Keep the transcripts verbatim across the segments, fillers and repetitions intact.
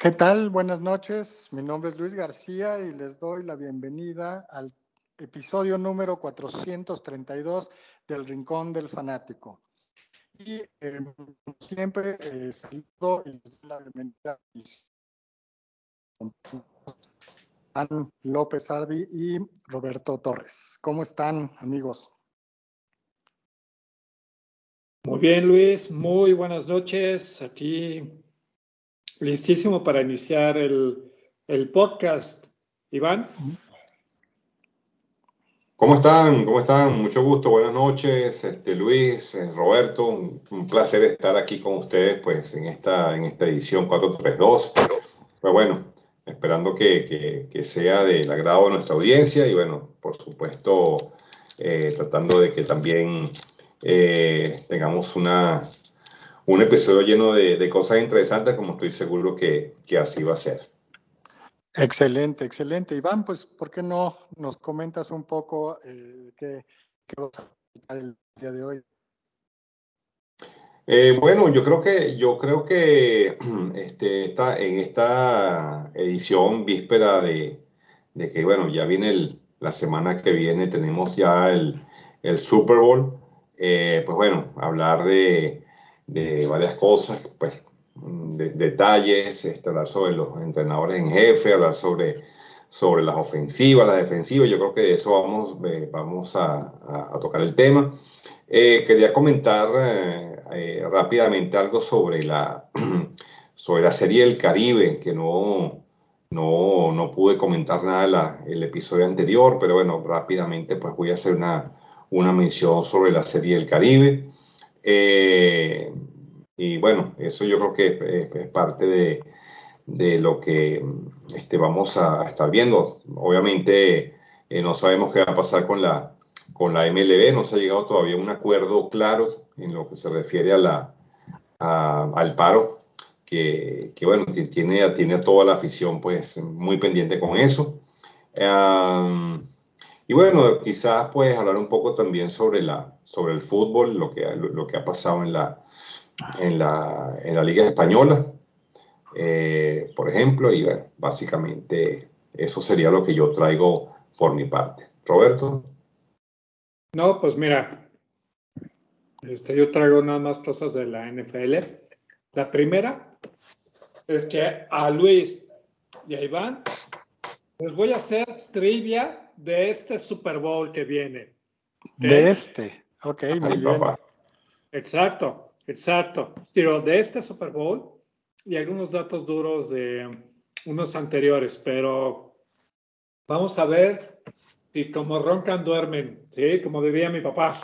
¿Qué tal? Buenas noches. Mi nombre es Luis García y les doy la bienvenida al episodio número cuatrocientos treinta y dos del Rincón del Fanático. Y eh, como siempre, eh, saludo y les doy la bienvenida a mis compañeros Juan López Ardi y Roberto Torres. ¿Cómo están, amigos? Muy bien, Luis. Muy buenas noches. Aquí listísimo para iniciar el, el podcast. Iván. ¿Cómo están? ¿Cómo están? Mucho gusto, buenas noches, este, Luis, eh, Roberto, un, un placer estar aquí con ustedes pues en esta, en esta edición cuatrocientos treinta y dos. Pues bueno, esperando que, que, que sea del agrado de nuestra audiencia y bueno, por supuesto, eh, tratando de que también eh, tengamos una, un episodio lleno de, de cosas interesantes, como estoy seguro que, que así va a ser. Excelente, excelente. Iván, pues, ¿por qué no nos comentas un poco eh, qué, qué vas a platicar el día de hoy? Eh, bueno, yo creo que, yo creo que este, esta, en esta edición víspera de, de que, bueno, ya viene el- la semana que viene, tenemos ya el, el Super Bowl, eh, pues bueno, hablar de, de varias cosas, pues mm, de- detalles, este, hablar sobre los entrenadores en jefe, hablar sobre, sobre las ofensivas, las defensivas, yo creo que de eso vamos, eh, vamos a, a- a tocar el tema. Eh, quería comentar eh, eh, rápidamente algo sobre la, sobre la serie del Caribe, que no, no, no pude comentar nada de la- el episodio anterior, pero bueno, rápidamente pues voy a hacer una, una mención sobre la serie del Caribe. Eh, y bueno, eso yo creo que es, es parte de, de lo que este, vamos a estar viendo. Obviamente eh, no sabemos qué va a pasar con la, con la M L B, no se ha llegado todavía a un acuerdo claro en lo que se refiere a la, a- al paro, que, que, bueno, tiene, tiene a toda la afición pues muy pendiente con eso. Um, y bueno, quizás pues hablar un poco también sobre, la, sobre el fútbol, lo que, lo, lo que ha pasado en la, en la, en la Liga Española, eh, por ejemplo, y bueno, básicamente eso sería lo que yo traigo por mi parte. Roberto. No, pues mira, este, yo traigo nada más cosas de la N F L. La primera es que a Luis y a Iván les voy a hacer trivia de este Super Bowl que viene. ¿Okay? De este, ok, muy Ay, bien. papá. Exacto, exacto. Pero de este Super Bowl y algunos datos duros de unos anteriores, pero vamos a ver si como roncan duermen, ¿sí? Como diría mi papá.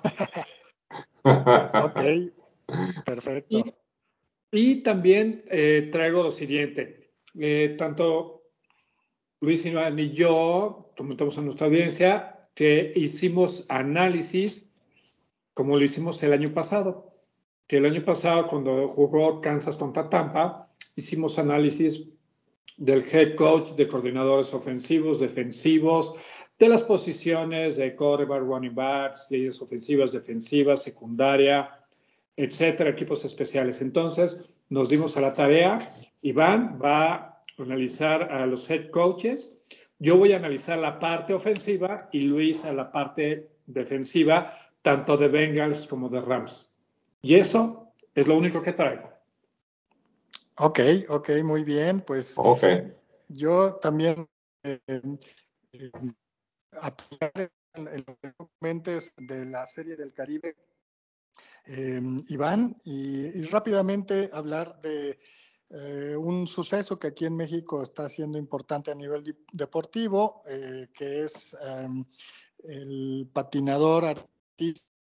Ok, perfecto. Y, y también eh, traigo lo siguiente. Eh, tanto Luis Iván y yo comentamos a nuestra audiencia que hicimos análisis como lo hicimos el año pasado. Que el año pasado, cuando jugó Kansas contra Tampa, hicimos análisis del head coach, de coordinadores ofensivos, defensivos, de las posiciones de quarterback, running backs, líneas ofensivas, defensivas, secundaria, etcétera, equipos especiales. Entonces, nos dimos a la tarea. Iván va a analizar a los head coaches. Yo voy a analizar la parte ofensiva y Luis a la parte defensiva, tanto de Bengals como de Rams. Y eso es lo único que traigo. Ok, ok, muy bien. Pues Ok. yo también eh, eh, apoyar en, en los documentos de la serie del Caribe, eh, Iván, y, y rápidamente hablar de eh, un suceso que aquí en México está siendo importante a nivel di- deportivo, eh, que es eh, el patinador artista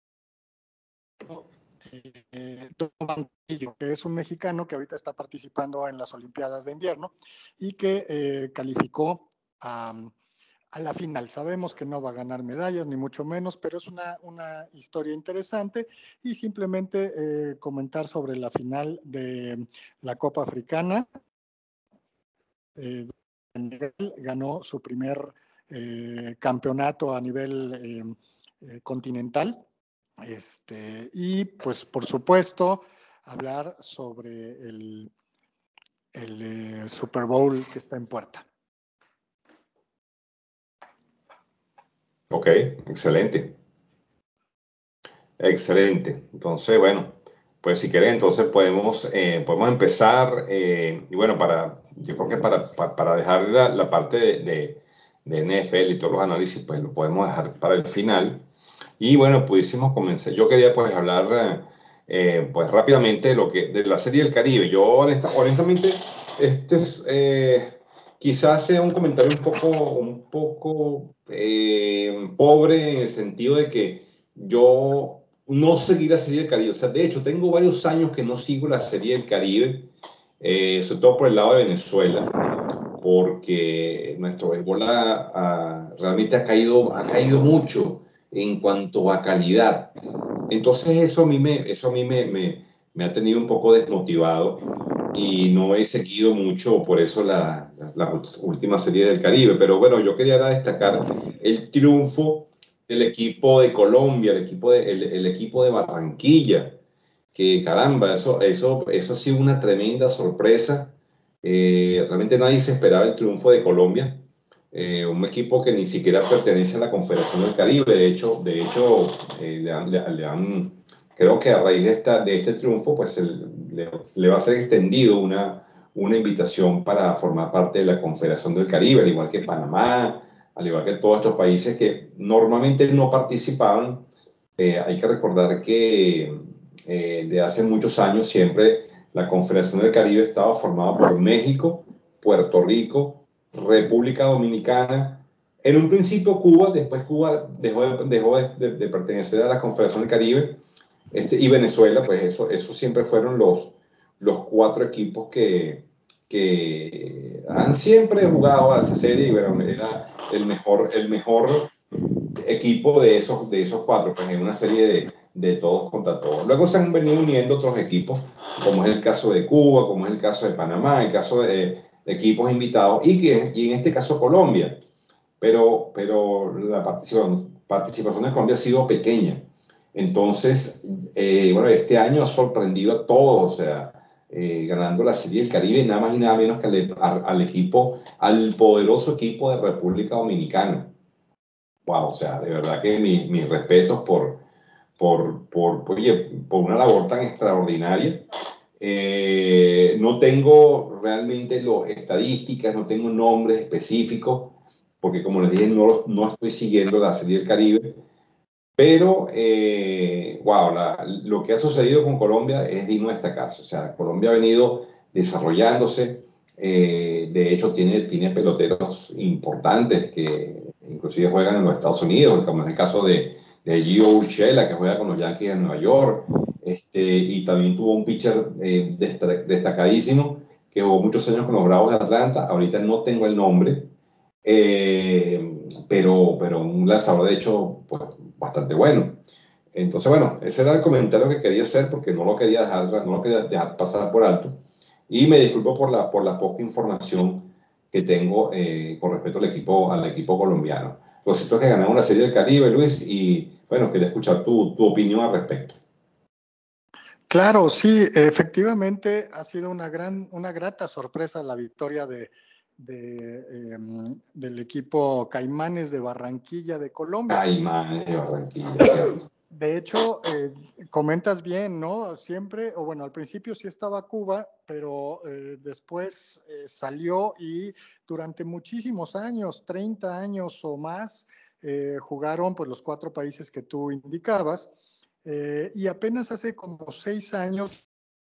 eh, Tom Mantillo, que es un mexicano que ahorita está participando en las Olimpiadas de Invierno y que eh, calificó a, a la final. Sabemos que no va a ganar medallas, ni mucho menos, pero es una, una historia interesante y simplemente eh, comentar sobre la final de la Copa Africana. Eh, ganó su primer eh, campeonato a nivel eh, eh, continental. Este, y pues por supuesto hablar sobre el, el eh, Super Bowl que está en puerta. Ok, excelente. Excelente. Entonces, bueno, pues si querés, entonces podemos, eh, podemos empezar. Eh, y bueno, para, yo creo que para, para, para dejar la, la parte de, de, de N F L y todos los análisis, pues lo podemos dejar para el final. Y bueno, pudiésemos comenzar. Yo quería pues hablar eh, pues rápidamente de lo que, de la Serie del Caribe. Yo honesta- honestamente, este es, eh, quizás sea un comentario un poco, un poco eh, pobre en el sentido de que yo no seguí la Serie del Caribe. O sea, de hecho, tengo varios años que no sigo la Serie del Caribe, eh, sobre todo por el lado de Venezuela, porque nuestro béisbol ha- ha- realmente ha caído, ha caído mucho en cuanto a calidad. Entonces eso a mí me, eso a mí me, me, me ha tenido un poco desmotivado y no he seguido mucho por eso la, la, las últimas series del Caribe. Pero bueno, yo quería destacar el triunfo del equipo de Colombia, el equipo de, el, el equipo de Barranquilla, que caramba, eso, eso, eso ha sido una tremenda sorpresa. Eh, realmente nadie se esperaba el triunfo de Colombia, eh, un equipo que ni siquiera pertenece a la Confederación del Caribe. De hecho, de hecho eh, le, han, le, le han, creo que a raíz de, esta, de este triunfo, pues el, le, le, va a ser extendido una, una invitación para formar parte de la Confederación del Caribe, al igual que Panamá, al igual que todos estos países que normalmente no participaban. Eh, hay que recordar que eh, de hace muchos años siempre la Confederación del Caribe estaba formada por México, Puerto Rico, República Dominicana, en un principio Cuba, después Cuba dejó de, dejó de, de, de pertenecer a la Confederación del Caribe, este, y Venezuela, pues eso, eso siempre fueron los, los cuatro equipos que, que han siempre jugado a esa serie y bueno, era el mejor, el mejor equipo de esos, de esos cuatro, pues en una serie de, de todos contra todos. Luego se han venido uniendo otros equipos, como es el caso de Cuba, como es el caso de Panamá, el caso de, de equipos invitados, y, que, y en este caso Colombia. Pero, pero la participación, participación de Colombia ha sido pequeña. Entonces, eh, bueno, este año ha sorprendido a todos, o sea, eh, ganando la Serie del Caribe, nada más y nada menos que al, al equipo, al poderoso equipo de República Dominicana. Wow, o sea, de verdad que mi, mis respetos por, por, por, oye, por una labor tan extraordinaria. Eh, no tengo realmente los estadísticas, no tengo nombres específicos, porque como les dije, no, no estoy siguiendo la Serie del Caribe, pero, eh, wow, la, lo que ha sucedido con Colombia es digno de destacarse. O sea, Colombia ha venido desarrollándose, eh, de hecho tiene, tiene peloteros importantes que inclusive juegan en los Estados Unidos, como en el caso de, de Gio Urshela, que juega con los Yankees de Nueva York, este, y también tuvo un pitcher eh, destacadísimo que jugó muchos años con los Bravos de Atlanta. Ahorita no tengo el nombre, eh, pero, pero un lanzador de hecho pues, bastante bueno. Entonces, bueno, ese era el comentario que quería hacer porque no lo quería dejar, no lo quería dejar pasar por alto. Y me disculpo por la, por la poca información que tengo eh, con respecto al equipo, al equipo colombiano. Lo cierto es que ganamos la Serie del Caribe, Luis, y bueno, quería escuchar tu, tu opinión al respecto. Claro, sí, efectivamente ha sido una gran, una grata sorpresa la victoria de, de, eh, del equipo Caimanes de Barranquilla de Colombia. Caimanes de Barranquilla, cierto. De hecho, eh, comentas bien, ¿no? Siempre, o bueno, al principio sí estaba Cuba, pero eh, después eh, salió y durante muchísimos años, treinta años o más, eh, jugaron pues los cuatro países que tú indicabas. Eh, y apenas hace como seis años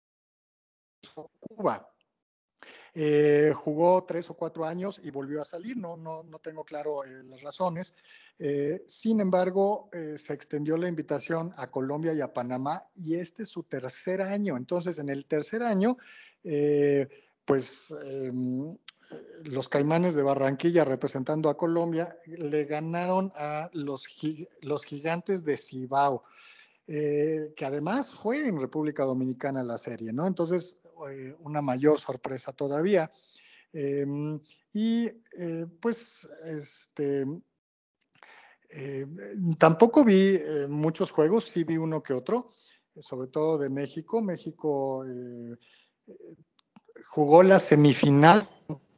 Cuba. Eh, jugó tres o cuatro años y volvió a salir, no, no, no tengo claro eh, las razones. Eh, sin embargo, eh, se extendió la invitación a Colombia y a Panamá y este es su tercer año. Entonces, en el tercer año, eh, pues eh, los Caimanes de Barranquilla representando a Colombia le ganaron a los, los Gigantes de Cibao. Eh, que además fue en República Dominicana la serie, ¿no? Entonces, eh, una mayor sorpresa todavía. Eh, y eh, pues, este, eh, tampoco vi eh, muchos juegos, sí vi uno que otro, sobre todo de México. México eh, jugó la semifinal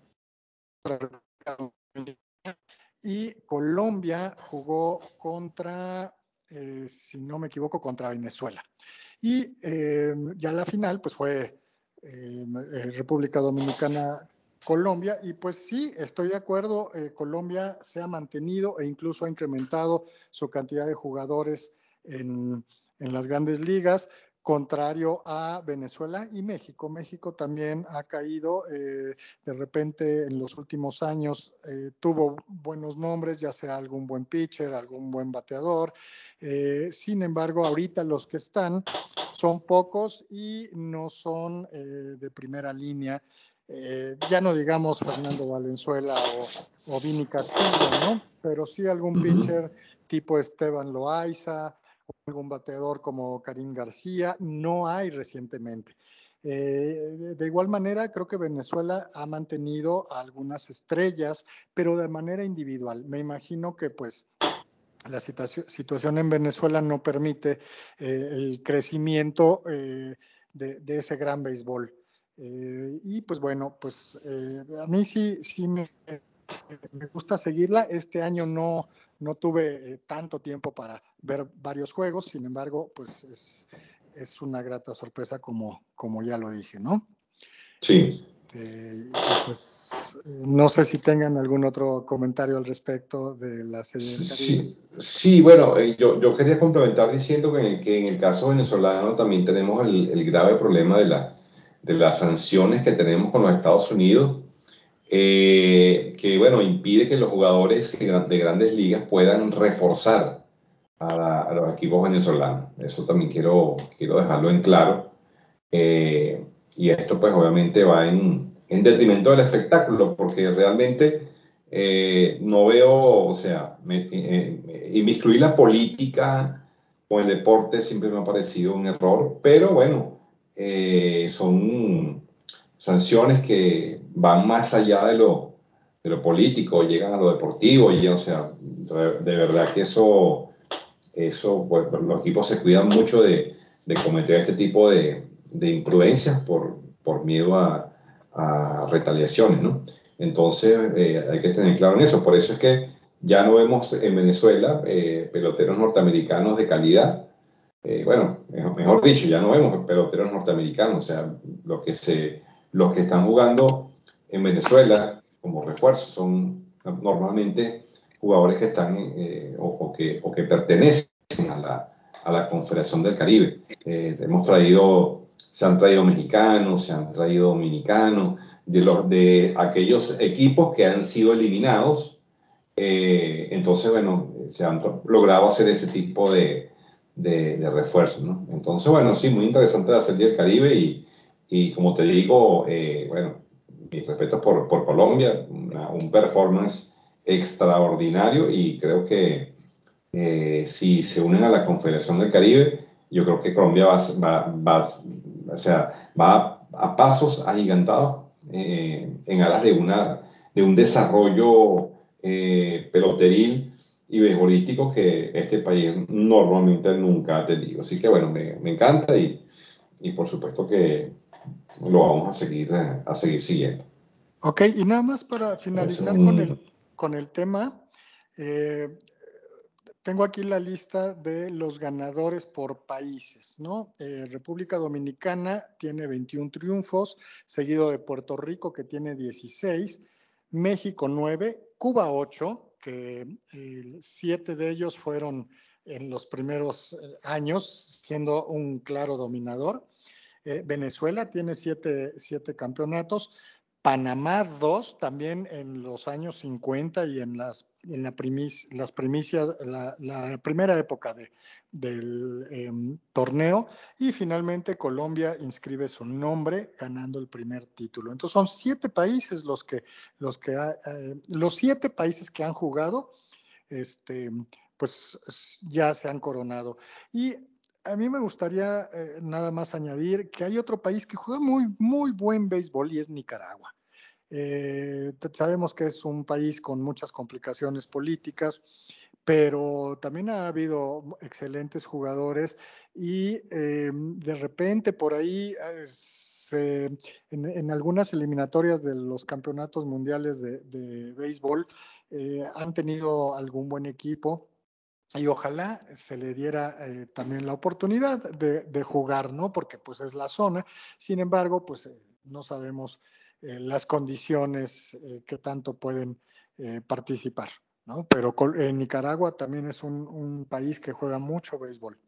y Colombia jugó contra, eh, si no me equivoco, contra Venezuela. Y eh, ya la final pues fue eh, República Dominicana Colombia, y pues sí, estoy de acuerdo, eh, Colombia se ha mantenido e incluso ha incrementado su cantidad de jugadores en, en las grandes ligas, contrario a Venezuela y México. México también ha caído, eh, de repente en los últimos años eh, tuvo buenos nombres, ya sea algún buen pitcher, algún buen bateador, eh, sin embargo ahorita los que están son pocos y no son eh, de primera línea. Eh, ya no digamos Fernando Valenzuela o, o Vini Castillo, ¿no? Pero sí algún pitcher tipo Esteban Loaiza, o algún bateador como Karim García, no hay recientemente. Eh, de igual manera, creo que Venezuela ha mantenido algunas estrellas, pero de manera individual. Me imagino que pues la situación, situación en Venezuela no permite eh, el crecimiento eh, de, de ese gran béisbol. Eh, y pues bueno, pues eh, a mí sí, sí me, me gusta seguirla. Este año no, no tuve eh, tanto tiempo para ver varios juegos, sin embargo, pues es, es una grata sorpresa como, como ya lo dije, ¿no? Sí. Este, pues no sé si tengan algún otro comentario al respecto de la Serie del Caribe. Sí, sí, bueno, eh, yo, yo quería complementar diciendo que en, el, que en el caso venezolano también tenemos el, el grave problema de, la, de las sanciones que tenemos con los Estados Unidos, eh, que bueno, impide que los jugadores de grandes ligas puedan reforzar a, la, a los equipos venezolanos. Eso también quiero, quiero dejarlo en claro. Eh, y esto pues obviamente va en, en detrimento del espectáculo, porque realmente eh, no veo, o sea, me, eh, inmiscuir la política con el deporte siempre me ha parecido un error, pero bueno, eh, son sanciones que van más allá de lo, de lo político, llegan a lo deportivo, y o sea, de, de verdad que eso, eso pues, los equipos se cuidan mucho de, de cometer este tipo de, de imprudencias por, por miedo a, a retaliaciones, ¿no? Entonces eh, hay que tener claro en eso. Por eso es que ya no vemos en Venezuela eh, peloteros norteamericanos de calidad. Eh, bueno, mejor, mejor dicho, ya no vemos peloteros norteamericanos. O sea, los que, se, los que están jugando en Venezuela como refuerzo son normalmente jugadores que están eh, o, o, que, o que pertenecen a la, a la Confederación del Caribe. Eh, hemos traído, se han traído mexicanos, se han traído dominicanos, de, los, de aquellos equipos que han sido eliminados. Eh, entonces, bueno, se han logrado hacer ese tipo de, de, de refuerzos, ¿no? Entonces, bueno, sí, muy interesante la Serie del Caribe y, y como te digo, eh, bueno, mis respetos por, por Colombia, una, un performance extraordinario, y creo que eh, si se unen a la Confederación del Caribe, yo creo que Colombia va, va, va, o sea, va a, a pasos agigantados eh, en aras de, una, de un desarrollo eh, peloteril y beisbolístico que este país normalmente nunca ha tenido. Así que bueno, me, me encanta, y, y por supuesto que lo vamos a seguir, a seguir siguiendo. Ok, y nada más para finalizar un... con, el, con el tema, eh, tengo aquí la lista de los ganadores por países, ¿no? Eh, República Dominicana tiene veintiún triunfos, seguido de Puerto Rico, que tiene dieciséis, México nueve, Cuba ocho, que eh, siete de ellos fueron en los primeros años, siendo un claro dominador. Eh, Venezuela tiene siete, siete campeonatos, Panamá dos, también en los años cincuenta y en las, en la primis, las primicias, la, la primera época de, del eh, torneo, y finalmente Colombia inscribe su nombre ganando el primer título. Entonces son siete países los que, los que ha, eh, los siete países que han jugado, este, pues ya se han coronado. Y a mí me gustaría eh, nada más añadir que hay otro país que juega muy, muy buen béisbol, y es Nicaragua. Eh, sabemos que es un país con muchas complicaciones políticas, pero también ha habido excelentes jugadores, y eh, de repente por ahí eh, se, en, en algunas eliminatorias de los campeonatos mundiales de, de béisbol eh, han tenido algún buen equipo. Y ojalá se le diera eh, también la oportunidad de, de jugar, ¿no? Porque pues es la zona. Sin embargo, pues eh, no sabemos eh, las condiciones eh, que tanto pueden eh, participar, ¿no? Pero eh, Nicaragua también es un, un país que juega mucho béisbol.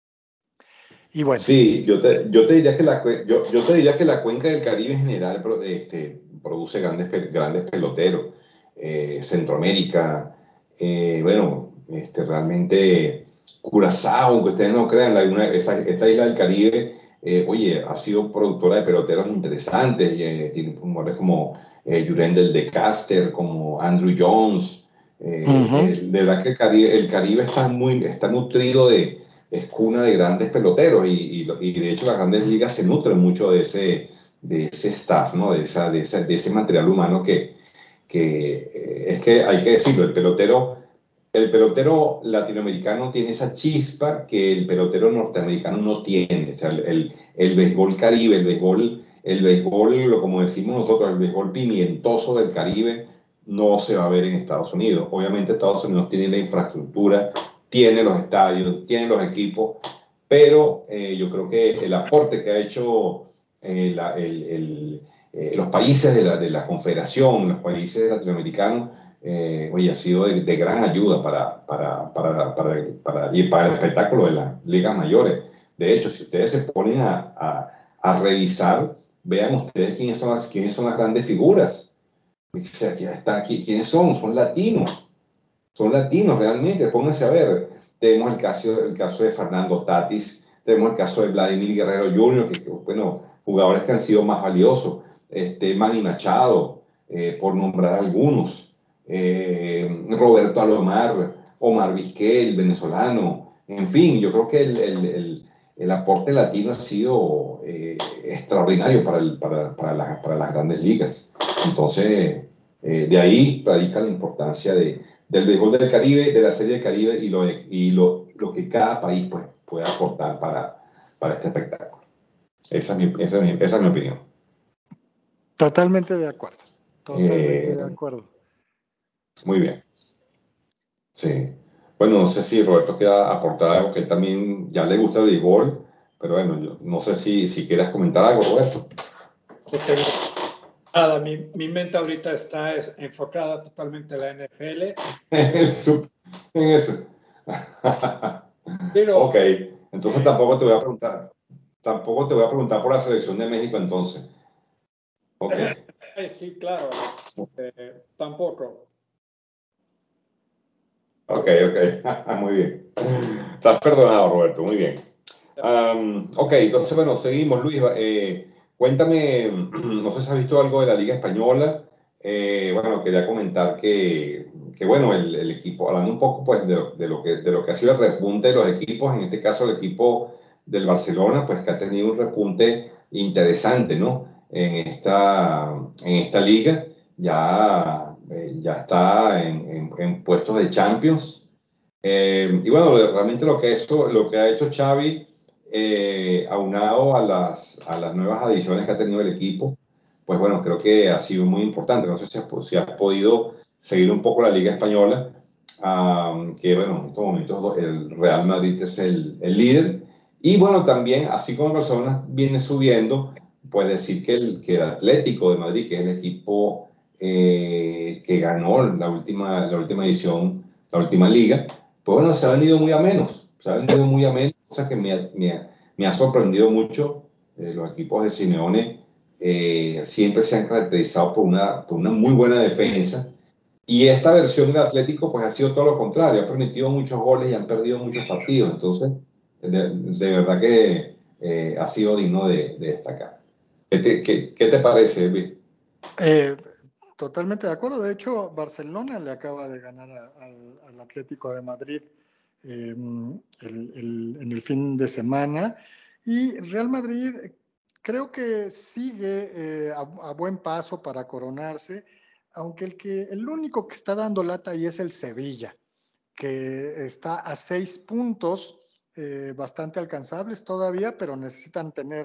Y bueno. Sí, yo te, yo te diría que la, cue- yo, yo te diría que la cuenca del Caribe en general pro- este, produce grandes, pe- grandes peloteros. Eh, Centroamérica, eh, bueno, este, realmente Curazao, aunque ustedes no crean, la- una- esa- esta isla del Caribe, eh, oye, ha sido productora de peloteros interesantes. Eh, tiene jugadores como eh, Yurendel de Caster, como Andrew Jones. Eh, Uh-huh. eh, de verdad que el Caribe, el Caribe está muy, está nutrido de es cuna de grandes peloteros y, y, y, de hecho las grandes ligas se nutren mucho de ese, de ese staff, ¿no? de, esa, de, esa, de ese material humano que, que eh, es que hay que decirlo, el pelotero, el pelotero latinoamericano tiene esa chispa que el pelotero norteamericano no tiene. O sea, el, el, el béisbol Caribe, el béisbol, el béisbol, como decimos nosotros, el béisbol pimientoso del Caribe no se va a ver en Estados Unidos. Obviamente Estados Unidos tiene la infraestructura, tiene los estadios, tiene los equipos, pero eh, yo creo que el aporte que ha hecho eh, la, el, el, eh, los países de la, de la Confederación, los países latinoamericanos, eh, oye, ha sido de, de gran ayuda para, para, para, para, para, y para el espectáculo de las ligas mayores. De hecho, si ustedes se ponen a, a, a revisar, vean ustedes quiénes son las, quiénes son las grandes figuras. O sea, aquí está, aquí, ¿quiénes son? Son latinos. Son latinos realmente, pónganse a ver. Tenemos el caso, el caso de Fernando Tatis, tenemos el caso de Vladimir Guerrero junior, que, bueno, jugadores que han sido más valiosos, este, Manny Machado, eh, por nombrar algunos, eh, Roberto Alomar, Omar Vizquel, venezolano, en fin, yo creo que el, el, el, el aporte latino ha sido eh, extraordinario para, el, para, para, la, para, las grandes ligas. Entonces, eh, de ahí radica la importancia de del béisbol del Caribe, de la Serie del Caribe y lo, y lo, lo que cada país pues, puede aportar para, para este espectáculo. Esa es, mi, esa, es mi, esa es mi opinión. Totalmente de acuerdo. Totalmente Eh, de acuerdo. Muy bien. Sí. Bueno, no sé si Roberto quiera aportar algo, que él también ya le gusta el béisbol, pero bueno, yo no sé si, si quieras comentar algo, Roberto. No tengo nada, mi, mi mente ahorita está es, enfocada totalmente en la N F L. En eso. En eso. Pero, ok, entonces eh, tampoco te voy a preguntar, tampoco te voy a preguntar por la selección de México entonces. Ok. eh, sí, claro, eh, tampoco. Ok, ok, muy bien. Estás perdonado, Roberto, muy bien. Um, ok, entonces, bueno, seguimos, Luis. Eh, cuéntame, no sé si has visto algo de la Liga Española. Eh, bueno, quería comentar que, que bueno, el, el, equipo, hablando un poco pues, de, de, lo que, de lo que ha sido el repunte de los equipos, en este caso el equipo del Barcelona, pues que ha tenido un repunte interesante, ¿no? En esta, en esta liga, ya, eh, ya está en, en, en puestos de Champions. Eh, y bueno, realmente lo que, eso, lo que ha hecho Xavi, eh, aunado a las, a las nuevas adiciones que ha tenido el equipo, pues bueno, creo que ha sido muy importante. No sé si has, si has podido seguir un poco la Liga Española, um, que bueno, en estos momentos el Real Madrid es el, el líder. Y bueno, también, así como Barcelona viene subiendo, puede decir que el, que el Atlético de Madrid, que es el equipo eh, que ganó la última, la última edición, la última liga, pues bueno, se ha venido muy a menos, se ha venido muy a menos, cosa que me ha, me ha, me ha sorprendido mucho. Eh, los equipos de Simeone eh, siempre se han caracterizado por una, por una muy buena defensa, y esta versión del Atlético pues ha sido todo lo contrario, ha permitido muchos goles y han perdido muchos partidos, entonces de, de verdad que eh, ha sido digno de, de destacar. ¿Qué te, qué, qué te parece, Luis? Eh, totalmente de acuerdo. De hecho, Barcelona le acaba de ganar a, al, al Atlético de Madrid eh, el, el, en el fin de semana. Y Real Madrid creo que sigue eh, a, a, buen paso para coronarse, aunque el, que, el único que está dando lata ahí es el Sevilla, que está a seis puntos, eh, bastante alcanzables todavía, pero necesitan tener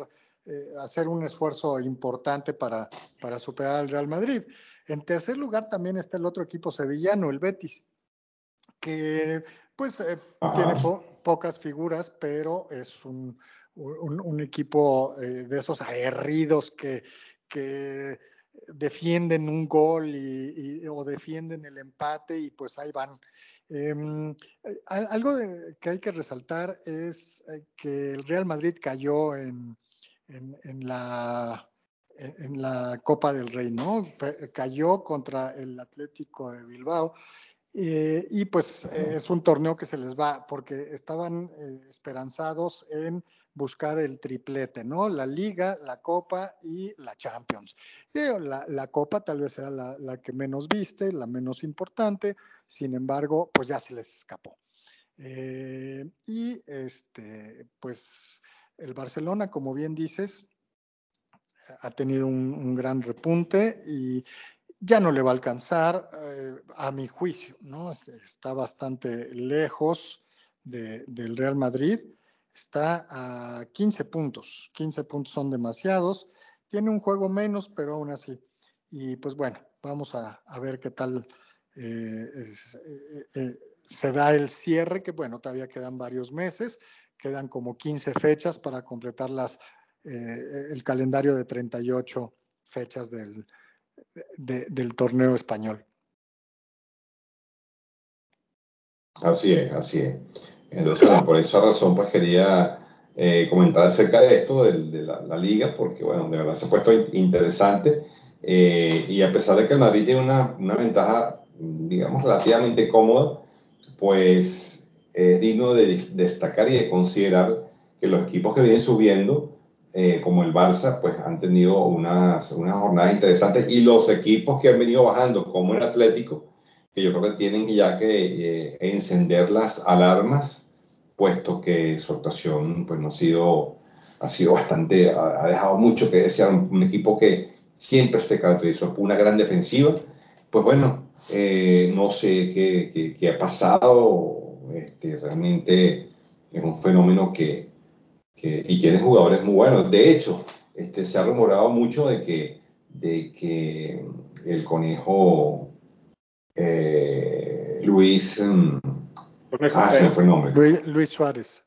eh, hacer un esfuerzo importante para, para superar al Real Madrid. En tercer lugar también está el otro equipo sevillano, el Betis, que pues eh, tiene po pocas figuras, pero es un, un, un equipo eh, de esos aguerridos que, que defienden un gol y, y, o defienden el empate y pues ahí van. Eh, algo de, que hay que resaltar es que el Real Madrid cayó en, en, en la en la Copa del Rey, ¿no? Cayó contra el Atlético de Bilbao. Eh, y pues eh, es un torneo que se les va, porque estaban eh, esperanzados en buscar el triplete, ¿no? La Liga, la Copa y la Champions. Eh, la, la Copa tal vez era la, la que menos viste, la menos importante, sin embargo, pues ya se les escapó. Eh, y este, pues el Barcelona, como bien dices, ha tenido un, un gran repunte y ya no le va a alcanzar, eh, a mi juicio, ¿no? Está bastante lejos de, del Real Madrid, está a quince puntos, quince puntos son demasiados, tiene un juego menos, pero aún así. Y pues bueno, vamos a, a ver qué tal eh, es, eh, eh, se da el cierre, que bueno, todavía quedan varios meses, quedan como quince fechas para completar las, eh, el calendario de treinta y ocho fechas del, de, del torneo español. Así es, así es. Entonces, bueno, por esa razón, pues quería eh, comentar acerca de esto, de, de la, la, liga, porque, bueno, de verdad se ha puesto interesante. Eh, y a pesar de que el Madrid tiene una, una ventaja, digamos, relativamente cómoda, pues es digno de destacar y de considerar que los equipos que vienen subiendo, eh, como el Barça, pues han tenido unas, unas jornadas interesantes, y los equipos que han venido bajando, como el Atlético, que yo creo que tienen ya que eh, encender las alarmas, puesto que su actuación pues, no ha sido, ha sido bastante, ha, ha dejado mucho que desear, un, un equipo que siempre se caracterizó por una gran defensiva. Pues bueno, eh, no sé qué, qué, qué ha pasado, este, realmente es un fenómeno que, que, y tiene jugadores muy buenos. De hecho, este, se ha rumorado mucho de que, de que el conejo eh, Luis, um, ah, se me fue el nombre. Luis, Luis Suárez.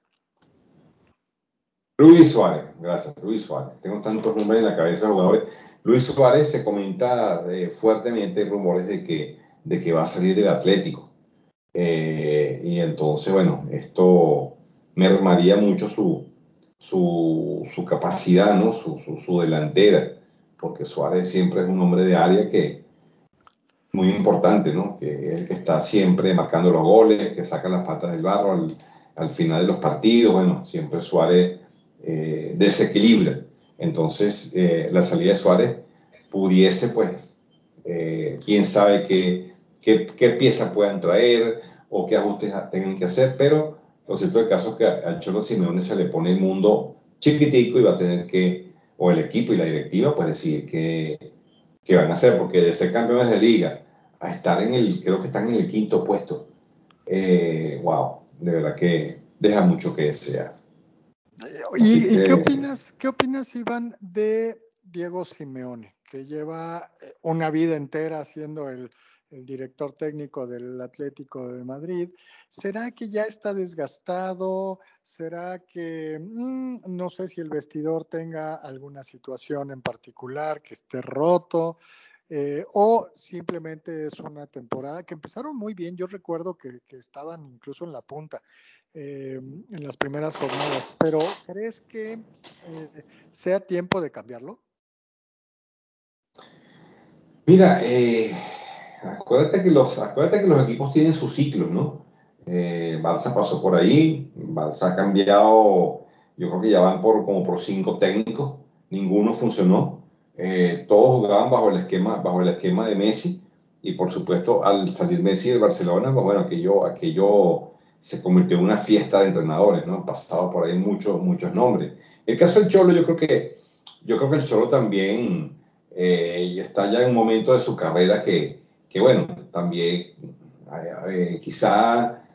Luis Suárez, gracias, Luis Suárez. Tengo tantos nombres en la cabeza de jugadores. Luis Suárez se comenta eh, fuertemente rumores de que, de que va a salir del Atlético. Eh, y entonces, bueno, esto mermaría mucho su, su, su capacidad, ¿no? Su, su, su delantera, porque Suárez siempre es un hombre de área que, muy importante, ¿no? Que es el que está siempre marcando los goles, que saca las patas del barro al, al final de los partidos. Bueno, siempre Suárez eh, desequilibra. Entonces, eh, la salida de Suárez pudiese, pues, eh, quién sabe qué, qué, qué piezas puedan traer o qué ajustes tengan que hacer, pero lo cierto del caso es que al Cholo Simeone se le pone el mundo chiquitico y va a tener que, o el equipo y la directiva, pues decidir qué, qué van a hacer, porque de ser campeones de liga a estar en el, creo que están en el quinto puesto, eh, wow, de verdad que deja mucho que desear. ¿Y, que, ¿Y qué opinas, qué opinas, Iván, de Diego Simeone, que lleva una vida entera siendo el, el director técnico del Atlético de Madrid? ¿Será que ya está desgastado? ¿Será que mmm, no sé si el vestidor tenga alguna situación en particular que esté roto? Eh, o simplemente es una temporada que empezaron muy bien. Yo recuerdo que, que estaban incluso en la punta eh, en las primeras jornadas, pero ¿crees que eh, sea tiempo de cambiarlo? Mira, eh, acuérdate, que los, acuérdate que los equipos tienen sus ciclos, ¿no? Eh, Barça pasó por ahí, Barça ha cambiado, yo creo que ya van por, como por cinco técnicos, ninguno funcionó, eh, todos jugaban bajo el, esquema, bajo el esquema de Messi, y por supuesto al salir Messi del Barcelona, pues bueno, aquello, aquello se convirtió en una fiesta de entrenadores, ¿no? Han pasado por ahí muchos, muchos nombres. El caso del Cholo, yo creo que, yo creo que el Cholo también eh, está ya en un momento de su carrera que, que bueno, también eh, quizá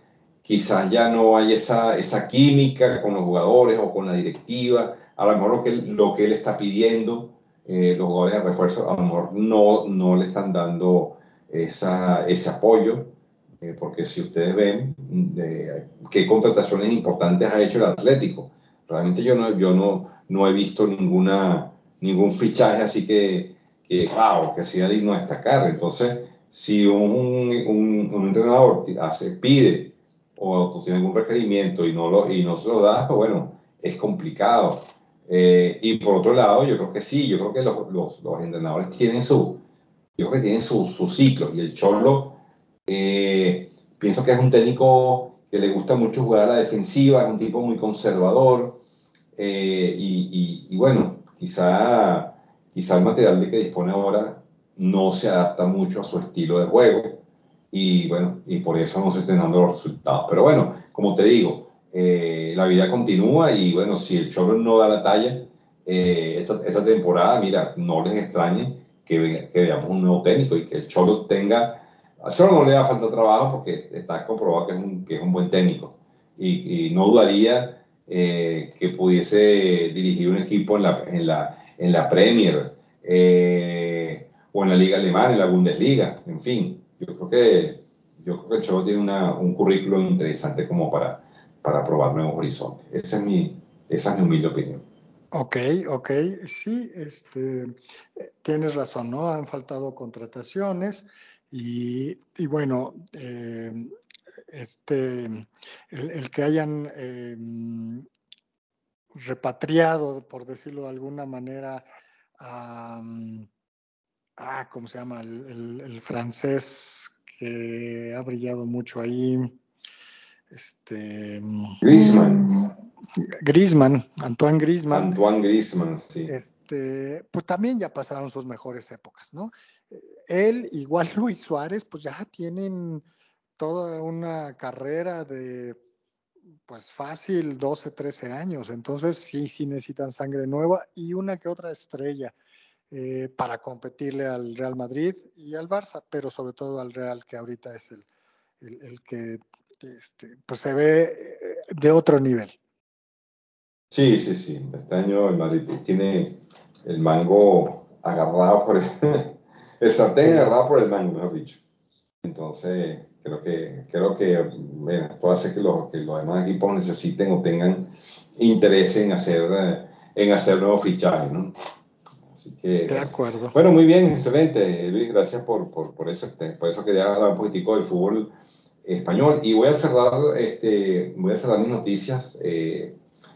quizás ya no hay esa, esa química con los jugadores o con la directiva, a lo mejor lo que, lo que él está pidiendo, eh, los jugadores de refuerzo, a lo mejor no, no le están dando esa, ese apoyo, eh, porque si ustedes ven eh, qué contrataciones importantes ha hecho el Atlético, realmente yo no, yo no, no he visto ninguna, ningún fichaje así que, que, wow, que sea digno de destacar. Entonces, si un, un, un entrenador hace, pide o tú tienes algún requerimiento y no, lo, y no se lo das, pues bueno, es complicado. Eh, y por otro lado, yo creo que sí, yo creo que los, los, los entrenadores tienen su, yo creo que tienen su, su ciclo. Y el Cholo, eh, pienso que es un técnico que le gusta mucho jugar a la defensiva, es un tipo muy conservador. Eh, y, y, y, bueno, quizá, quizá el material de que dispone ahora no se adapta mucho a su estilo de juego y bueno, y por eso no se están dando los resultados. Pero bueno, como te digo, eh, la vida continúa y bueno, si el Cholo no da la talla eh, esta, esta, temporada, mira, no les extrañe que, que, veamos un nuevo técnico y que el Cholo tenga, a Cholo no le da falta de trabajo porque está comprobado que es un, que es un buen técnico y, y no dudaría eh, que pudiese dirigir un equipo en la, en la, en la Premier eh, o en la Liga Alemana, en la Bundesliga, en fin. Yo creo que, yo creo que el Cholo tiene una, un currículum interesante como para, para probar nuevos horizontes. Esa es mi, esa es mi humilde opinión. Ok, ok, sí, este, eh, tienes razón, ¿no? Han faltado contrataciones y, y bueno, eh, este, el, el que hayan eh, repatriado, por decirlo de alguna manera, a, ah, ¿cómo se llama? El, el, el francés que ha brillado mucho ahí, este, Griezmann. Griezmann, Antoine Griezmann. Antoine Griezmann, sí. Este, pues también ya pasaron sus mejores épocas, ¿no? Él, igual Luis Suárez, pues ya tienen toda una carrera de, pues fácil, doce, trece años. Entonces sí, sí necesitan sangre nueva y una que otra estrella eh, para competirle al Real Madrid y al Barça, pero sobre todo al Real, que ahorita es el, el, el que este, pues se ve de otro nivel. Sí, sí, sí. Este año el Madrid tiene el mango agarrado por el, el sartén Sí, agarrado por el mango, mejor dicho. Entonces, creo que, creo que bueno, esto hace que los, que los demás equipos necesiten o tengan interés en hacer, eh, en hacer nuevos fichajes, ¿no? Así que, de bueno. acuerdo. Bueno, muy bien, excelente, Luis. Gracias por, por, por, eso, por eso quería hablar un poquitico del fútbol español. Y voy a cerrar, este, voy a cerrar mis noticias. Eh,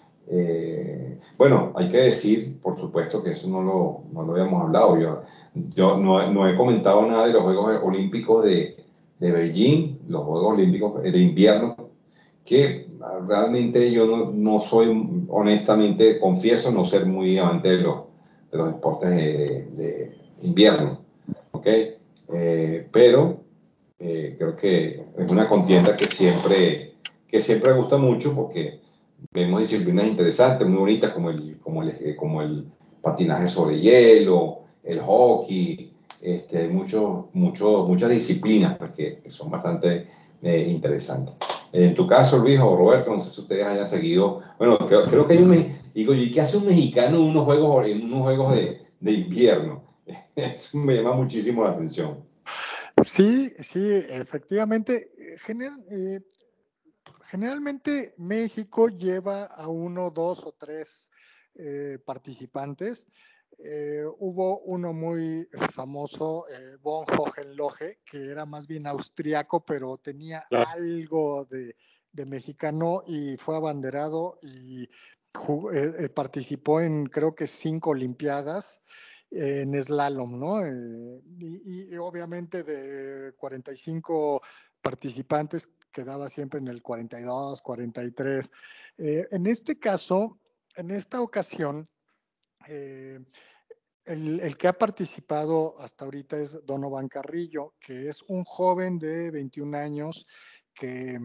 eh, bueno, hay que decir, por supuesto, que eso no lo, no lo habíamos hablado. Yo, yo no, no he comentado nada de los Juegos Olímpicos de, de Beijing, los Juegos Olímpicos de invierno, que realmente yo no, no soy, honestamente, confieso no ser muy amante de los, de los deportes de, de invierno, ¿ok? Eh, pero eh, creo que es una contienda que siempre, que siempre me gusta mucho porque vemos disciplinas interesantes, muy bonitas, como el, como el, como el patinaje sobre hielo, el hockey, este, muchos, muchos, muchas disciplinas pues, que, que son bastante eh, interesantes. En tu caso, Luis o Roberto, no sé si ustedes hayan seguido, bueno, creo, creo que hay un, digo, ¿y qué hace un mexicano en unos juegos, en unos juegos de, de invierno? Eso me llama muchísimo la atención. Sí, sí, efectivamente. General, eh, generalmente México lleva a uno, dos o tres eh, participantes. Eh, hubo uno muy famoso, eh, von Hohenlohe, que era más bien austriaco, pero tenía Claro. algo de, de mexicano y fue abanderado y jugó, eh, eh, participó en creo que cinco Olimpiadas eh, en slalom, ¿no? Eh, y, y obviamente de cuarenta y cinco participantes quedaba siempre en el cuarenta y dos, cuarenta y tres. Eh, en este caso, en esta ocasión, eh, el, el, que ha participado hasta ahorita es Donovan Carrillo, que es un joven de veintiún años que,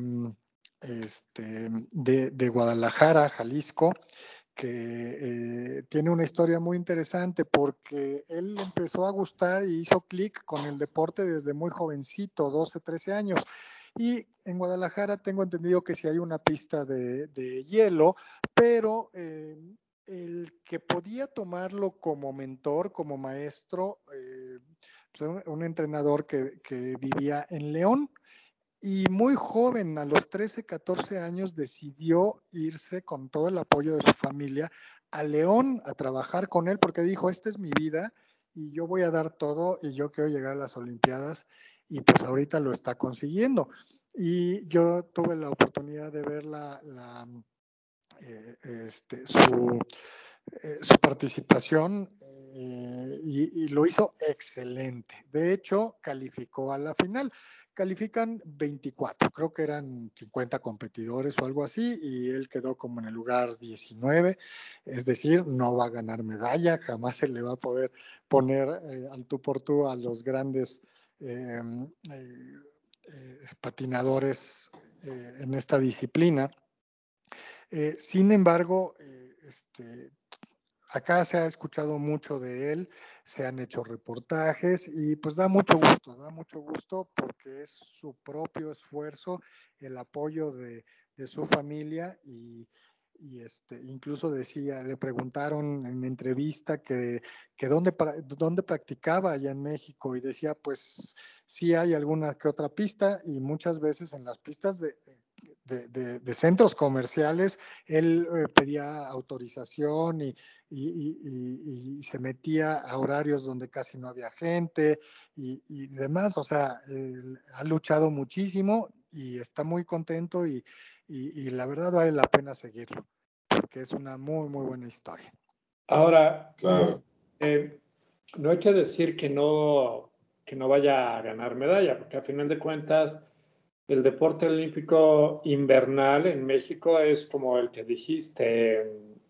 este, de, de Guadalajara, Jalisco, que eh, tiene una historia muy interesante porque él empezó a gustar y hizo clic con el deporte desde muy jovencito, doce, trece años, Y en Guadalajara tengo entendido que sí hay una pista de, de hielo, pero eh, el que podía tomarlo como mentor, como maestro, eh, pues un, un entrenador que, que vivía en León. Y muy joven, a los trece, catorce años, decidió irse con todo el apoyo de su familia a León a trabajar con él porque dijo, esta es mi vida y yo voy a dar todo y yo quiero llegar a las Olimpiadas y pues ahorita lo está consiguiendo. Y yo tuve la oportunidad de ver la, la, eh, este, su, eh, su participación eh, y, y lo hizo excelente. De hecho, calificó a la final. Califican veinticuatro, creo que eran cincuenta competidores o algo así, y él quedó como en el lugar diecinueve, es decir, no va a ganar medalla, jamás se le va a poder poner eh, al tú por tú a los grandes eh, eh, eh, patinadores eh, en esta disciplina. Eh, sin embargo, eh, este, acá se ha escuchado mucho de él, se han hecho reportajes y pues da mucho gusto, da mucho gusto porque es su propio esfuerzo, el apoyo de, de su familia y, y este, incluso decía, le preguntaron en entrevista que, que dónde, dónde practicaba allá en México y decía pues sí hay alguna que otra pista y muchas veces en las pistas de, de, de, de centros comerciales él eh, pedía autorización y, y, y, y, se metía a horarios donde casi no había gente y, y demás, o sea, eh, ha luchado muchísimo y está muy contento y, y, la verdad vale la pena seguirlo, porque es una muy, muy buena historia. Ahora, Claro. eh, no hay que decir que no, que no vaya a ganar medalla, porque a final de cuentas el deporte olímpico invernal en México es como el que dijiste,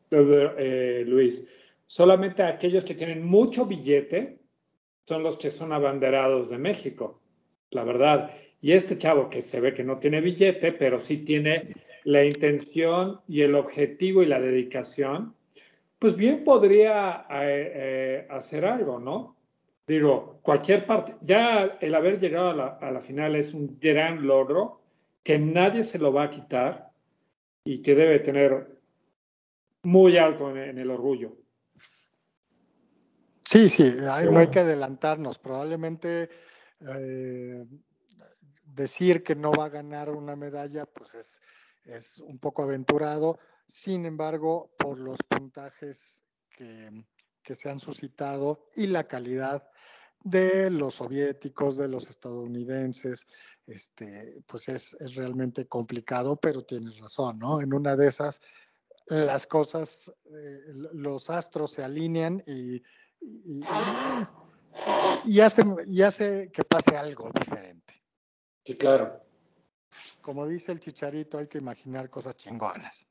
eh, Luis. Solamente aquellos que tienen mucho billete son los que son abanderados de México, la verdad. Y este chavo que se ve que no tiene billete, pero sí tiene la intención y el objetivo y la dedicación, pues bien podría eh, eh, hacer algo, ¿no? Digo, cualquier parte, ya el haber llegado a la, a la final es un gran logro que nadie se lo va a quitar y que debe tener muy alto en, en el orgullo. Sí, sí, hay, no hay que adelantarnos. Probablemente eh, decir que no va a ganar una medalla, pues es, es un poco aventurado. Sin embargo, por los puntajes que, que se han suscitado y la calidad de los soviéticos, de los estadounidenses, este, pues es, es realmente complicado, pero tienes razón, ¿no? En una de esas, las cosas, eh, los astros se alinean y, y, y, y, hace, y hace que pase algo diferente. Sí, claro. Como dice el Chicharito, hay que imaginar cosas chingonas.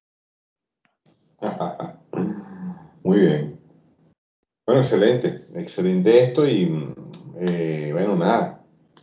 Muy bien. Bueno, excelente, excelente esto y eh, bueno, nada.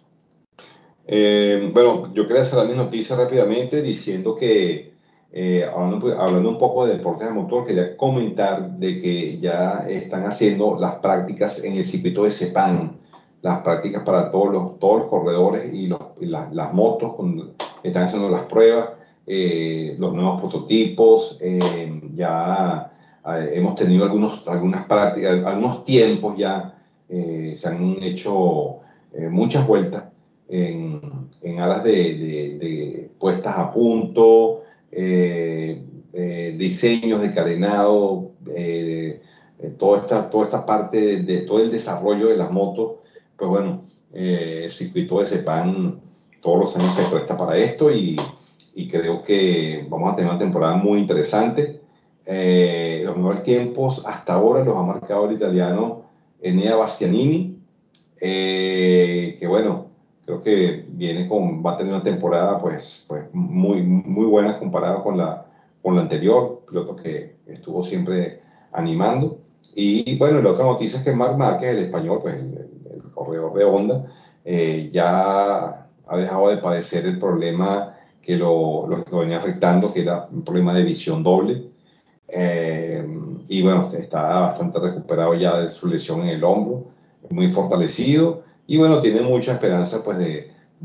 Eh, bueno, yo quería hacer mis noticias rápidamente diciendo que, eh, hablando, hablando un poco de deportes de motor, quería comentar de que ya están haciendo las prácticas en el circuito de Sepang, las prácticas para todos los, todos los corredores y, los, y la, las motos, con, están haciendo las pruebas, eh, los nuevos prototipos, eh, ya eh, hemos tenido algunos, algunas prácticas, algunos tiempos ya, eh, se han hecho eh, muchas vueltas en, en aras de, de, de, puestas a punto, eh, eh, diseños de carenado, eh, eh, toda, esta, toda esta parte de, de, todo el desarrollo de las motos, pues bueno, eh, el circuito de Sepang todos los años se presta para esto y, y creo que vamos a tener una temporada muy interesante. Eh, los mejores tiempos hasta ahora los ha marcado el italiano Enea Bastianini, eh, que bueno, creo que viene con, va a tener una temporada pues, pues muy, muy buena comparada con la, con la anterior, piloto que estuvo siempre animando. Y bueno, la otra noticia es que Marc Márquez, el español, pues el, el corredor de Honda, eh, ya ha dejado de padecer el problema que lo, lo, lo venía afectando, que era un problema de visión doble. Eh, y bueno, está bastante recuperado ya de su lesión en el hombro, muy fortalecido y bueno, tiene mucha esperanza pues de,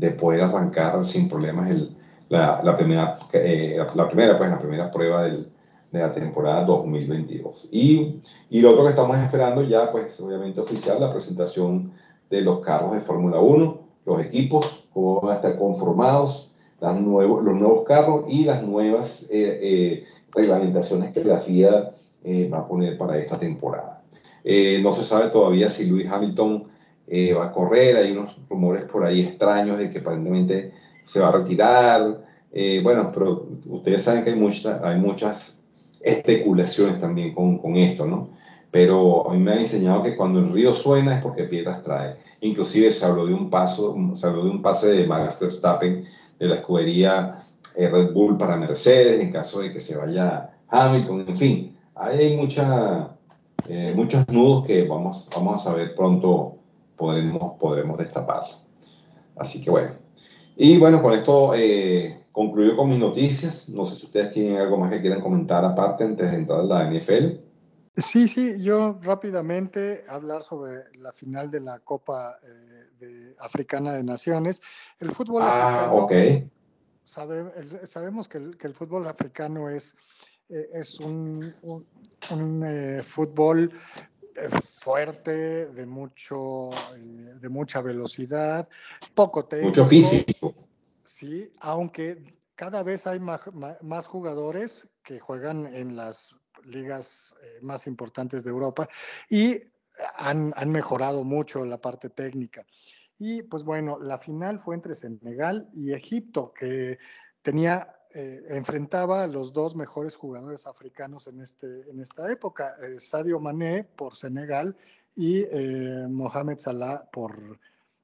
de poder arrancar sin problemas el, la, la, primera, eh, la primera, pues, la primera prueba del, de la temporada dos mil veintidós. Y, y lo otro que estamos esperando ya, pues obviamente oficial, la presentación de los carros de Fórmula uno, los equipos, cómo van a estar conformados, las nuevos, los nuevos carros y las nuevas eh, eh, reglamentaciones que la F I A eh, va a poner para esta temporada. Eh, no se sabe todavía si Lewis Hamilton eh, va a correr, hay unos rumores por ahí extraños de que aparentemente se va a retirar. Eh, bueno, pero ustedes saben que hay, mucha, hay muchas especulaciones también con, con esto, ¿no? Pero a mí me han enseñado que cuando el río suena es porque piedras trae. Inclusive se habló de un paso, se habló de un pase de Max Verstappen de la escudería eh, Red Bull para Mercedes en caso de que se vaya Hamilton, en fin, hay mucha, eh, muchos nudos que vamos, vamos a saber pronto, podremos, podremos destaparlo. Así que bueno. Y bueno, con esto eh, concluyo con mis noticias. No sé si ustedes tienen algo más que quieran comentar aparte antes de entrar a la N F L. Sí, sí, yo rápidamente hablar sobre la final de la Copa eh, de Africana de Naciones. El fútbol Ah, africano, ok. sabe, el, sabemos que el, que el fútbol africano es, eh, es un, un, un eh, fútbol eh, fuerte, de, mucho, eh, de mucha velocidad, poco Mucho técnico, físico. sí, aunque cada vez hay más, más jugadores que juegan en las ligas eh, más importantes de Europa y han, han, mejorado mucho la parte técnica. Y pues bueno, la final fue entre Senegal y Egipto, que tenía, eh, enfrentaba a los dos mejores jugadores africanos en, este, en esta época, eh, Sadio Mané por Senegal y eh, Mohamed Salah por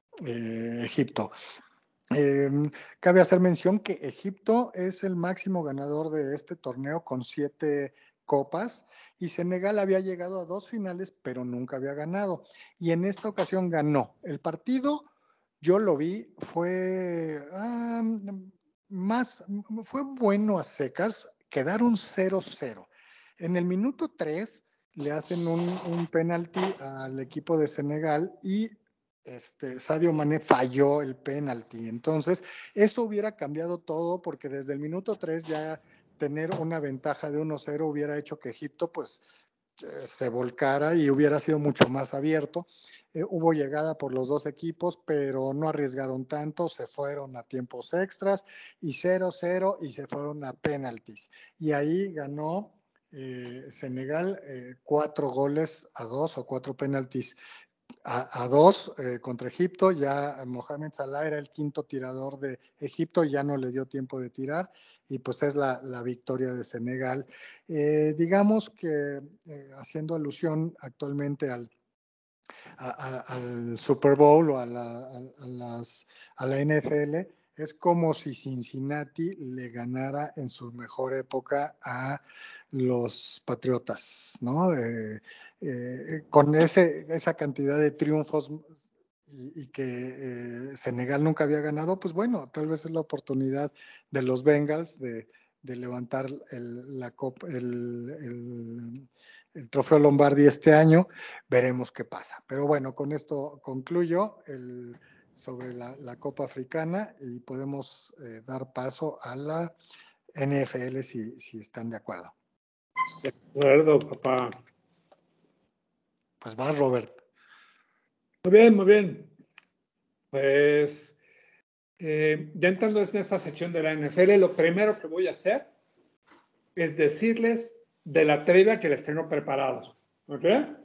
eh, Egipto. Eh, cabe hacer mención que Egipto es el máximo ganador de este torneo con siete copas y Senegal había llegado a dos finales pero nunca había ganado y en esta ocasión ganó. El partido yo lo vi, fue um, más, fue bueno a secas, quedaron cero cero. En el minuto tres le hacen un, un penalti al equipo de Senegal y este, Sadio Mané falló el penalti. Entonces, eso hubiera cambiado todo porque desde el minuto tres ya tener una ventaja de uno cero hubiera hecho que Egipto pues se volcara y hubiera sido mucho más abierto. Eh, hubo llegada por los dos equipos, pero no arriesgaron tanto, se fueron a tiempos extras y cero cero y se fueron a penaltis. Y ahí ganó eh, Senegal eh, cuatro goles a dos o cuatro penaltis a, a dos eh, contra Egipto. Ya Mohamed Salah era el quinto tirador de Egipto, ya no le dio tiempo de tirar y pues es la, la victoria de Senegal. Eh, digamos que eh, haciendo alusión actualmente al, a, a, al Super Bowl o a la, a, a, las, a la N F L, es como si Cincinnati le ganara en su mejor época a los Patriotas, ¿no? Eh, eh, con ese, esa cantidad de triunfos y, y que eh, Senegal nunca había ganado, pues bueno, tal vez es la oportunidad de los Bengals de, de levantar el, la copa, el, el, el trofeo Lombardi este año. Veremos qué pasa. Pero bueno, con esto concluyo el, sobre la, la Copa Africana y podemos eh, dar paso a la N F L si, si están de acuerdo. De acuerdo, papá. Pues va, Robert. Muy bien, muy bien. Pues eh, ya entrando en esta sección de la N F L, lo primero que voy a hacer es decirles de la trivia que les tengo preparados. ¿Ok?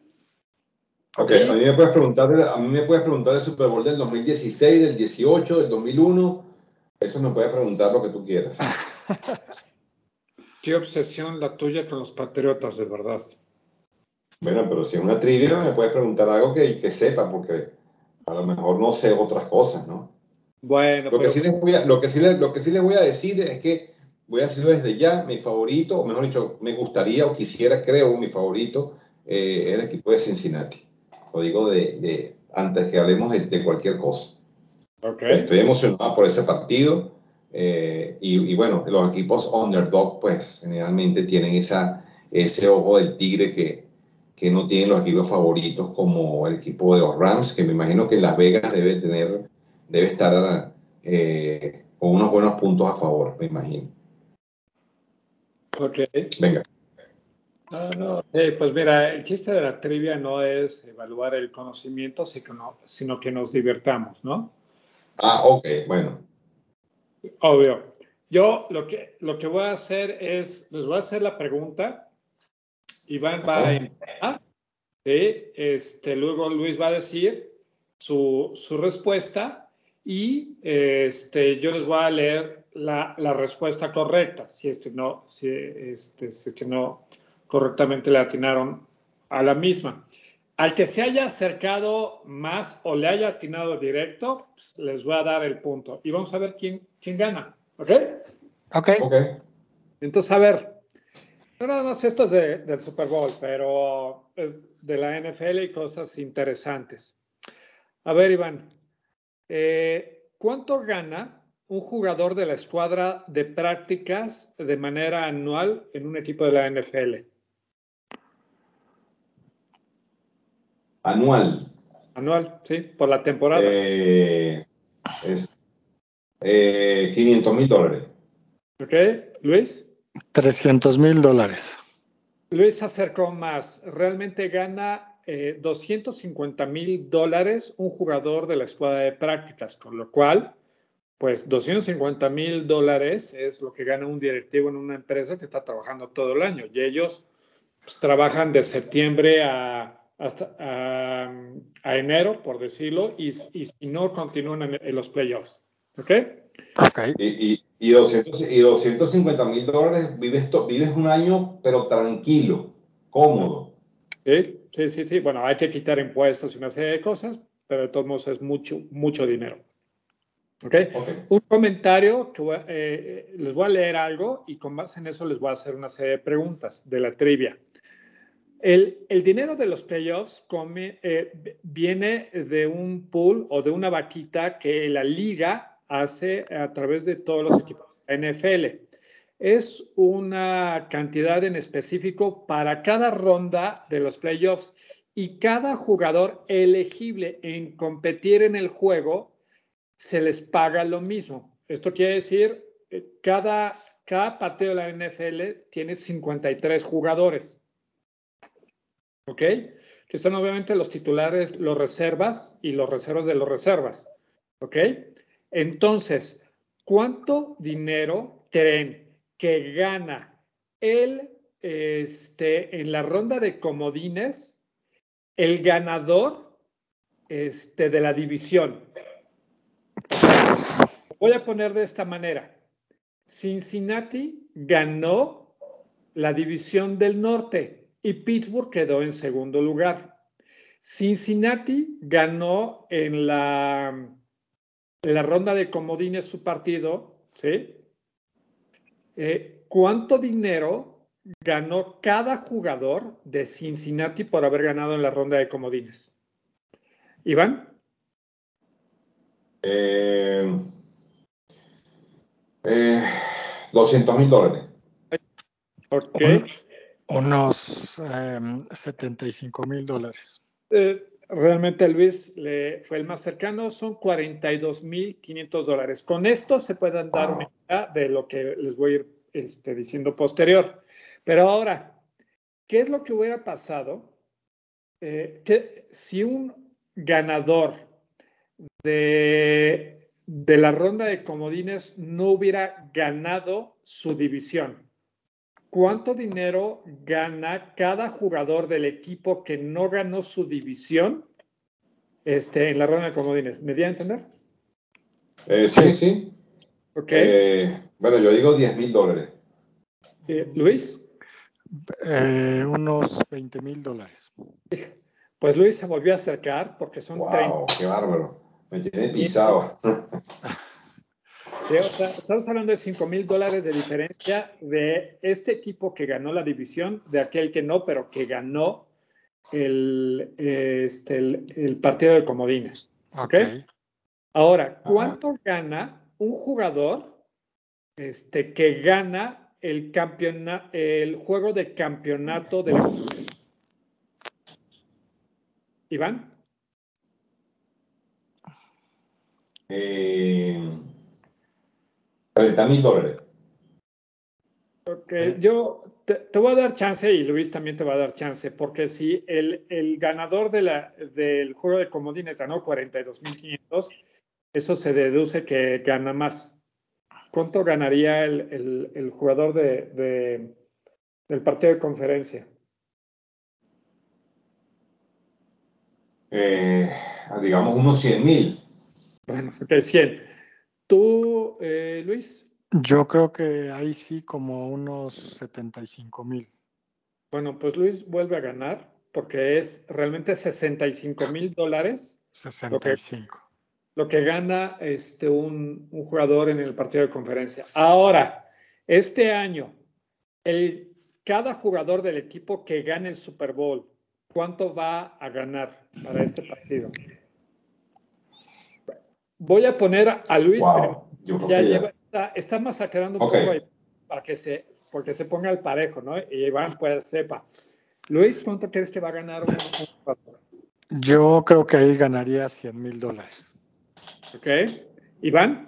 Ok, Y, a mí me puedes preguntar, a mí me puedes preguntar el Super Bowl del dos mil dieciséis, del dieciocho, del dos mil uno. Eso me puedes preguntar lo que tú quieras. qué obsesión la tuya con los Patriotas, de verdad. Bueno, pero si es una trivia, me puedes preguntar algo que, que sepa, porque a lo mejor no sé otras cosas, ¿no? Bueno, Lo que pero sí les voy a, lo que sí les, lo que sí les voy a decir es que voy a decirlo desde ya, mi favorito, o mejor dicho, me gustaría o quisiera, creo, mi favorito, eh, es el equipo de Cincinnati. Lo digo de, de antes que hablemos de, de cualquier cosa. okay. Estoy emocionado por ese partido eh, y, y bueno, los equipos underdog pues generalmente tienen esa, ese ojo del tigre que, que no tienen los equipos favoritos como el equipo de los Rams, que me imagino que en Las Vegas debe tener, debe estar eh, con unos buenos puntos a favor, me imagino. Ok. Venga. No, no. Eh, pues mira, el chiste de la trivia no es evaluar el conocimiento, sino, sino que nos divertamos, ¿no? Ah, ok, bueno. Obvio. Yo lo que, lo que voy a hacer es, les voy a hacer la pregunta. Iván va a empezar, ¿sí? Este, luego Luis va a decir su, su respuesta y este, yo les voy a leer la, la respuesta correcta, si es que no, si, este, si es que no correctamente le atinaron a la misma. Al que se haya acercado más o le haya atinado directo, pues, les voy a dar el punto. Y vamos a ver quién, quién gana. ¿Ok? Ok. Ok. Entonces, a ver, no nada más esto es de, del Super Bowl, pero es de la N F L y cosas interesantes. A ver, Iván, eh, ¿cuánto gana un jugador de la escuadra de prácticas de manera anual en un equipo de la N F L? Anual. Anual, sí, por la temporada. Eh, es eh, quinientos mil dólares. ¿Ok? Luis. trescientos mil dólares. Luis se acercó más. Realmente gana eh, doscientos cincuenta mil dólares un jugador de la escuadra de prácticas, con lo cual, pues doscientos cincuenta mil dólares es lo que gana un directivo en una empresa que está trabajando todo el año. Y ellos pues, trabajan de septiembre a, hasta a, a enero, por decirlo, y, y si no, continúan en, en los playoffs. ¿Ok? Ok. Y, y, y, doscientos, y doscientos cincuenta mil dólares, vives, to- vives un año, pero tranquilo, cómodo. Sí, sí, sí, sí. Bueno, hay que quitar impuestos y una serie de cosas, pero de todos modos es mucho, mucho dinero. ¿Ok? Ok. Un comentario que voy a- eh, les voy a leer algo y con base en eso les voy a hacer una serie de preguntas de la trivia. El, el dinero de los playoffs come, eh, viene de un pool o de una vaquita que la liga hace a través de todos los equipos de la N F L. Es una cantidad en específico para cada ronda de los playoffs y cada jugador elegible en competir en el juego se les paga lo mismo. Esto quiere decir, eh, cada, cada partido de la N F L tiene cincuenta y tres jugadores. ¿Ok? Que son obviamente los titulares, los reservas y los reservas de los reservas. ¿Ok? Entonces, ¿cuánto dinero creen que gana el, este, en la ronda de comodines el ganador este, de la división? O sea, voy a poner de esta manera. Cincinnati ganó la división del norte y Pittsburgh quedó en segundo lugar. Cincinnati ganó en la, en la ronda de comodines su partido, ¿sí? Eh, ¿Cuánto dinero ganó cada jugador de Cincinnati por haber ganado en la ronda de comodines? Iván. Eh, eh, doscientos mil dólares. Ok. Un, unos eh, setenta y cinco mil dólares. Eh, realmente Luis le fue el más cercano, son cuarenta y dos mil quinientos dólares. Con esto se pueden dar una Wow. idea de lo que les voy a ir este, diciendo posterior. Pero ahora, ¿qué es lo que hubiera pasado eh, que si un ganador de, de la ronda de comodines no hubiera ganado su división? ¿Cuánto dinero gana cada jugador del equipo que no ganó su división este, en la ronda de comodines? ¿Me di a entender? Eh, sí, sí. Ok. Eh, bueno, yo digo diez mil dólares. Eh, Luis. Eh, unos veinte mil dólares. Pues Luis se volvió a acercar porque son treinta Wow, qué bárbaro. Me tiene mil. pisado. O sea, estamos hablando de cinco mil dólares de diferencia de este equipo que ganó la división, de aquel que no, pero que ganó el, este, el, el partido de comodines. ¿Ok? Ok. Ahora, Ajá. ¿cuánto gana un jugador este, que gana el, campeona, el juego de campeonato de la... Iván. Eh, sesenta mil dólares. Ok, yo te, te voy a dar chance y Luis también te va a dar chance, porque si el, el ganador de la, del juego de comodines ganó cuarenta y dos mil quinientos, eso se deduce que gana más. ¿Cuánto ganaría el, el, el jugador de, de, del partido de conferencia? Eh, digamos unos cien mil. Bueno, ok, cien. ¿Tú, eh, Luis? Yo creo que ahí sí como unos setenta y cinco mil. Bueno, pues Luis vuelve a ganar porque es realmente sesenta y cinco mil dólares lo que, sesenta y cinco. lo que gana este, un, un jugador en el partido de conferencia. Ahora, este año, el, cada jugador del equipo que gane el Super Bowl, ¿cuánto va a ganar para este partido? Voy a poner a Luis primero. Wow, yo creo Ya que lleva, ya. está, está masacrando un Ok, poco ahí para que se, porque se ponga al parejo, ¿no? Y Iván pues sepa. Luis, ¿cuánto crees que va a ganar un, un jugador? Yo creo que ahí ganaría cien mil dólares. ¿Ok? Iván,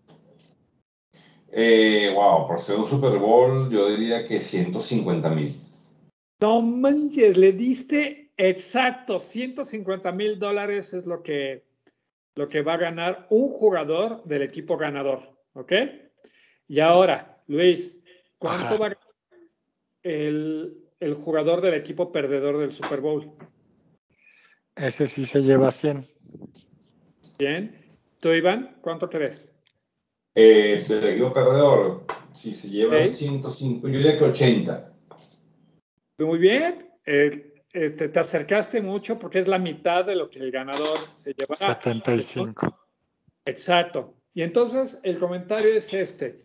eh, wow, por ser un Super Bowl, yo diría que ciento cincuenta mil. no manches, le diste exacto, ciento cincuenta mil dólares es lo que, lo que va a ganar un jugador del equipo ganador. ¿Ok? Y ahora, Luis, ¿cuánto Ajá. va a ganar el, el jugador del equipo perdedor del Super Bowl? Ese sí se lleva cien. Bien. ¿Tú, Iván, cuánto crees? Eh, el equipo perdedor, si se lleva Ok, ciento cinco, yo diría que ochenta. muy bien. Eh, este, te acercaste mucho porque es la mitad de lo que el ganador se llevará. setenta y Que son- cinco. Exacto. Y entonces el comentario es este.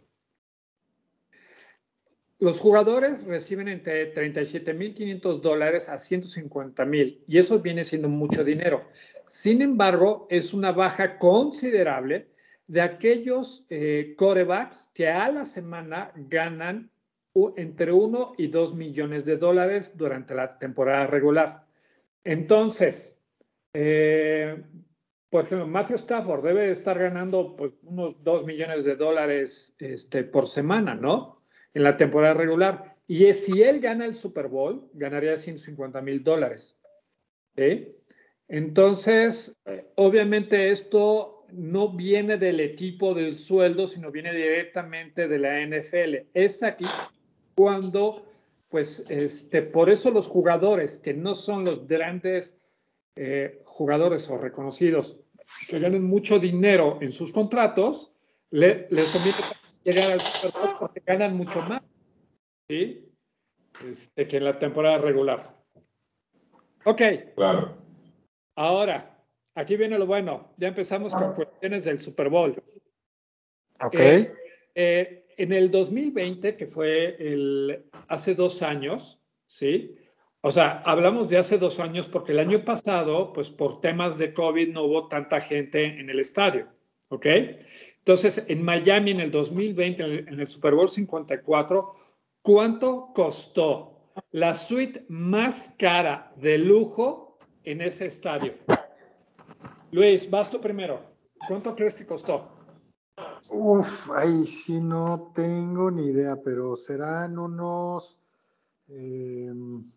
Los jugadores reciben entre treinta y siete mil quinientos dólares a ciento cincuenta mil y eso viene siendo mucho dinero. Sin embargo, es una baja considerable de aquellos eh, quarterbacks que a la semana ganan u- entre uno y dos millones de dólares durante la temporada regular. Entonces, eh, por ejemplo, Matthew Stafford debe de estar ganando pues, unos dos millones de dólares este, por semana, ¿no? En la temporada regular. Y es, si él gana el Super Bowl, ganaría ciento cincuenta mil dólares. ¿Sí? Entonces, eh, obviamente esto no viene del equipo del sueldo, sino viene directamente de la N F L. Es aquí cuando, pues, este, por eso los jugadores que no son los grandes eh, jugadores o reconocidos que ganen mucho dinero en sus contratos, le, les conviene llegar al Super Bowl porque ganan mucho más, ¿sí? Este, que en la temporada regular. Ok, Claro. ahora, aquí viene lo bueno. Ya empezamos con cuestiones del Super Bowl. Ok. Es, eh, en el dos mil veinte, que fue el, hace dos años, ¿sí? O sea, hablamos de hace dos años porque el año pasado, pues por temas de COVID no hubo tanta gente en el estadio, ¿ok? Entonces, en Miami en el dos mil veinte, en el, en el Super Bowl cincuenta y cuatro, ¿cuánto costó la suite más cara de lujo en ese estadio? Luis, vas tú primero. ¿Cuánto crees que costó? Uf, ahí sí no tengo ni idea, pero serán unos, eh,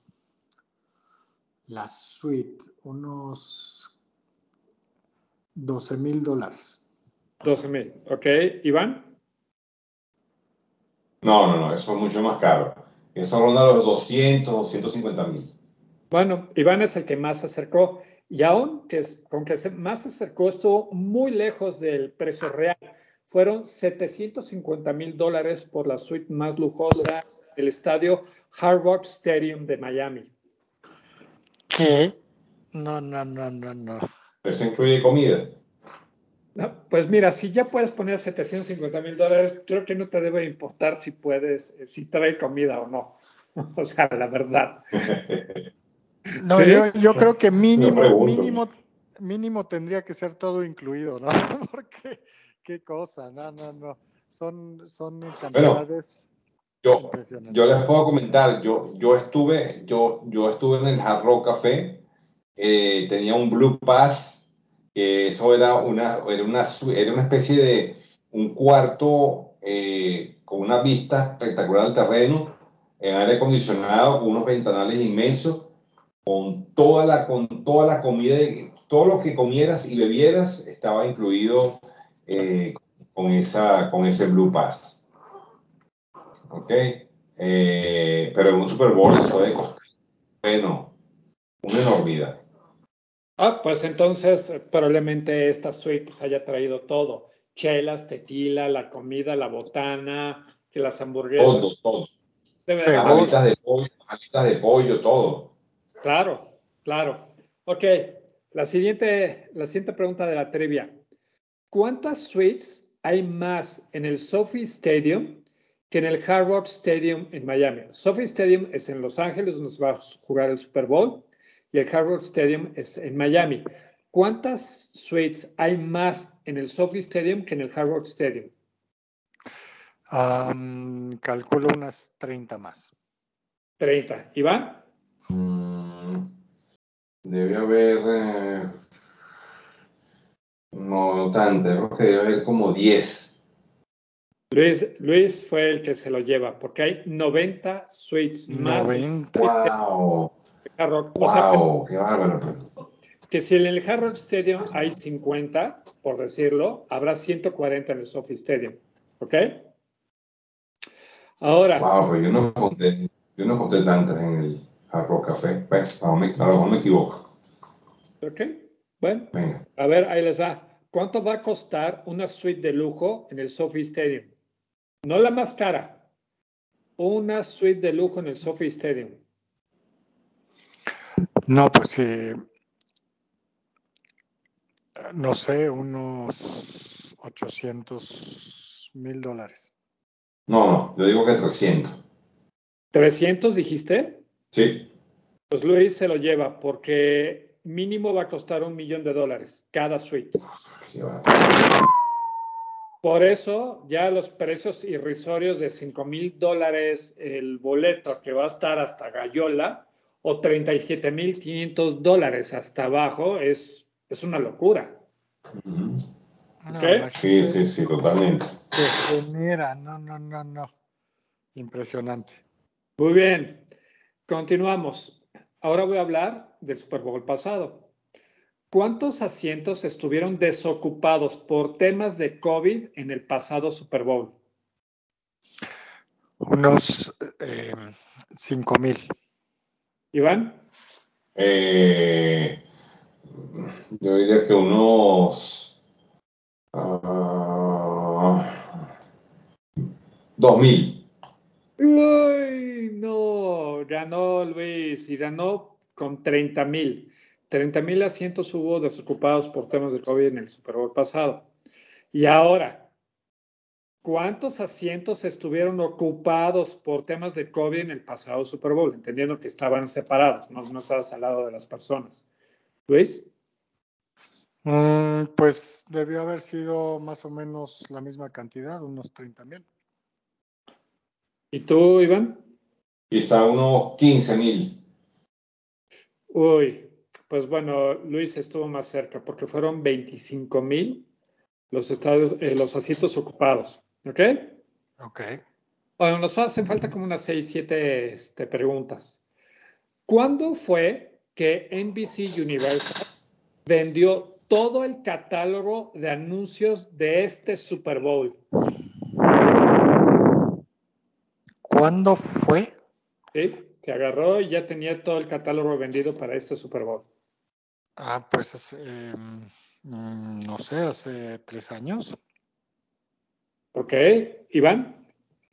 la suite, unos doce mil dólares. doce mil, ¿ok? Iván. No, no, no, eso es mucho más caro. Eso ronda los doscientos, doscientos cincuenta mil. Bueno, Iván es el que más se acercó y aún que es, con que se, más se acercó estuvo muy lejos del precio real. Fueron setecientos cincuenta mil dólares por la suite más lujosa del estadio Hard Rock Stadium de Miami. ¿Qué? No, no, no, no, no. Eso incluye comida. No, pues mira, si ya puedes poner setecientos cincuenta mil dólares, creo que no te debe importar si puedes, eh, si trae comida o no. O sea, la verdad. No, ¿Sí? yo, yo creo que Yo mínimo, pregunto. mínimo, mínimo tendría que ser todo incluido, ¿no? Porque, qué cosa, no, no, no. Son, son Bueno, cantidades yo, yo les impresionantes. puedo comentar, yo, yo estuve, yo, yo estuve en el Hard Rock Café, eh, tenía un Blue Pass, que eso era una, era una, su- era una especie de un cuarto eh, con una vista espectacular al terreno, en aire acondicionado, con unos ventanales inmensos, con toda la, con toda la comida, todo lo que comieras y bebieras estaba incluido eh, con, esa, con ese Blue Pass. ¿Ok? Eh, pero en un Super Bowl eso de costar, bueno, una enormidad. Ah, pues entonces eh, probablemente esta suite pues, haya traído todo. Chelas, tequila, la comida, la botana, que las hamburguesas. Todo, todo. Debe- Las ah, Seguro. alitas de pollo, las alitas de pollo, todo. claro, claro. Ok, la siguiente, la siguiente pregunta de la trivia. ¿Cuántas suites hay más en el SoFi Stadium que en el Hard Rock Stadium en Miami? SoFi Stadium es en Los Ángeles, donde se va a jugar el Super Bowl, y el Hard Rock Stadium es en Miami. ¿Cuántas suites hay más en el SoFi Stadium que en el Hard Rock Stadium? Um, calculo unas treinta más. treinta. ¿Iván? Mm, debe haber, eh, no, no tanto, creo que debe haber como diez. Luis, Luis fue el que se lo lleva, porque hay noventa suites más en noventa. ¡Wow! el Hard Rock. O sea, ¡Wow! ¡Qué bárbaro! que si en el Hard Rock Stadium hay cincuenta, por decirlo, habrá ciento cuarenta en el SoFi Stadium. ¿Ok? Ahora, ¡Wow! Pero yo no conté, yo no conté tantas en el Hard Rock Café. Pues, a lo mejor me, a lo mejor me equivoco. ¿ok? Bueno, Venga. a ver, ahí les va. ¿Cuánto va a costar una suite de lujo en el SoFi Stadium? No la más cara, una suite de lujo en el SoFi Stadium. No, pues sí, no sé, unos ochocientos mil dólares. No, no, yo digo que trescientos. ¿trescientos dijiste? Sí. Pues Luis se lo lleva porque mínimo va a costar un millón de dólares cada suite. Qué bárbaro. Por eso ya los precios irrisorios de cinco mil dólares el boleto que va a estar hasta Gallola o treinta y siete mil quinientos dólares hasta abajo es, es una locura. Ujú. ¿Ok? No, la Sí, gente sí, sí, totalmente. que genera, no, no, no, no. Impresionante. Muy bien. Continuamos. Ahora voy a hablar del Super Bowl pasado. ¿Cuántos asientos estuvieron desocupados por temas de COVID en el pasado Super Bowl? Unos eh, cinco mil. Iván, Eh, yo diría que unos ah, dos mil. uy, no, ganó Luis y ganó con treinta mil. treinta mil asientos hubo desocupados por temas de COVID en el Super Bowl pasado. Y ahora, ¿cuántos asientos estuvieron ocupados por temas de COVID en el pasado Super Bowl? Entendiendo que estaban separados, no, no estabas al lado de las personas. Luis, Mm, pues debió haber sido más o menos la misma cantidad, unos treinta mil. ¿y tú, Iván? Quizá unos quince mil. Uy, pues bueno, Luis estuvo más cerca porque fueron veinticinco mil los, estadios, eh, los asientos ocupados. ¿Ok? Ok. Bueno, nos hacen falta como unas seis, siete este, preguntas. ¿Cuándo fue que N B C Universal vendió todo el catálogo de anuncios de este Super Bowl? ¿Cuándo fue? ¿Sí? Se agarró y ya tenía todo el catálogo vendido para este Super Bowl. Ah, pues hace, eh, mm, no sé, hace tres años. ¿Ok? Iván.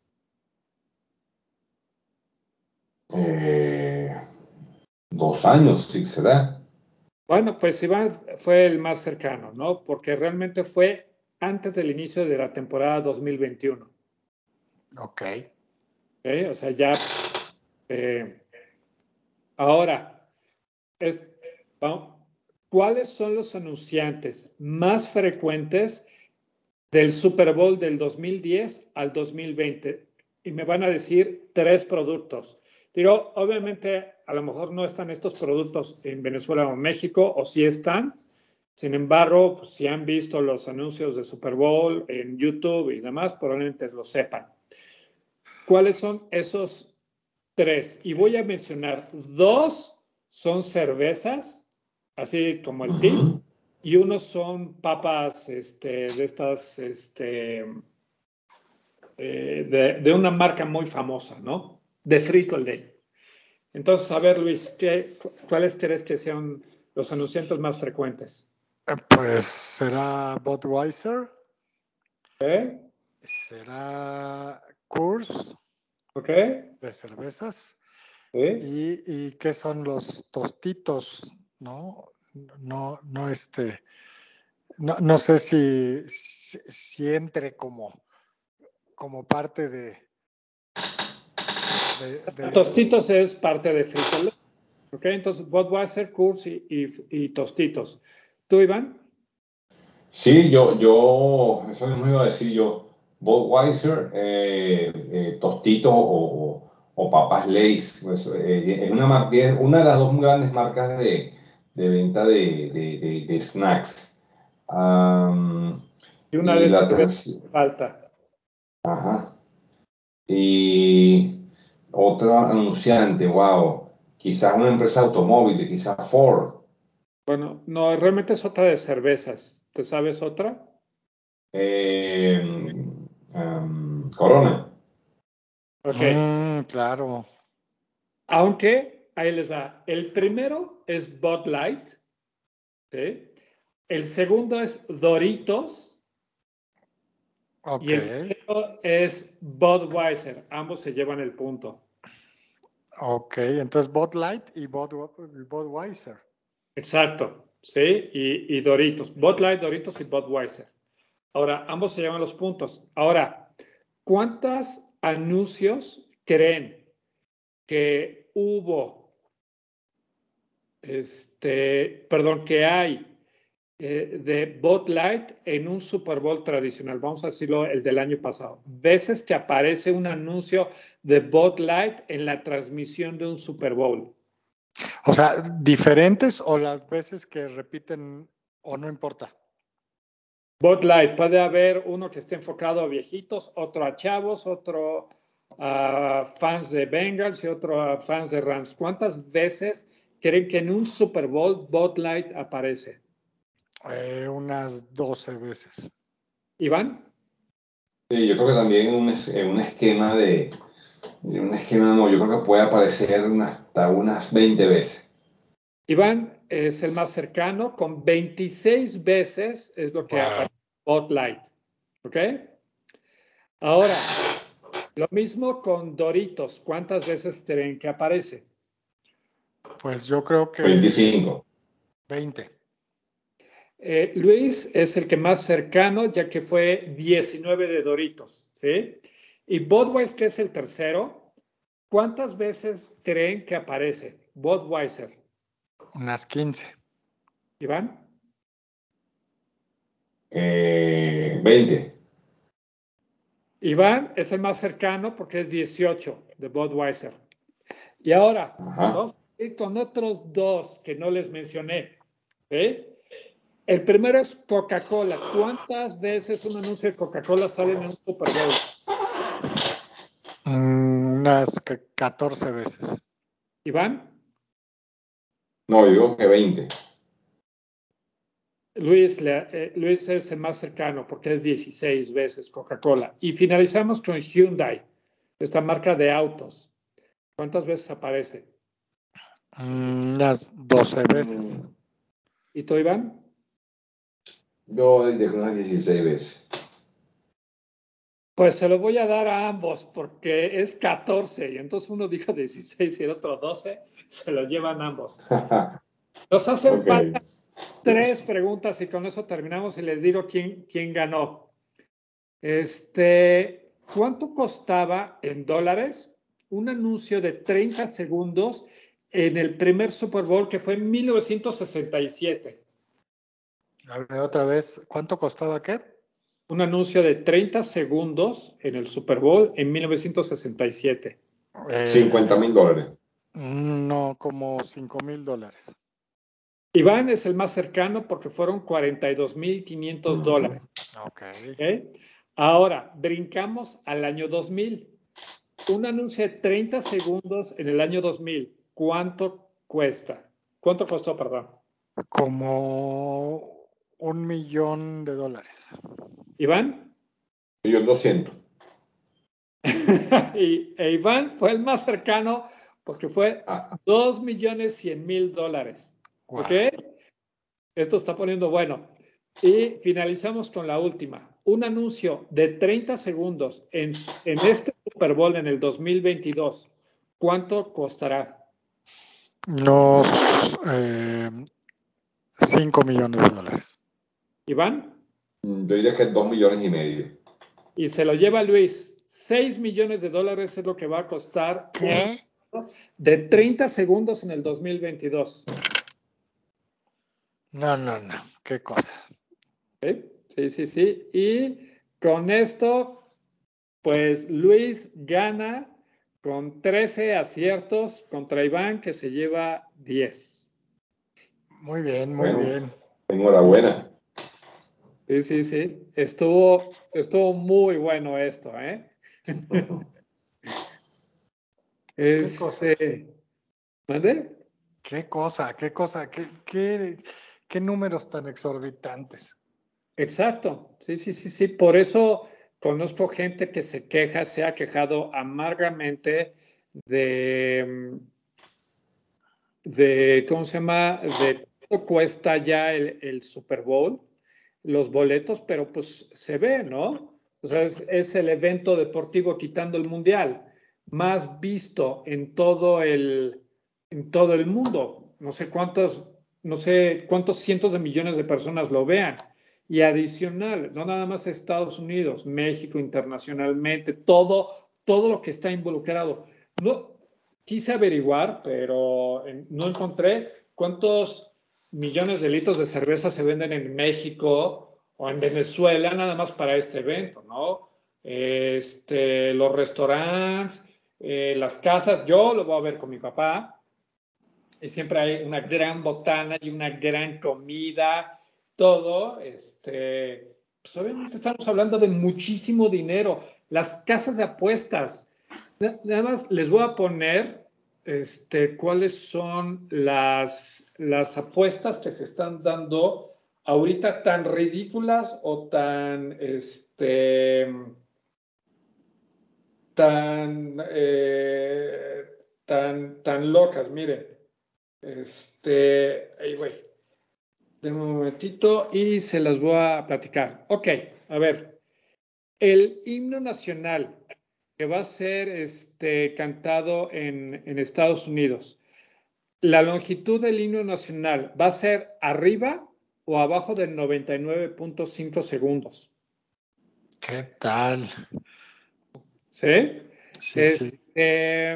Eh, dos años, sí será. Bueno, pues Iván fue el más cercano, ¿no? Porque realmente fue antes del inicio de la temporada dos mil veintiuno. Ok. ¿Ok? O sea, ya eh, ahora, es, vamos, ¿cuáles son los anunciantes más frecuentes del Super Bowl del dos mil diez al dos mil veinte? Y me van a decir tres productos. Digo, obviamente, a lo mejor no están estos productos en Venezuela o México, o sí están, Sin embargo, pues, si han visto los anuncios de Super Bowl en YouTube y demás, probablemente lo sepan. ¿Cuáles son esos tres? Y voy a mencionar dos son cervezas, así como el tip, Ujú. y uno son papas este, de estas, este, eh, de, de una marca muy famosa, ¿no? De Frito-Lay. Entonces, a ver, Luis, ¿qué, ¿cuáles crees que sean los anunciantes más frecuentes? Eh, Pues será Budweiser, ¿Ok? será Coors ¿Ok? de cervezas ¿Sí? y, y qué son los tostitos, ¿no? No, no este, no, no sé si, si, si entre como, como parte de, de, de- Tostitos es parte de Frito-Lay. ¿Ok? Entonces, Budweiser, Coors y, y, y Tostitos. ¿Tú, Iván? Sí, yo, yo, eso mismo iba a decir yo, Budweiser, eh, eh, Tostitos o, o, o Papas Lay's, pues, eh, es una, mar- es una de las dos grandes marcas de, de venta de, de, de- de snacks. Am, Y una y de la cerveza tercera, falta. ajá, y otro anunciante, wow, quizás una empresa automóvil, quizás Ford, Bueno, no, realmente es otra de cervezas. ¿Te sabes otra? eh, am, Corona. Ok. Mm, claro, Aunque, ahí les va. El primero es Bud Light, ¿sí? El segundo es Doritos ok, y el tercero es Budweiser. Ambos se llevan el punto. ok, entonces Bud Light y Bud, Budweiser. Exacto, ¿sí? Y, y Doritos. Bud Light, Doritos y Budweiser. Ahora, ambos se llevan los puntos. Ahora, ¿cuántos anuncios creen que hubo, este, perdón, que hay eh, de Bud Light en un Super Bowl tradicional? Vamos a decirlo el del año pasado. Veces que aparece un anuncio de Bud Light en la transmisión de un Super Bowl. O sea, diferentes o las veces que repiten o no importa. Bud Light, puede haber uno que esté enfocado a viejitos, otro a chavos, otro a fans de Bengals y otro a fans de Rams. ¿Cuántas veces creen que en un Super Bowl Bud Light aparece? Eh, unas doce veces. ¿Iván? Sí, yo creo que también en un, es- en un esquema de, de un esquema, no, yo creo que puede aparecer una- hasta unas veinte veces. Iván es el más cercano, con veintiséis veces es lo que Wow. aparece Bud Light. ¿Ok? Ahora, lo mismo con Doritos. ¿Cuántas veces creen que aparece? Pues yo creo que es Veinticinco. veinte. Eh, Luis es el que más cercano, ya que fue diecinueve de Doritos, ¿sí? Y Budweiser, que es el tercero, ¿cuántas veces creen que aparece Budweiser? Unas quince. ¿Iván? Eh, veinte. Iván es el más cercano porque es dieciocho de Budweiser. Y ahora, Ajá. vamos a ir con otros dos que no les mencioné, ¿sí? El primero es Coca-Cola. ¿Cuántas veces un anuncio de Coca-Cola sale en un Super Bowl? Mm, unas catorce veces. ¿Iván? No, yo digo que veinte. Luis, eh, Luis es el más cercano porque es dieciséis veces Coca-Cola. Y finalizamos con Hyundai, esta marca de autos. ¿Cuántas veces aparece? Mm, unas doce veces. Mm, ¿Y tú, Iván? yo diría que unas dieciséis veces. Pues se lo voy a dar a ambos porque es catorce y entonces uno dijo dieciséis y el otro doce, se lo llevan ambos. Nos hacen Ok. falta tres preguntas y con eso terminamos y les digo quién, quién ganó. Este, ¿cuánto costaba en dólares un anuncio de treinta segundos en el primer Super Bowl que fue en mil novecientos sesenta y siete? A ver, otra vez, ¿cuánto costaba qué? Un anuncio de treinta segundos en el Super Bowl en mil novecientos sesenta y siete. Eh, Cincuenta mil dólares. no, como cinco mil dólares. Iván es el más cercano porque fueron cuarenta y dos mil quinientos dólares. Okay. ¿Okay? Ahora, brincamos al año dos mil. Un anuncio de treinta segundos en el año dos mil. ¿Cuánto cuesta? ¿Cuánto costó, perdón? Como un millón de dólares. ¿Iván? Millón doscientos. y e Iván fue el más cercano porque fue Ah, dos millones cien mil dólares. Wow. ¿Ok? Esto está poniendo bueno. Y finalizamos con la última. Un anuncio de treinta segundos en, en este Super Bowl en el dos mil veintidós. ¿Cuánto costará? Unos eh, cinco millones de dólares. ¿Iván? yo diría que dos millones y medio. Y se lo lleva Luis. seis millones de dólares es lo que va a costar ¿Qué? de treinta segundos en el dos mil veintidós. No, no, no. Qué cosa. ¿Sí? Sí, sí, sí. Y con esto, pues Luis gana con trece aciertos contra Iván, que se lleva diez. Muy bien, muy Bueno, bien. enhorabuena. Sí, sí, sí. Estuvo, estuvo muy bueno esto, ¿eh? Qué cosa. Este, ¿mande? Qué cosa, qué cosa, qué, qué, qué números tan exorbitantes. Exacto. Sí, sí, sí, sí. Por eso conozco gente que se queja, se ha quejado amargamente de, de ¿cómo se llama? De cuánto cuesta ya el, el Super Bowl, los boletos, pero pues se ve, ¿no? O sea, es, es el evento deportivo quitando el mundial más visto en todo el, en todo el mundo. No sé cuántos, no sé cuántos cientos de millones de personas lo vean. Y adicional, no nada más Estados Unidos, México internacionalmente, todo, todo lo que está involucrado. No, quise averiguar, pero no encontré cuántos millones de litros de cerveza se venden en México o en Venezuela nada más para este evento, ¿no? Este, los restaurantes, eh, las casas, yo lo voy a ver con mi papá y siempre hay una gran botana y una gran comida, todo, este, pues obviamente estamos hablando de muchísimo dinero. Las casas de apuestas, nada más les voy a poner este, cuáles son las, las apuestas que se están dando ahorita tan ridículas o tan, este, tan, eh, tan, tan locas. Miren, este, ahí voy. De un momentito y se las voy a platicar. Ok, a ver, el himno nacional que va a ser este, cantado en, en Estados Unidos. La longitud del himno nacional va a ser arriba o abajo de noventa y nueve punto cinco segundos. ¿Qué tal? ¿Sí? Sí, sí. Este,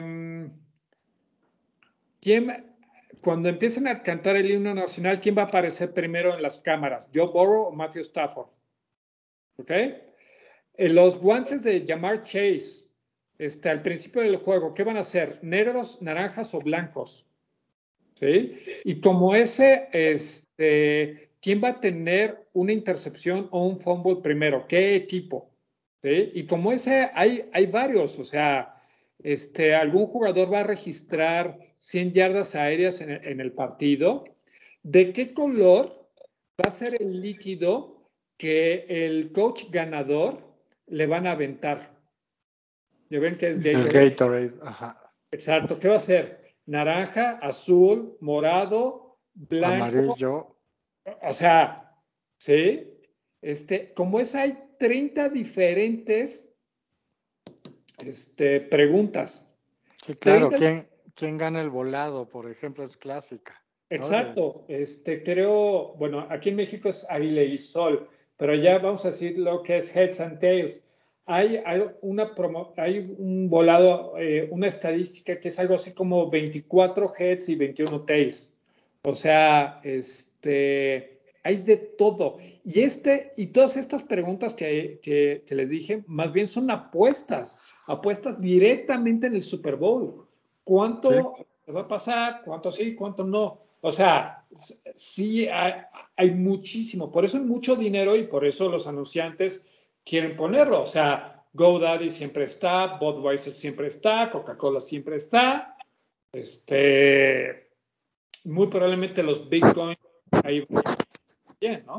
¿quién, cuando empiecen a cantar el himno nacional, ¿quién va a aparecer primero en las cámaras? ¿Joe Burrow o Matthew Stafford? ¿Ok? Los guantes de Jamar Chase, este, al principio del juego, ¿qué van a ser? ¿Negros, naranjas o blancos? ¿Sí? Y como ese, este, ¿quién va a tener una intercepción o un fumble primero? ¿Qué equipo? ¿Sí? Y como ese, hay, hay varios, o sea, este, algún jugador va a registrar cien yardas aéreas en el, en el partido. ¿De qué color va a ser el líquido que el coach ganador le van a aventar? ¿Ya ven que es El Gatorade? Gatorade, ajá. Exacto, ¿qué va a ser? Naranja, azul, morado, blanco, Amarillo. o sea, ¿sí? Este, como es, hay treinta diferentes este, preguntas. Sí, claro. treinta, ¿Quién, quién gana el volado, por ejemplo, es clásica, ¿no? De, exacto, este, creo, bueno, aquí en México es águila y sol, pero ya vamos a decir lo que es heads and tails. Hay, hay, una promo, hay un volado, eh, una estadística que es algo así como veinticuatro heads y veintiuno tails. O sea, este, hay de todo. Y, este, y todas estas preguntas que, que, que les dije, más bien son apuestas, apuestas directamente en el Super Bowl. sí, ¿Cuánto te va a pasar? ¿Cuánto sí? ¿Cuánto no? O sea, sí hay, hay muchísimo, por eso hay mucho dinero y por eso los anunciantes quieren ponerlo. O sea, GoDaddy siempre está, Budweiser siempre está, Coca-Cola siempre está. Este, muy probablemente los Bitcoin ahí vayan bien, ¿no?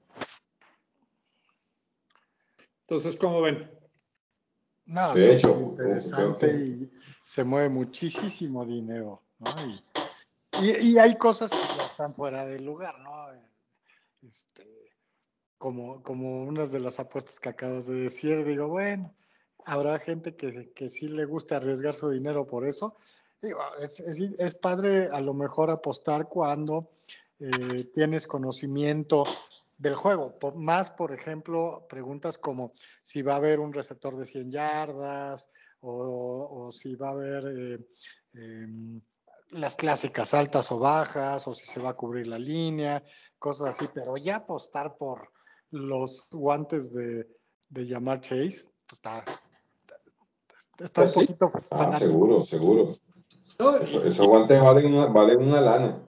Entonces, ¿cómo ven? No, De súper hecho, creo interesante que y se mueve muchísimo dinero, ¿no? Y, y, y hay cosas que ya están fuera de lugar, ¿no? Este, como, como unas de las apuestas que acabas de decir, digo, bueno, habrá gente que, que sí le gusta arriesgar su dinero por eso. Digo, es, es, es padre a lo mejor apostar cuando eh, tienes conocimiento del juego. Por, más, por ejemplo, preguntas como si va a haber un receptor de cien yardas o, o si va a haber eh, eh, las clásicas altas o bajas o si se va a cubrir la línea, cosas así, pero ya apostar por los guantes de, de Jamar Chase, pues está, está un Pues sí, poquito ah, fanático. seguro, seguro. ¿no? Eso- Y, esos guantes valen una, valen una lana.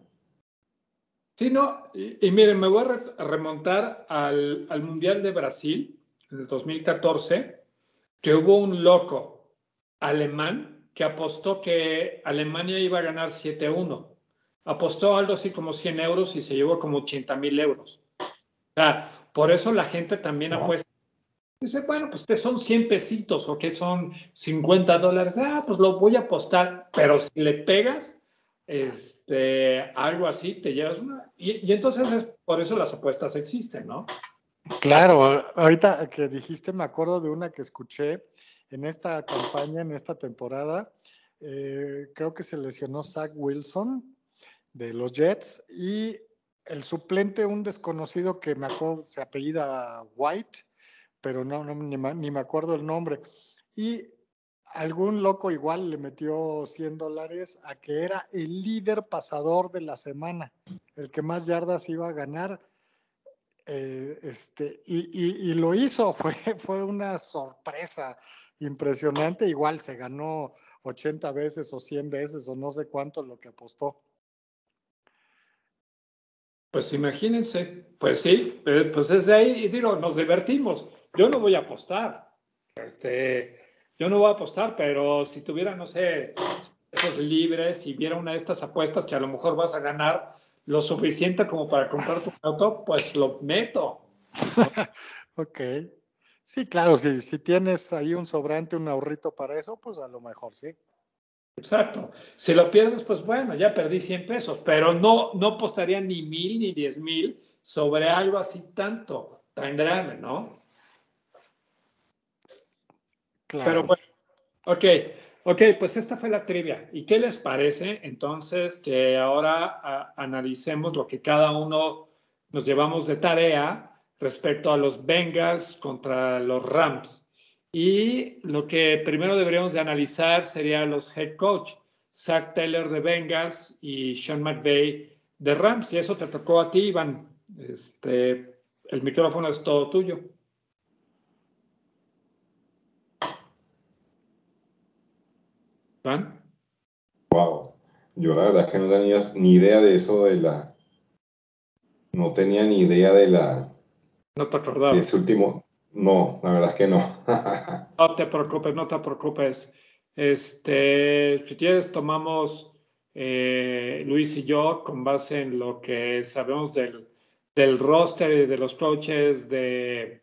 sí, no, y, y miren, me voy a, re- a remontar al, al Mundial de Brasil en el dos mil catorce, que hubo un loco alemán que apostó que Alemania iba a ganar siete a uno. Apostó algo así como cien euros y se llevó como ochenta mil euros. O sea, por eso la gente también Wow. apuesta. Dice, bueno, pues que son cien pesitos o que son cincuenta dólares. Ah, pues lo voy a apostar. Pero si le pegas, este, algo así, te llevas una. Y, y entonces es, por eso las apuestas existen, ¿no? Claro, ahorita que dijiste, me acuerdo de una que escuché en esta campaña, en esta temporada. Eh, creo que se lesionó Zach Wilson de los Jets y el suplente, un desconocido que me acuerdo, se apellida White, pero no, no ni, ni me acuerdo el nombre. Y algún loco igual le metió cien dólares a que era el líder pasador de la semana, el que más yardas iba a ganar. Eh, este, y, y, y, lo hizo, fue, fue una sorpresa impresionante. Igual se ganó ochenta veces o cien veces o no sé cuánto lo que apostó. Pues imagínense, pues sí, eh, pues desde ahí, y digo, nos divertimos. Yo no voy a apostar, este, yo no voy a apostar, pero si tuviera, no sé, esos libres y viera una de estas apuestas que a lo mejor vas a ganar lo suficiente como para comprar tu auto, pues lo meto, ¿no? Ok. Sí, claro, si, si tienes ahí un sobrante, un ahorrito para eso, pues a lo mejor sí. Exacto. Si lo pierdes, pues bueno, ya perdí cien pesos, pero no, no apostaría ni mil ni diez mil sobre algo así tanto, tan grande, ¿no? Pero Claro. bueno. Ok, ok, pues esta fue la trivia. ¿Y qué les parece entonces que ahora a, analicemos lo que cada uno nos llevamos de tarea respecto a los Bengals contra los Rams? Y lo que primero deberíamos de analizar sería los head coach, Zach Taylor de Bengals y Sean McVay de Rams. Y eso te tocó a ti, Iván. Este, el micrófono es todo tuyo. ¿Van? Wow. Yo la verdad es que no tenía ni idea de eso de la, no tenía ni idea de la, No te de ese acordabas. último, no, la verdad es que no. No te preocupes, no te preocupes. Este, si quieres, tomamos eh, Luis y yo con base en lo que sabemos del, del roster y de los coaches de,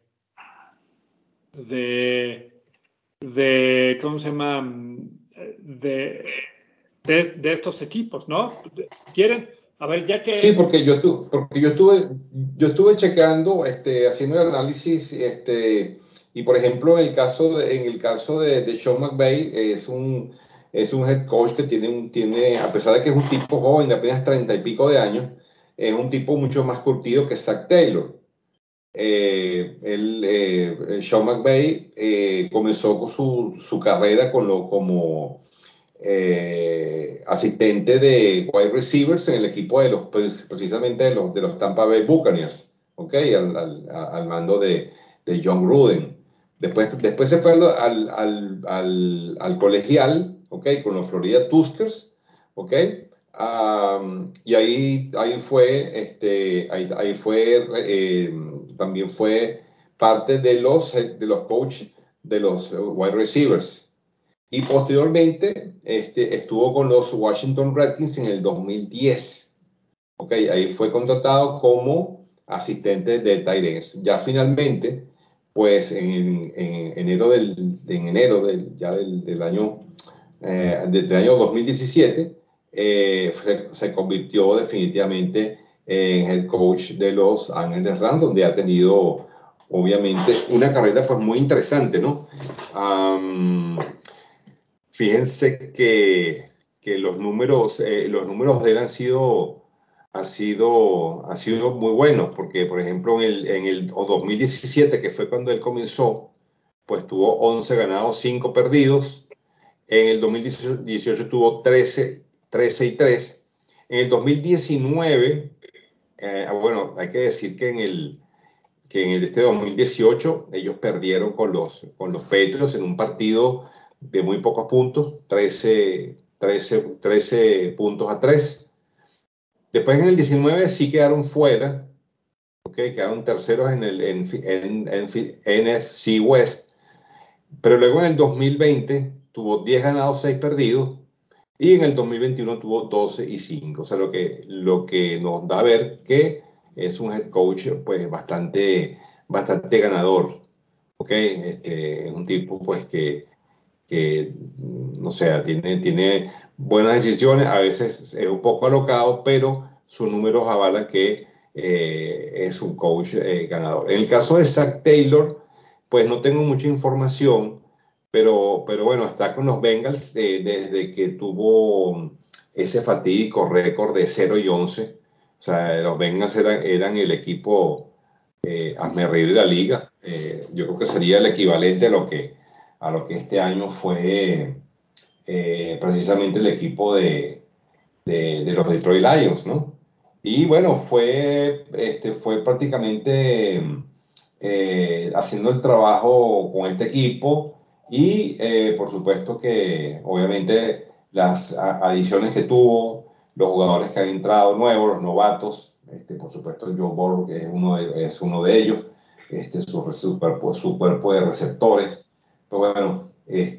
de, de ¿cómo se llama? De, de, de estos equipos, ¿no? ¿Quieren? A ver, ya Sí, que porque yo, tu, porque yo estuve, yo estuve checando, este, haciendo el análisis, este, y por ejemplo, en el caso de, en el caso de, de Sean McVay, es un, es un head coach que tiene, un, tiene, a pesar de que es un tipo joven, de apenas treinta y pico de años, es un tipo mucho más curtido que Zach Taylor. Eh, él, eh, Sean McVay eh, comenzó con su, su carrera con lo, como eh, asistente de wide receivers en el equipo de los, pues, precisamente de los, de los Tampa Bay Buccaneers, ¿ok? Al, al, al mando de, de John Gruden. Después, después se fue al, al, al, al colegial, ¿ok? Con los Florida Tuskers, ¿ok? Um, y ahí, ahí fue, este, ahí, ahí fue, eh, también fue parte de los, de los coaches de los wide receivers. Y posteriormente este, estuvo con los Washington Redskins en el dos mil diez. Okay, ahí fue contratado como asistente de tight ends. Ya finalmente, pues en, en enero del, en enero del, ya del, del año, eh, del año dos mil diecisiete, eh, se, se convirtió definitivamente en head coach de los Ángeles Rams, donde ha tenido obviamente una carrera pues muy interesante, ¿no? Um, fíjense que, que los números, eh, los números de él han sido, ha sido, ha sido muy buenos, porque por ejemplo en el, en el dos mil diecisiete, que fue cuando él comenzó, pues tuvo once ganados, cinco perdidos. En el dos mil dieciocho tuvo trece, trece y tres. En el dos mil diecinueve, eh, bueno, hay que decir que en el, que en el este dos mil dieciocho ellos perdieron con los, con los Patriots en un partido de muy pocos puntos, trece, trece, trece puntos a tres. Después en el diecinueve sí quedaron fuera, okay, quedaron terceros en el en, en, en, N F C West, pero luego en el dos mil veinte tuvo diez ganados, seis perdidos, y en el dos mil veintiuno tuvo doce y cinco. O sea, lo que, lo que nos da a ver que es un head coach pues bastante, bastante ganador. ¿Ok? Este, es un tipo pues que, que no sé, tiene, tiene buenas decisiones, a veces es un poco alocado, pero sus números avalan que eh, es un coach eh, ganador. En el caso de Zach Taylor, pues no tengo mucha información, pero, pero bueno, está con los Bengals eh, desde que tuvo ese fatídico récord de cero y once. O sea, los Bengals eran, eran el equipo eh, hazmerreír de la liga. Eh, yo creo que sería el equivalente a lo que, a lo que este año fue eh, precisamente el equipo de, de, de, los Detroit Lions, ¿no? Y bueno, fue, este, fue prácticamente eh, haciendo el trabajo con este equipo y eh, por supuesto que obviamente las adiciones que tuvo, los jugadores que han entrado nuevos, los novatos, este, por supuesto Joe Burrow que es uno de, es uno de ellos, este, su, su, cuerpo, su cuerpo de receptores. Pero bueno,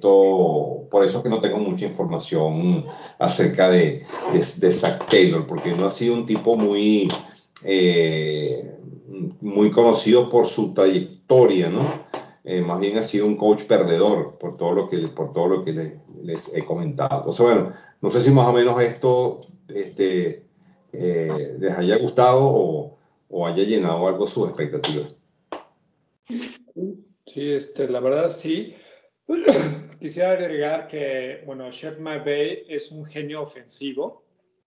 esto, por eso es que no tengo mucha información acerca de, de, de Zach Taylor, porque no ha sido un tipo muy, eh, muy conocido por su trayectoria, ¿no? Eh, más bien ha sido un coach perdedor por todo lo que, por todo lo que le, les he comentado. Entonces, bueno, no sé si más o menos esto este, eh, les haya gustado o, o haya llenado algo sus expectativas. Sí, este, la verdad sí. Quisiera agregar que, bueno, Sean McVay es un genio ofensivo.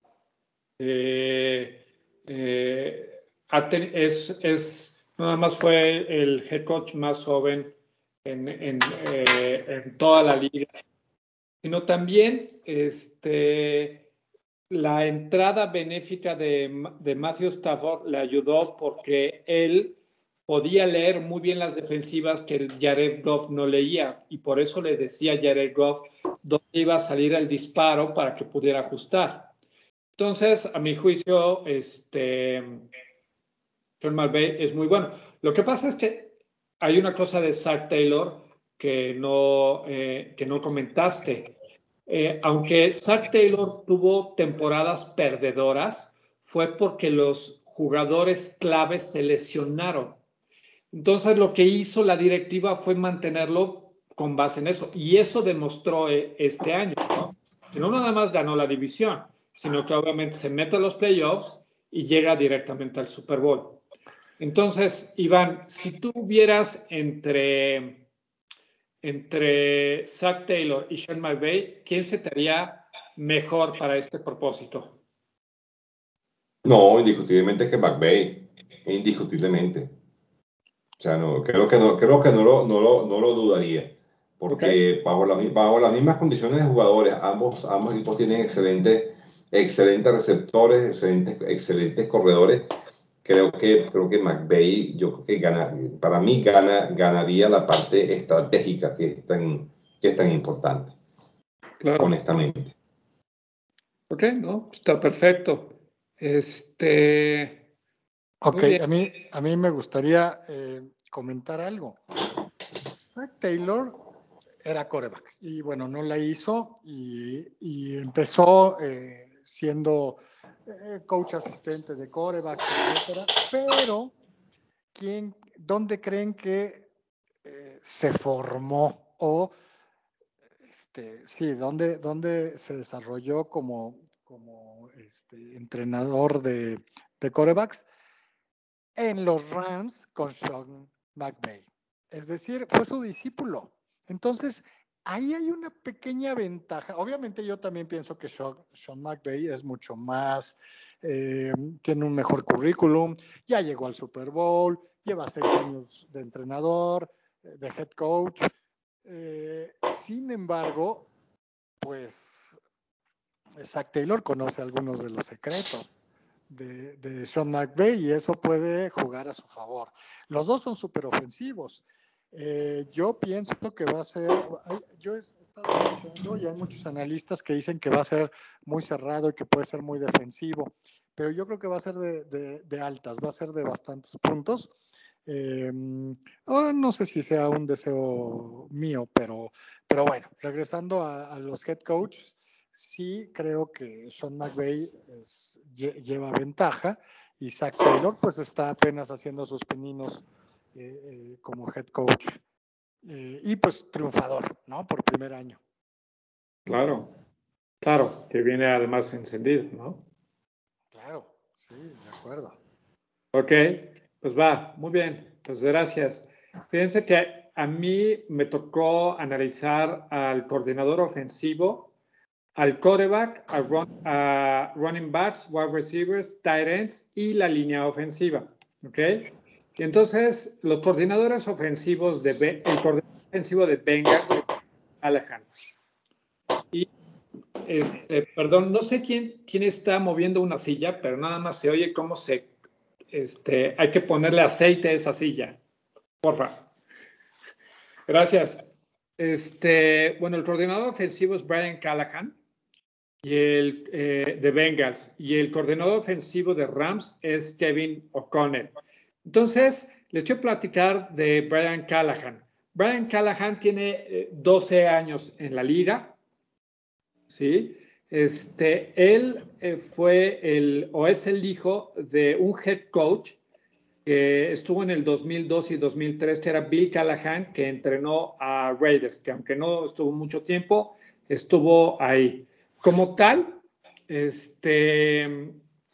Eh, eh, es, es, nada más fue el head coach más joven en, en, eh, en toda la liga, sino también este, la entrada benéfica de, de Matthew Stafford le ayudó porque él podía leer muy bien las defensivas que Jared Goff no leía y por eso le decía a Jared Goff dónde iba a salir el disparo para que pudiera ajustar. Entonces, a mi juicio, este, Sean McVay es muy bueno. Lo que pasa es que hay una cosa de Zach Taylor que no, eh, que no comentaste. Eh, aunque Zach Taylor tuvo temporadas perdedoras, fue porque los jugadores claves se lesionaron. Entonces, lo que hizo la directiva fue mantenerlo con base en eso. Y eso demostró eh, este año, ¿no? Que no nada más ganó la división, sino que obviamente se mete a los playoffs y llega directamente al Super Bowl. Entonces, Iván, si tú vieras entre, entre Zach Taylor y Sean McVay, ¿quién se te haría mejor para este propósito? No, indiscutiblemente que McVay, indiscutiblemente. O sea, no, creo que no, creo que no lo, no lo, no lo dudaría, Okay. porque bajo, la, bajo las mismas condiciones de jugadores, ambos, ambos equipos tienen excelentes, excelentes receptores, excelentes, excelentes corredores. Creo que, creo que McVay, yo creo que gana, para mí gana, ganaría la parte estratégica que es tan, que es tan importante, Claro. honestamente. Ok, no, está perfecto. Este, Ok, muy bien. a mí, a mí me gustaría eh, comentar algo. Zach Taylor era quarterback y bueno, no la hizo y, y empezó eh, siendo eh, coach asistente de quarterbacks, etcétera. Pero, ¿quién, ¿dónde creen que eh, se formó o este, sí, dónde, dónde se desarrolló como, como este, entrenador de, de quarterbacks? En los Rams con Sean McVay. Es decir, fue su discípulo. Entonces, ahí hay una pequeña ventaja. Obviamente yo también pienso que Sean, Sean McVay es mucho más, eh, tiene un mejor currículum, ya llegó al Super Bowl, lleva seis años de entrenador, de head coach. Eh, sin embargo, pues Zach Taylor conoce algunos de los secretos de, de Sean McVay y eso puede jugar a su favor. Los dos son súper ofensivos. Eh, yo pienso que va a ser, yo he estado escuchando y hay muchos analistas que dicen que va a ser muy cerrado y que puede ser muy defensivo, pero yo creo que va a ser de, de, de altas, va a ser de bastantes puntos. Eh, oh, no sé si sea un deseo mío, pero, pero bueno, regresando a, a los head coaches, sí creo que Sean McVay es, lleva ventaja y Zach Taylor pues está apenas haciendo sus pininos eh, eh, como head coach eh, y pues triunfador, ¿no? Por primer año. Claro, claro, que viene además encendido, ¿no? Claro, sí, de acuerdo. Ok, pues va, muy bien, pues gracias. Fíjense que a mí me tocó analizar al coordinador ofensivo, al quarterback, a, run, a running backs, wide receivers, tight ends y la línea ofensiva. ¿Ok? Y entonces, los coordinadores ofensivos de el coordinador ofensivo de Bengals es Callahan. Y este, perdón, no sé quién, quién está moviendo una silla, pero nada más se oye cómo se, este, hay que ponerle aceite a esa silla. Porfa. Gracias. Este, bueno, el coordinador ofensivo es Brian Callahan. Y el eh, de Bengals y el coordinador ofensivo de Rams es Kevin O'Connell. Entonces, les quiero platicar de Brian Callahan. Brian Callahan tiene eh, doce años en la liga, ¿sí? Este, él eh, fue el, o es el hijo de un head coach que estuvo en el dos mil dos y dos mil tres, que era Bill Callahan, que entrenó a Raiders, que aunque no estuvo mucho tiempo, estuvo ahí. Como tal, este,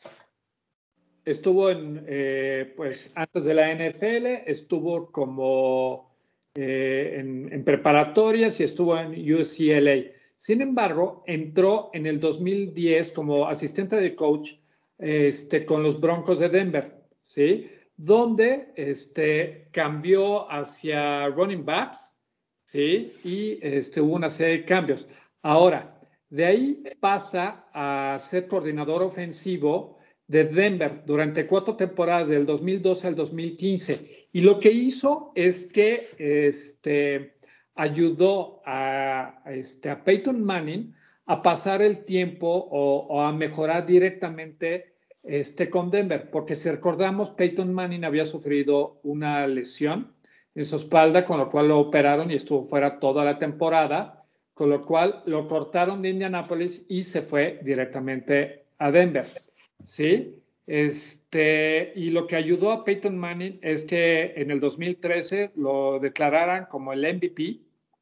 estuvo en, eh, pues antes de la N F L, estuvo como eh, en, en preparatorias y estuvo en U C L A. Sin embargo, entró en el dos mil diez como asistente de coach este, con los Broncos de Denver, ¿sí? Donde este, cambió hacia running backs, ¿sí? Y este, hubo una serie de cambios. Ahora, de ahí pasa a ser coordinador ofensivo de Denver durante cuatro temporadas, del dos mil doce al dos mil quince. Y lo que hizo es que este, ayudó a, a, este, a Peyton Manning a pasar el tiempo o, o a mejorar directamente este, con Denver, porque si recordamos, Peyton Manning había sufrido una lesión en su espalda, con lo cual lo operaron y estuvo fuera toda la temporada, con lo cual lo cortaron de Indianapolis y se fue directamente a Denver, ¿sí? Este, y lo que ayudó a Peyton Manning es que en el dos mil trece lo declararan como el M V P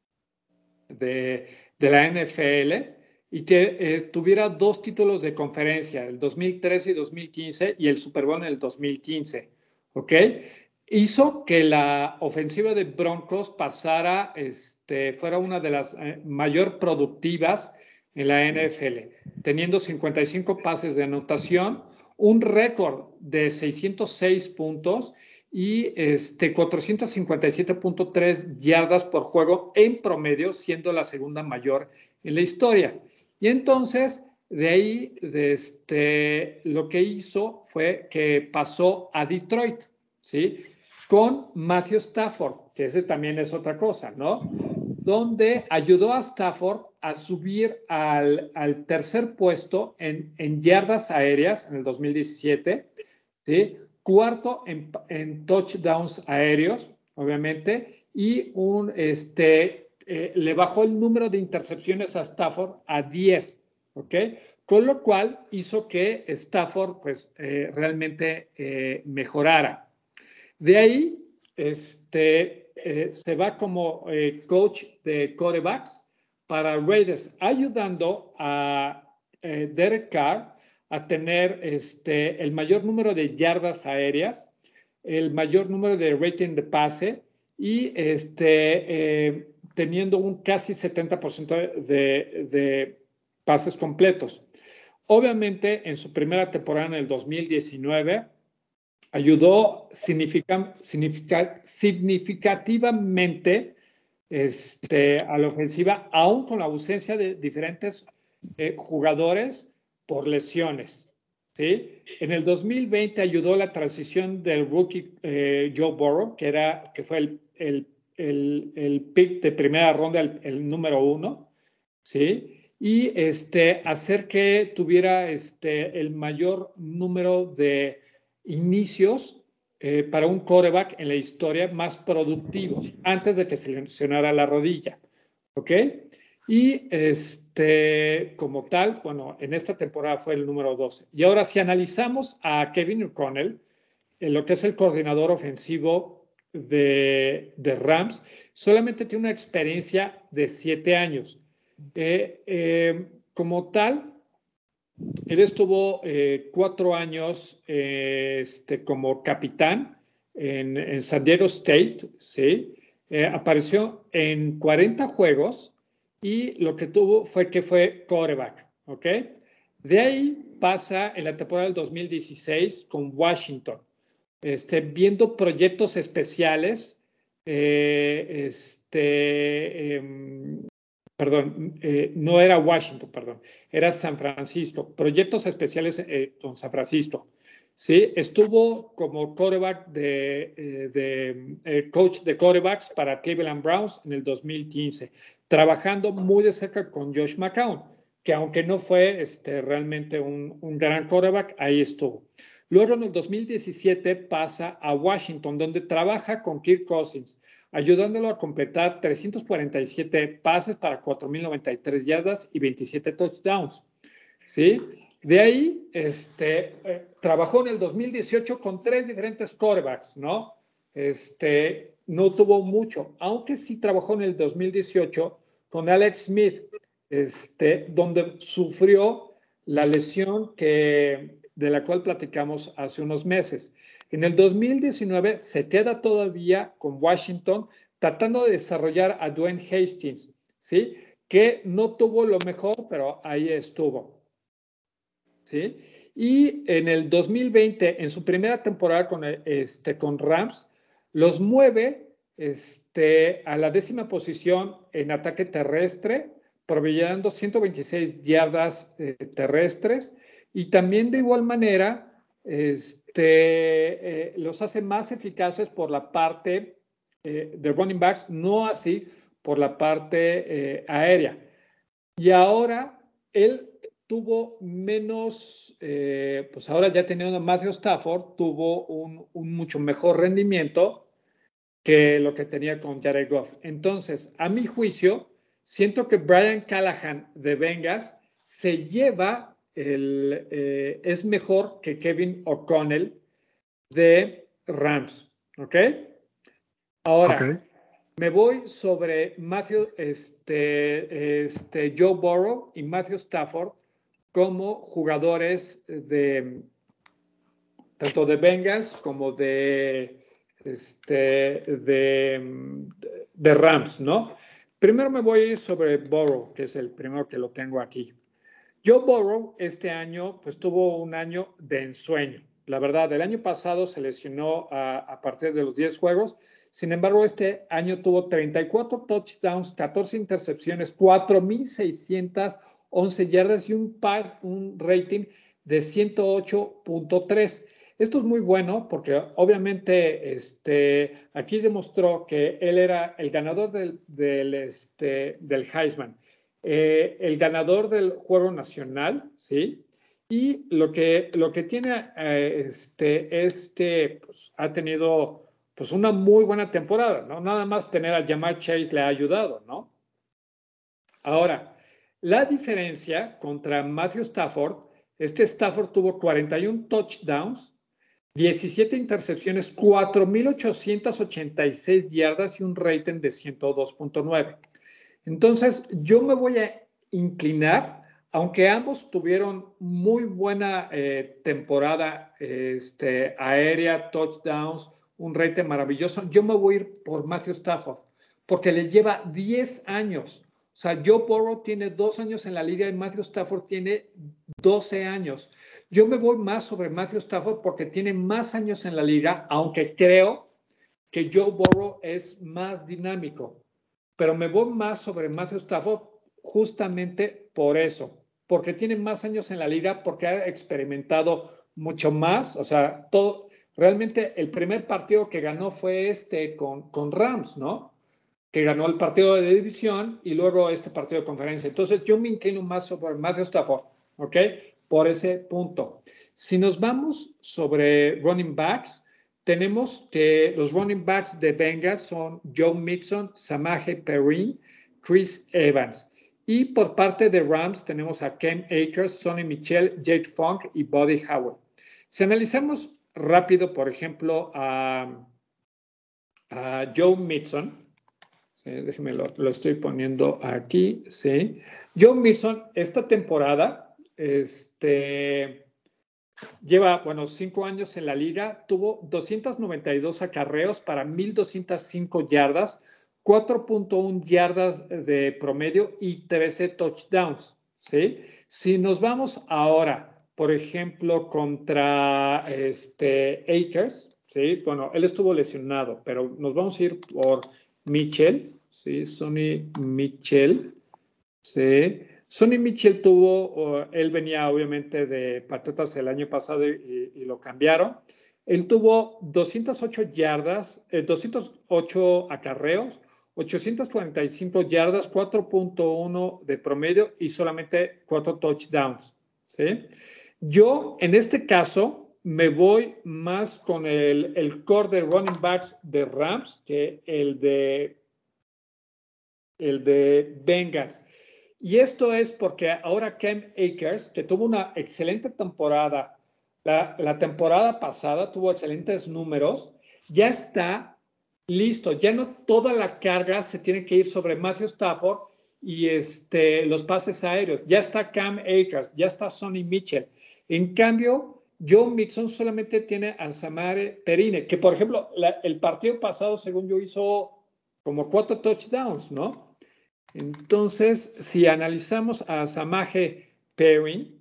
de, de la N F L y que eh, tuviera dos títulos de conferencia, el dos mil trece y dos mil quince y el Super Bowl en el dos mil quince, ¿ok? Hizo que la ofensiva de Broncos pasara, este, fuera una de las eh, mayor productivas en la N F L, teniendo cincuenta y cinco pases de anotación, un récord de seiscientos seis puntos y este, cuatrocientos cincuenta y siete punto tres yardas por juego en promedio, siendo la segunda mayor en la historia. Y entonces, de ahí, de este, lo que hizo fue que pasó a Detroit, ¿sí? Con Matthew Stafford, que ese también es otra cosa, ¿no? donde ayudó a Stafford a subir al, al tercer puesto en, en yardas aéreas en el dos mil diecisiete, ¿sí? Cuarto en, en touchdowns aéreos, obviamente, y un, este, eh, le bajó el número de intercepciones a Stafford a diez, ¿ok? Con lo cual hizo que Stafford pues, eh, realmente eh, mejorara. De ahí, este, eh, se va como eh, coach de quarterbacks para Raiders, ayudando a eh, Derek Carr a tener este, el mayor número de yardas aéreas, el mayor número de rating de pase y este, eh, teniendo un casi setenta por ciento de, de pases completos. Obviamente, en su primera temporada en el dos mil diecinueve, ayudó significa, significa, significativamente este, a la ofensiva, aún con la ausencia de diferentes eh, jugadores por lesiones. ¿Sí? En el dos mil veinte ayudó la transición del rookie eh, Joe Burrow, que, era, que fue el, el, el, el pick de primera ronda, el, el número uno, ¿sí? Y este, hacer que tuviera este, el mayor número de inicios eh, para un quarterback en la historia más productivos, antes de que se lesionara la rodilla, ¿ok? Y este, como tal, bueno, en esta temporada fue el número doce. Y ahora si analizamos a Kevin O'Connell, en lo que es el coordinador ofensivo de, de Rams, solamente tiene una experiencia de siete años. Eh, eh, como tal, él estuvo eh, cuatro años eh, este, como capitán en, en San Diego State, ¿sí? Eh, apareció en cuarenta juegos y lo que tuvo fue que fue quarterback, ¿ok? De ahí pasa en la temporada del dos mil dieciséis con Washington, este, viendo proyectos especiales, eh, este, eh, perdón, eh, no era Washington, perdón, era San Francisco, proyectos especiales eh, con San Francisco. Sí, estuvo como quarterback de, eh, de eh, coach de quarterbacks para Cleveland Browns en el dos mil quince, trabajando muy de cerca con Josh McCown, que aunque no fue este, realmente un, un gran quarterback, ahí estuvo. Luego en el dos mil diecisiete pasa a Washington, donde trabaja con Kirk Cousins, ayudándolo a completar trescientos cuarenta y siete pases para cuatro mil noventa y tres yardas y veintisiete touchdowns. ¿Sí? De ahí, este, eh, trabajó en el dos mil dieciocho con tres diferentes quarterbacks, ¿no? Este, no tuvo mucho, aunque sí trabajó en el dos mil dieciocho con Alex Smith, este, donde sufrió la lesión que, de la cual platicamos hace unos meses. En el dos mil diecinueve se queda todavía con Washington tratando de desarrollar a Dwayne Hastings, ¿sí? Que no tuvo lo mejor, pero ahí estuvo. ¿Sí? Y en el dos mil veinte, en su primera temporada con, este, con Rams, los mueve este, a la décima posición en ataque terrestre, proveyendo ciento veintiséis yardas eh, terrestres, y también de igual manera este, eh, los hace más eficaces por la parte eh, de running backs, no así por la parte eh, aérea. Y ahora él tuvo menos, eh, pues ahora ya teniendo a Matthew Stafford, tuvo un, un, mucho mejor rendimiento que lo que tenía con Jared Goff. Entonces, a mi juicio, siento que Brian Callahan de Bengals se lleva, el, eh, es mejor que Kevin O'Connell de Rams, ¿ok? Ahora, okay. Me voy sobre Matthew, este, este, Joe Burrow y Matthew Stafford como jugadores de tanto de Bengals como de, este, de, de Rams, ¿no? Primero me voy sobre Burrow, que es el primero que lo tengo aquí. Joe Burrow este año pues tuvo un año de ensueño. La verdad, el año pasado se lesionó a, a partir de los diez juegos. Sin embargo, este año tuvo treinta y cuatro touchdowns, catorce intercepciones, cuatro mil seiscientas once yardas y un, pass, un rating de ciento ocho punto tres. Esto es muy bueno porque obviamente este, aquí demostró que él era el ganador del, del, este, del Heisman, eh, el ganador del Juego Nacional, ¿sí? Y lo que, lo que tiene eh, este, este pues, ha tenido pues, una muy buena temporada, ¿no? Nada más tener a Ja'Marr Chase le ha ayudado, ¿no? Ahora, la diferencia contra Matthew Stafford, este Stafford tuvo cuarenta y uno touchdowns, diecisiete intercepciones, cuatro mil ochocientas ochenta y seis yardas y un rating de ciento dos punto nueve. Entonces, yo me voy a inclinar, aunque ambos tuvieron muy buena eh, temporada este, aérea, touchdowns, un rating maravilloso, yo me voy a ir por Matthew Stafford, porque le lleva diez años. O sea, Joe Burrow tiene dos años en la liga y Matthew Stafford tiene doce años. Yo me voy más sobre Matthew Stafford porque tiene más años en la liga, aunque creo que Joe Burrow es más dinámico. Pero me voy más sobre Matthew Stafford justamente por eso, porque tiene más años en la liga, porque ha experimentado mucho más. O sea, todo, realmente el primer partido que ganó fue este con, con Rams, ¿no? Que ganó el partido de división y luego este partido de conferencia. Entonces yo me inclino más sobre Matthew Stafford, ¿ok? Por ese punto. Si nos vamos sobre running backs, tenemos que los running backs de Bengals son Joe Mixon, Samaje Perine, Chris Evans. Y por parte de Rams tenemos a Cam Akers, Sonny Michel, Jake Funk y Buddy Howell. Si analizamos rápido, por ejemplo, a, a Joe Mixon, sí, déjenme lo, lo estoy poniendo aquí, sí. Joe Mixon, esta temporada, este, lleva, bueno, cinco años en la liga, tuvo doscientos noventa y dos acarreos para mil doscientas cinco yardas, cuatro punto uno yardas de promedio y trece touchdowns, ¿sí? Si nos vamos ahora, por ejemplo, contra este, Akers, ¿sí? Bueno, él estuvo lesionado, pero nos vamos a ir por Mitchell, ¿sí? Sonny Michel, ¿sí? Sonny Michel tuvo, uh, él venía obviamente de Patriotas el año pasado y, y, y lo cambiaron. Él tuvo doscientas ocho yardas, eh, doscientos ocho acarreos, ochocientas cuarenta y cinco yardas, cuatro punto uno de promedio y solamente cuatro touchdowns, ¿sí? Yo, en este caso, me voy más con el, el core de running backs de Rams que el de, el de Bengals. Y esto es porque ahora Cam Akers, que tuvo una excelente temporada, la, la temporada pasada tuvo excelentes números, ya está listo, ya no toda la carga se tiene que ir sobre Matthew Stafford y este, los pases aéreos, ya está Cam Akers, ya está Sonny Michel. En cambio, Joe Mixon solamente tiene a Samaje Perine, que por ejemplo, la, el partido pasado, según yo, hizo como cuatro touchdowns, ¿no? Entonces, si analizamos a Samaje Perine,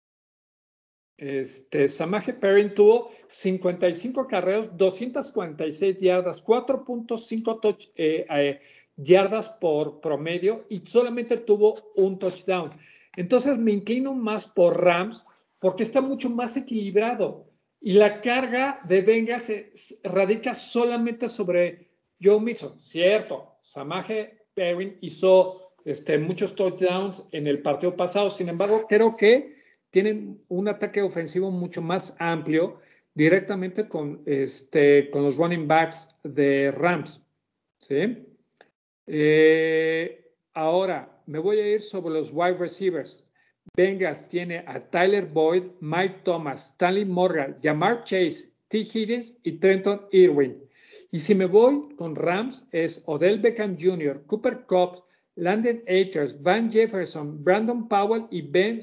este, Samaje Perine tuvo cincuenta y cinco carreos, doscientas cuarenta y seis yardas, cuatro punto cinco touch, eh, eh, yardas por promedio y solamente tuvo un touchdown. Entonces me inclino más por Rams porque está mucho más equilibrado y la carga de Bengals se, se radica solamente sobre Joe Mixon. Cierto, Samaje Perine hizo este, muchos touchdowns en el partido pasado, sin embargo creo que tienen un ataque ofensivo mucho más amplio directamente con, este, con los running backs de Rams, ¿sí? Eh, ahora, me voy a ir sobre los wide receivers. Bengals tiene a Tyler Boyd, Mike Thomas, Stanley Morgan, Ja'Marr Chase, T. Higgins y Trenton Irwin. Y si me voy con Rams es Odell Beckham junior, Cooper Kupp, Landon Akers, Van Jefferson, Brandon Powell y Ben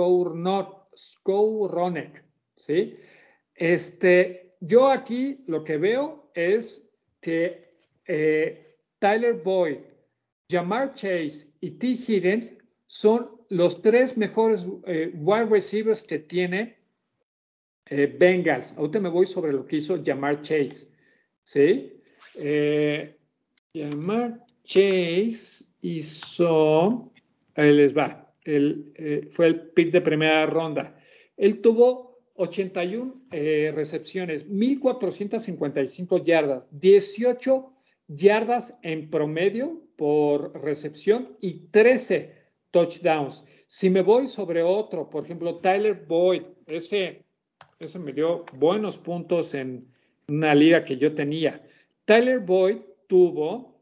Skowronek, ¿sí? Este, yo aquí lo que veo es que eh, Tyler Boyd, Ja'Marr Chase y T. Higgins son los tres mejores eh, wide receivers que tiene eh, Bengals. Ahorita me voy sobre lo que hizo Ja'Marr Chase, ¿sí? Eh, Ja'Marr Chase hizo, ahí les va, el, eh, fue el pick de primera ronda. Él tuvo ochenta y una eh, recepciones, mil cuatrocientas cincuenta y cinco yardas, dieciocho yardas en promedio por recepción y trece touchdowns. Si me voy sobre otro, por ejemplo, Tyler Boyd, ese, ese me dio buenos puntos en una liga que yo tenía. Tyler Boyd tuvo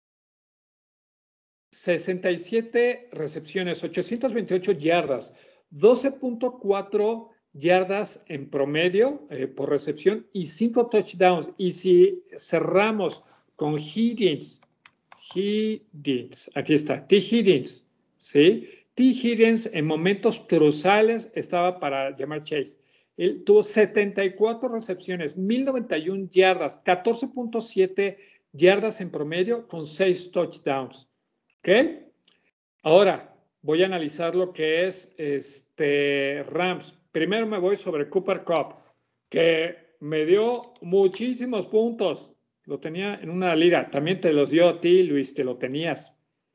sesenta y siete recepciones, ochocientas veintiocho yardas, doce punto cuatro yardas en promedio eh, por recepción y cinco touchdowns. Y si cerramos con Higgins, Higgins, aquí está, T. Higgins, ¿sí? T. Higgins en momentos cruciales estaba para Ja'Marr Chase. Él tuvo setenta y cuatro recepciones, mil noventa y una yardas, catorce punto siete yardas en promedio con seis touchdowns. ¿Ok? Ahora voy a analizar lo que es este Rams. Primero me voy sobre Cooper Kupp, que me dio muchísimos puntos. Lo tenía en una liga. También te los dio a ti, Luis, que lo tenías.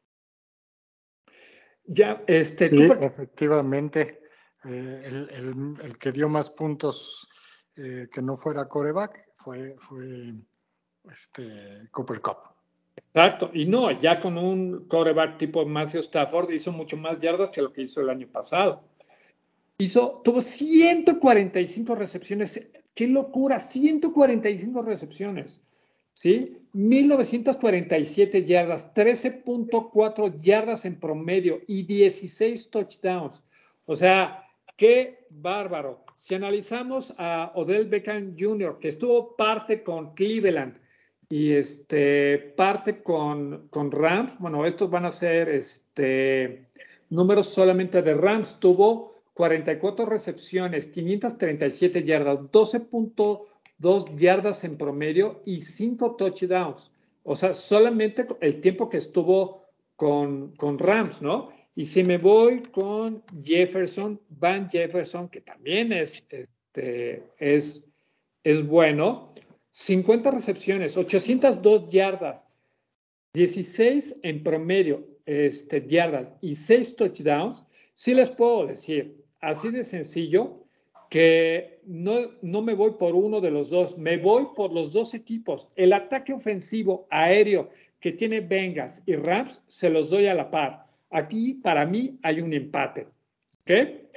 Ya, este, Sí, Cooper... efectivamente, eh, el, el, el que dio más puntos eh, que no fuera quarterback fue, fue este, Cooper Kupp. Exacto, y no, ya con un quarterback tipo Matthew Stafford hizo mucho más yardas que lo que hizo el año pasado. Hizo, tuvo ciento cuarenta y cinco recepciones, qué locura, ciento cuarenta y cinco recepciones, ¿sí? mil novecientas cuarenta y siete yardas, trece punto cuatro yardas en promedio y dieciséis touchdowns. O sea, qué bárbaro. Si analizamos a Odell Beckham junior, que estuvo parte con Cleveland y este, parte con, con Rams, bueno, estos van a ser este, números solamente de Rams, tuvo cuarenta y cuatro recepciones, quinientas treinta y siete yardas, doce punto dos yardas en promedio y cinco touchdowns. O sea, solamente el tiempo que estuvo con, con Rams, ¿no? Y si me voy con Jefferson, Van Jefferson, que también es, este, es, es bueno, cincuenta recepciones, ochocientas dos yardas, dieciséis en promedio este, yardas y seis touchdowns, sí les puedo decir, así de sencillo, que no, no me voy por uno de los dos, me voy por los dos equipos. El ataque ofensivo aéreo que tiene Bengals y Rams, se los doy a la par. Aquí, para mí, hay un empate. ¿Ok?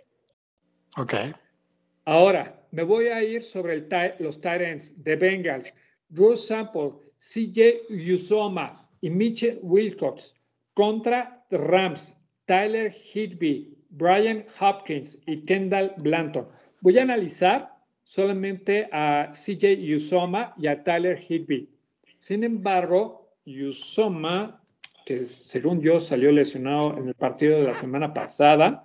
Ok. Ahora, me voy a ir sobre el, los tight ends de Bengals. Drew Sample, C J Uzomah y Mitchell Wilcox contra Rams, Tyler Higbee, Brian Hopkins y Kendall Blanton. Voy a analizar solamente a C J Uzomah y a Tyler Higbee. Sin embargo, Uzomah, que según yo salió lesionado en el partido de la semana pasada,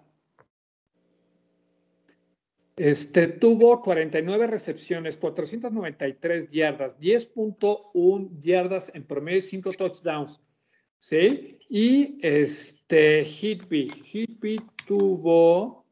Este, tuvo cuarenta y nueve recepciones, cuatrocientas noventa y tres yardas, diez punto uno yardas en promedio y cinco touchdowns. ¿Sí? Y este, Higbee. Higbee tuvo.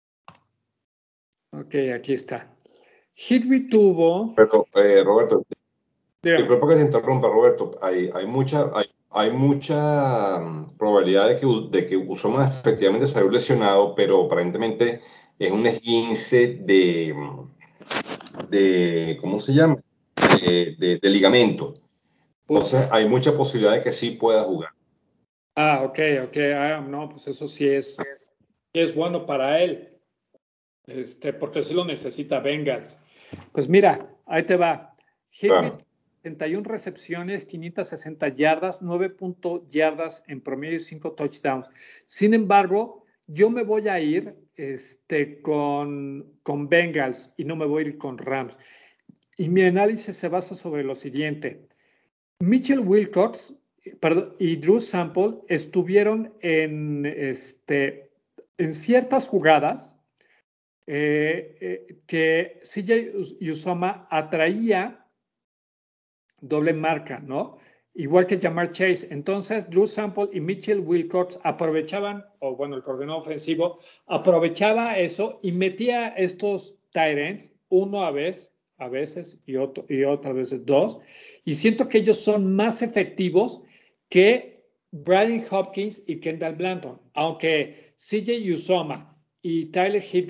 Ok, aquí está. Higbee tuvo. Pero, eh, Roberto, Dígame. disculpa que se interrumpa, Roberto. Hay, hay mucha, hay, hay mucha mm, probabilidad de que, de que Uzomah efectivamente salió lesionado, pero aparentemente es un esguince de, mm, de ¿cómo se llama? De, de, de ligamento. Entonces, hay mucha posibilidad de que sí pueda jugar. Ah, ok, ok. Ah, no, pues eso sí es, es bueno para él. Este, porque sí lo necesita Bengals. Pues mira, ahí te va. Higbee, Claro. setenta y una recepciones, quinientas sesenta yardas, nueve punto yardas en promedio y cinco touchdowns. Sin embargo, yo me voy a ir este, con, con Bengals y no me voy a ir con Rams. Y mi análisis se basa sobre lo siguiente. Mitchell Wilcox perdón, y Drew Sample estuvieron en, este, en ciertas jugadas eh, eh, que C J Uzomah atraía doble marca, ¿no? Igual que Ja'Marr Chase. Entonces, Drew Sample y Mitchell Wilcox aprovechaban, o bueno, el coordinador ofensivo aprovechaba eso y metía estos tight ends, uno a veces, a veces y, otro, y otras veces dos. Y siento que ellos son más efectivos que Brian Hopkins y Kendall Blanton. Aunque C J Uzomah y Tyler Higbee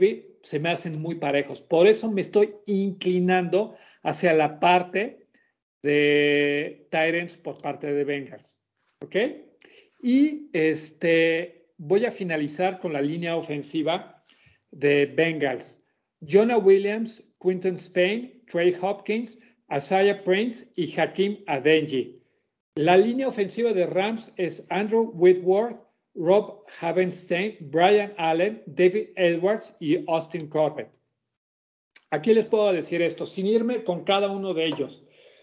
se me hacen muy parejos. Por eso me estoy inclinando hacia la parte de Titans por parte de Bengals. ¿Ok? Y este, voy a finalizar con la línea ofensiva de Bengals. Jonah Williams, Quinton Spain, Trey Hopkins, Isaiah Prince y Hakeem Adeniji. La línea ofensiva de Rams es Andrew Whitworth, Rob Havenstein, Brian Allen, David Edwards y Austin Corbett. Aquí les puedo decir esto, sin irme con cada uno de ellos.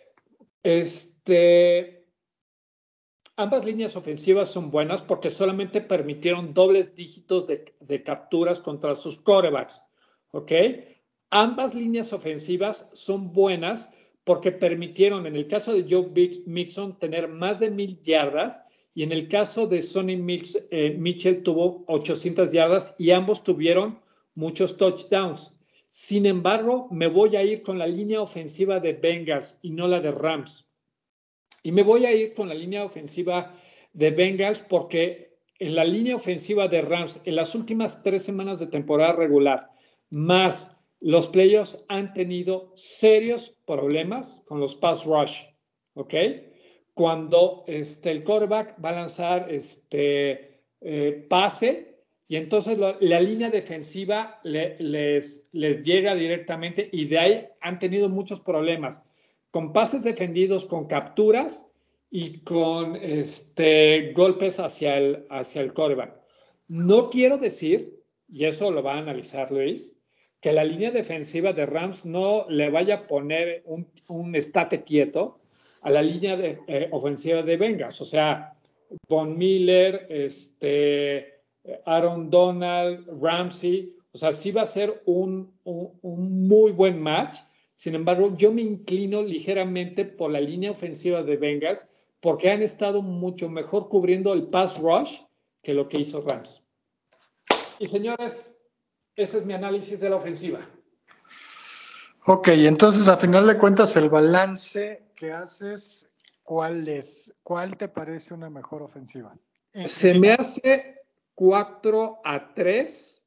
Este, ambas líneas ofensivas son buenas porque solamente permitieron dobles dígitos de, de capturas contra sus quarterbacks. ¿Ok? Ambas líneas ofensivas son buenas porque permitieron, en el caso de Joe Mixon, tener más de mil yardas y en el caso de Sonny Mix, eh, Mitchell tuvo ochocientas yardas y ambos tuvieron muchos touchdowns. Sin embargo, me voy a ir con la línea ofensiva de Bengals y no la de Rams. Y me voy a ir con la línea ofensiva de Bengals porque en la línea ofensiva de Rams, en las últimas tres semanas de temporada regular, más los playoffs han tenido serios problemas con los pass rush, ¿ok? Cuando este, el quarterback va a lanzar este, eh, pase y entonces la, la línea defensiva le, les, les llega directamente y de ahí han tenido muchos problemas con pases defendidos, con capturas y con este, golpes hacia el, hacia el quarterback. No quiero decir, y eso lo va a analizar Luis, que la línea defensiva de Rams no le vaya a poner un, un estate quieto a la línea de, eh, ofensiva de Bengals. O sea, Von Miller, este, Aaron Donald, Ramsey. O sea, sí va a ser un, un, un muy buen match. Sin embargo, yo me inclino ligeramente por la línea ofensiva de Bengals porque han estado mucho mejor cubriendo el pass rush que lo que hizo Rams. Y señores, ese es mi análisis de la ofensiva. Ok, entonces a final de cuentas el balance que haces, ¿cuál es? ¿Cuál te parece una mejor ofensiva? Se me hace cuatro a tres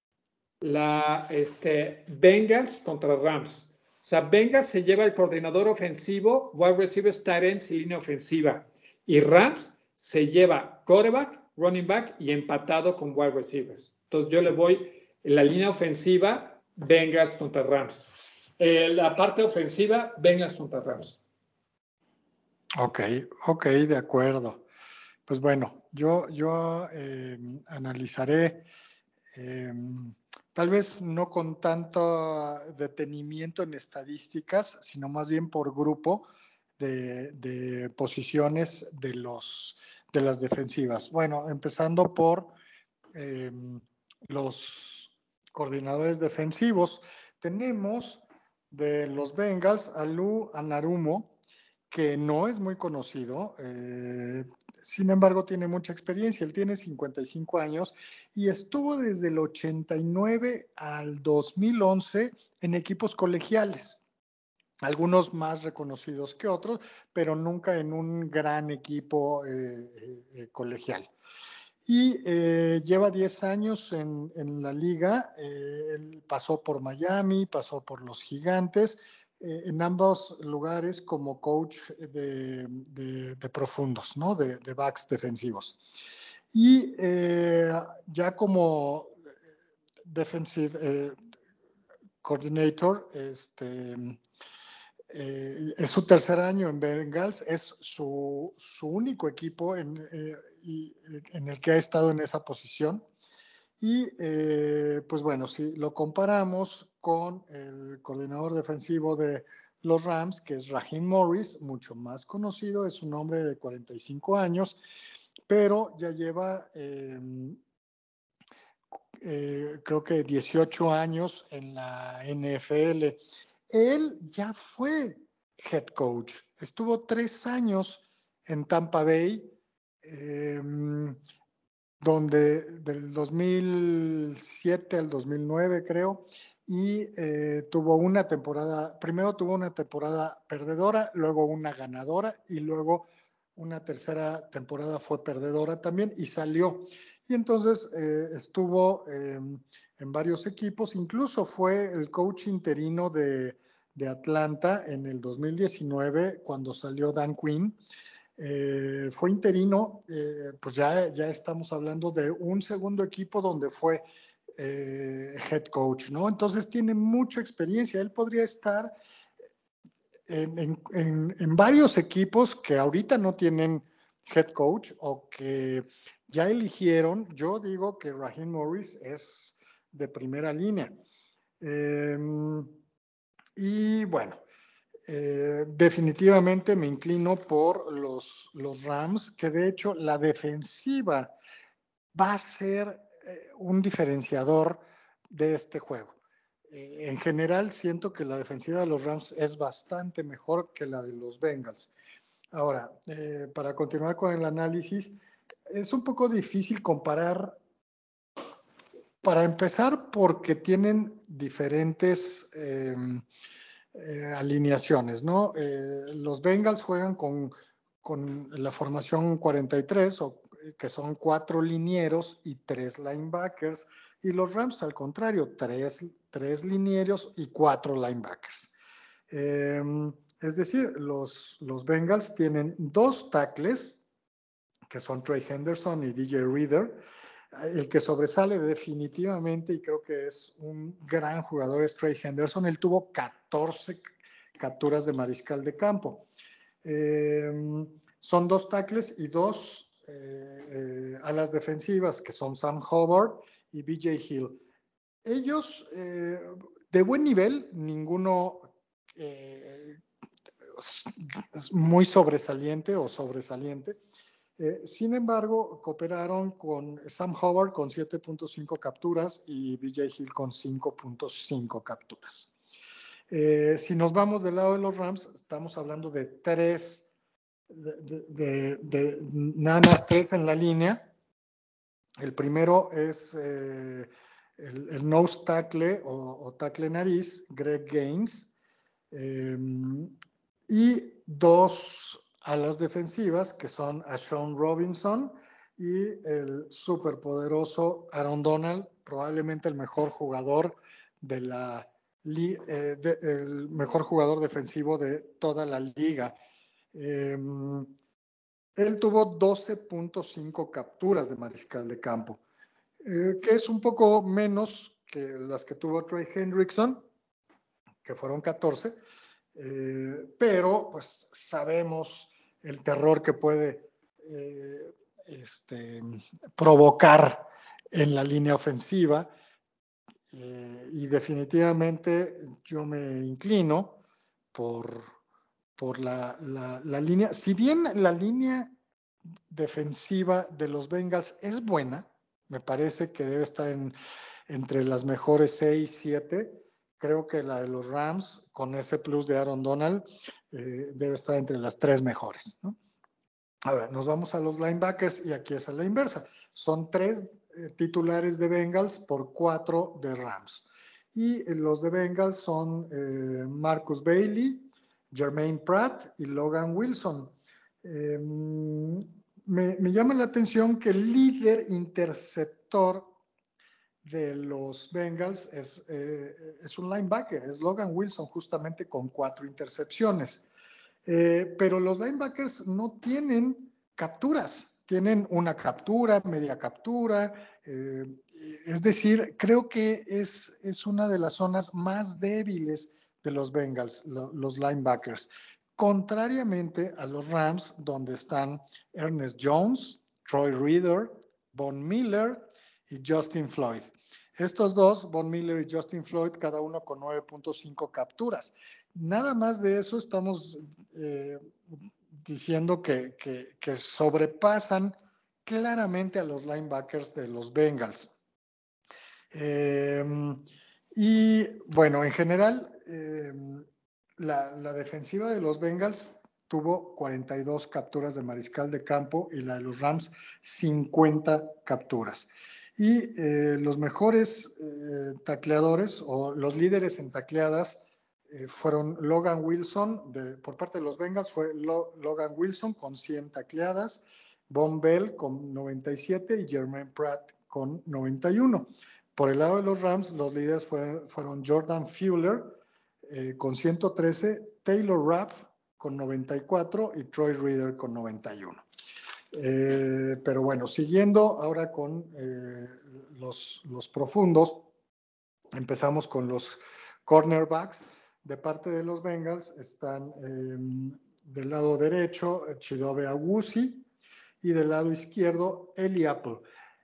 la este, Bengals contra Rams. O sea, Bengals se lleva el coordinador ofensivo, wide receivers, tight ends y línea ofensiva. Y Rams se lleva quarterback, running back y empatado con wide receivers. Entonces yo le voy en la línea ofensiva, Bengals contra Rams. Eh, la parte ofensiva, Bengals contra Rams. Ok, ok, de acuerdo. Pues bueno, yo, yo eh, analizaré, eh, tal vez no con tanto detenimiento en estadísticas, sino más bien por grupo de, de posiciones de, los, de las defensivas. Bueno, empezando por eh, los coordinadores defensivos. Tenemos de los Bengals a Lou Anarumo, que no es muy conocido, eh, sin embargo tiene mucha experiencia. Él tiene cincuenta y cinco años y estuvo desde el ochenta y nueve al dos mil once en equipos colegiales, algunos más reconocidos que otros, pero nunca en un gran equipo eh, eh, colegial. Y eh, lleva diez años en, en la liga. Eh, él pasó por Miami, pasó por los Gigantes, eh, en ambos lugares como coach de, de, de profundos, ¿no? de, de backs defensivos. Y eh, ya como defensive eh, coordinator, este, eh, es su tercer año en Bengals, es su, su único equipo en, eh, y, en el que ha estado en esa posición. Y eh, pues bueno, si lo comparamos con el coordinador defensivo de los Rams, que es Raheem Morris, mucho más conocido, es un hombre de cuarenta y cinco años, pero ya lleva eh, eh, creo que dieciocho años en la N F L. Él ya fue head coach, estuvo tres años en Tampa Bay, eh, donde del dos mil siete al dos mil nueve creo, y eh, tuvo una temporada, primero tuvo una temporada perdedora, luego una ganadora y luego una tercera temporada fue perdedora también y salió. Y entonces eh, estuvo eh, en varios equipos, incluso fue el coach interino de, de Atlanta en el dos mil diecinueve cuando salió Dan Quinn. Eh, fue interino, eh, pues ya, ya estamos hablando de un segundo equipo donde fue eh, head coach, ¿no? Entonces tiene mucha experiencia. Él podría estar en, en, en, en varios equipos que ahorita no tienen head coach o que ya eligieron. Yo digo que Raheem Morris es de primera línea. Eh, y bueno, eh, definitivamente me inclino por los, los Rams, que de hecho la defensiva va a ser eh, un diferenciador de este juego. Eh, en general siento que la defensiva de los Rams es bastante mejor que la de los Bengals. Ahora, eh, para continuar con el análisis, es un poco difícil comparar, para empezar, porque tienen diferentes eh, eh, alineaciones, ¿no? Eh, los Bengals juegan con, con la formación cuarenta y tres, o, que son cuatro linieros y tres linebackers, y los Rams, al contrario, tres, tres linieros y cuatro linebackers. Eh, es decir, los, los Bengals tienen dos tackles, que son Trey Henderson y D J Reader. El que sobresale definitivamente, y creo que es un gran jugador, es Trey Henderson. Él tuvo catorce capturas de mariscal de campo. Eh, son dos tackles y dos eh, eh, alas defensivas, que son Sam Hubbard y B J Hill. Ellos, eh, de buen nivel, ninguno eh, es muy sobresaliente o sobresaliente. Eh, sin embargo, cooperaron con Sam Hubbard con siete punto cinco capturas y B J Hill con cinco punto cinco capturas. Eh, si nos vamos del lado de los Rams, estamos hablando de tres, de, de, de, de nada más tres en la línea. El primero es eh, el, el nose tackle o, o tackle nariz, Greg Gaines, eh, y dos alas defensivas que son Ashawn Robinson y el superpoderoso Aaron Donald, probablemente el mejor jugador de la eh, de, el mejor jugador defensivo de toda la liga. Eh, él tuvo doce punto cinco capturas de mariscal de campo, eh, que es un poco menos que las que tuvo Trey Hendrickson, que fueron catorce, eh, pero pues sabemos el terror que puede eh, este, provocar en la línea ofensiva, eh, y definitivamente yo me inclino por, por la, la, la línea. Si bien la línea defensiva de los Bengals es buena, me parece que debe estar en, entre las mejores seis, siete. Creo que la de los Rams, con ese plus de Aaron Donald, eh, debe estar entre las tres mejores, ¿no? Ahora, nos vamos a los linebackers y aquí es a la inversa. Son tres eh, titulares de Bengals por cuatro de Rams. Y eh, los de Bengals son eh, Marcus Bailey, Jermaine Pratt y Logan Wilson. Eh, me, me llama la atención que el líder interceptor de los Bengals es, eh, es un linebacker, es Logan Wilson, justamente con cuatro intercepciones. Eh, pero los linebackers no tienen capturas, tienen una captura, media captura, eh, es decir, creo que es, es una de las zonas más débiles de los Bengals, lo, los linebackers, contrariamente a los Rams, donde están Ernest Jones, Troy Reader, Von Miller y Justin Floyd. Estos dos, Von Miller y Justin Floyd, cada uno con nueve punto cinco capturas. Nada más de eso estamos eh, diciendo que, que, que sobrepasan claramente a los linebackers de los Bengals. Eh, y bueno, en general, eh, la, la defensiva de los Bengals tuvo cuarenta y dos capturas de mariscal de campo y la de los Rams cincuenta capturas. Y eh, los mejores eh, tacleadores o los líderes en tacleadas eh, fueron Logan Wilson, de, por parte de los Bengals fue Lo, Logan Wilson con cien tacleadas, Von Bell con noventa y siete y Jermaine Pratt con noventa y uno. Por el lado de los Rams, los líderes fue, fueron Jordan Fuller eh, con ciento trece, Taylor Rapp con noventa y cuatro y Troy Reader con noventa y uno. Eh, pero bueno, siguiendo ahora con eh, los, los profundos, empezamos con los cornerbacks. De parte de los Bengals están eh, del lado derecho Chidobe Awuzie y del lado izquierdo Eli Apple.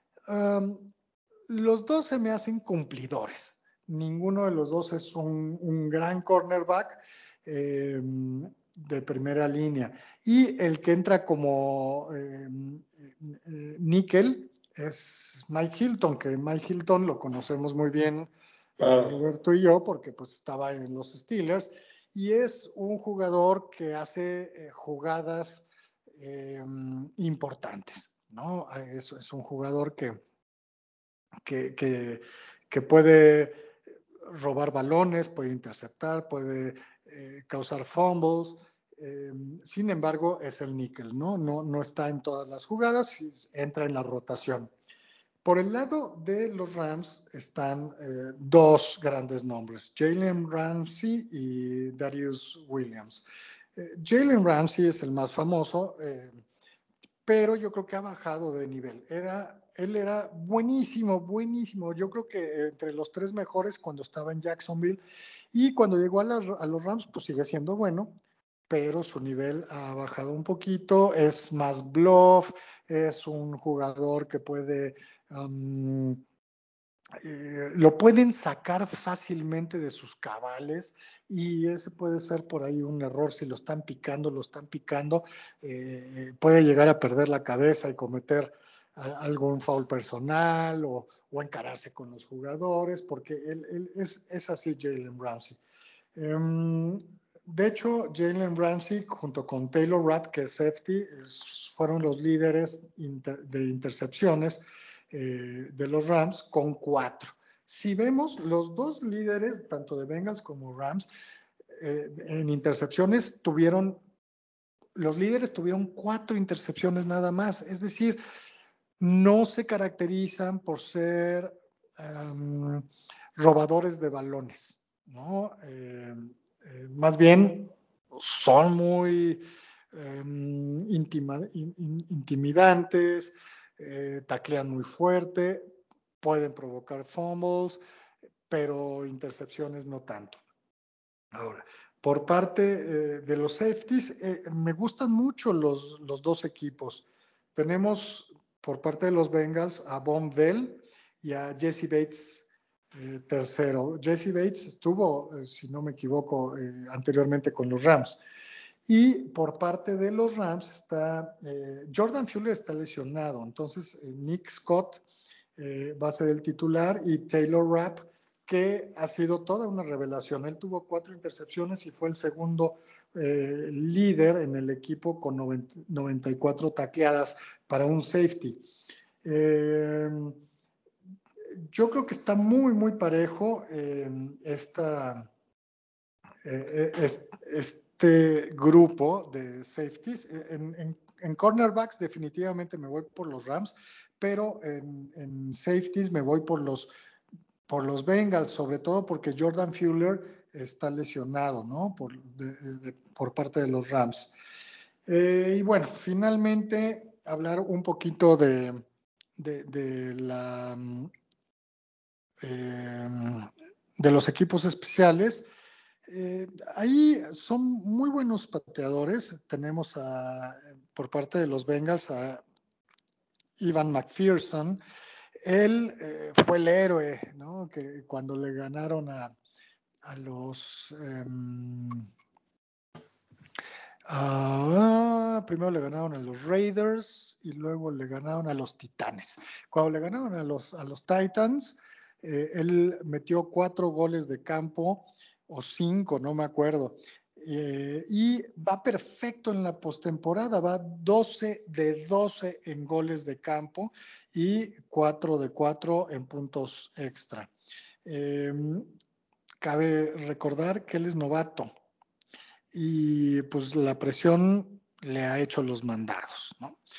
Um, los dos se me hacen cumplidores. Ninguno de los dos es un, un gran cornerback eh, de primera línea. Y el que entra como eh, eh, níquel es Mike Hilton, que Mike Hilton lo conocemos muy bien, Claro. Roberto y yo, porque pues estaba en los Steelers, y es un jugador que hace eh, jugadas eh, importantes, ¿no? Es, es un jugador que que, que, que puede robar balones, puede interceptar, puede eh, causar fumbles. Eh, sin embargo, es el níquel, ¿no? ¿no? No está en todas las jugadas, entra en la rotación. Por el lado de los Rams están eh, dos grandes nombres, Jalen Ramsey y Darius Williams. Eh, Jalen Ramsey es el más famoso, eh, pero yo creo que ha bajado de nivel. Era, él era buenísimo, buenísimo. Yo creo que entre los tres mejores cuando estaba en Jacksonville, y cuando llegó a, la, a los Rams, pues sigue siendo bueno, pero su nivel ha bajado un poquito. Es más bluff, es un jugador que puede... Um, eh, lo pueden sacar fácilmente de sus cabales, y ese puede ser por ahí un error. Si lo están picando, lo están picando, eh, puede llegar a perder la cabeza y cometer a, algún foul personal o, o encararse con los jugadores, porque él, él es, es así Jalen Ramsey. Um, de hecho, Jalen Ramsey junto con Taylor Rapp, que es safety, es, fueron los líderes inter, de intercepciones eh, de los Rams con cuatro. Si vemos, los dos líderes, tanto de Bengals como Rams, eh, en intercepciones tuvieron, los líderes tuvieron cuatro intercepciones nada más. Es decir, no se caracterizan por ser um, robadores de balones, ¿no? Eh, eh, más bien son muy eh, intima, in, in, intimidantes, eh, taclean muy fuerte, pueden provocar fumbles, pero intercepciones no tanto. Ahora, por parte eh, de los safeties, eh, me gustan mucho los, los dos equipos. Tenemos por parte de los Bengals a Von Bell y a Jesse Bates eh, tercero. Jesse Bates estuvo, eh, si no me equivoco, eh, anteriormente con los Rams. Y por parte de los Rams está eh, Jordan Fuller está lesionado, entonces eh, Nick Scott eh, va a ser el titular, y Taylor Rapp, que ha sido toda una revelación. Él tuvo cuatro intercepciones y fue el segundo eh, líder en el equipo con noventa, noventa y cuatro tacleadas para un safety. Eh, yo creo que está muy, muy parejo eh, esta, eh, este grupo de safeties. En, en, en cornerbacks definitivamente me voy por los Rams, pero en, en safeties me voy por los por los Bengals, sobre todo porque Jordan Fuller está lesionado, ¿no? Por, de, de, por parte de los Rams. Eh, y bueno, finalmente hablar un poquito de, de, de la eh, de los equipos especiales. Eh, ahí son muy buenos pateadores. Tenemos a, por parte de los Bengals a Evan McPherson. Él eh, fue el héroe, ¿no? Que cuando le ganaron a, a los eh, uh, primero le ganaron a los Raiders y luego le ganaron a los Titanes. Cuando le ganaron a los, a los Titans, eh, él metió cuatro goles de campo o cinco, no me acuerdo. Eh, y va perfecto en la postemporada, va doce de doce en goles de campo y cuatro de cuatro en puntos extra. Eh, cabe recordar que él es novato y pues la presión le ha hecho los mandados, ¿no?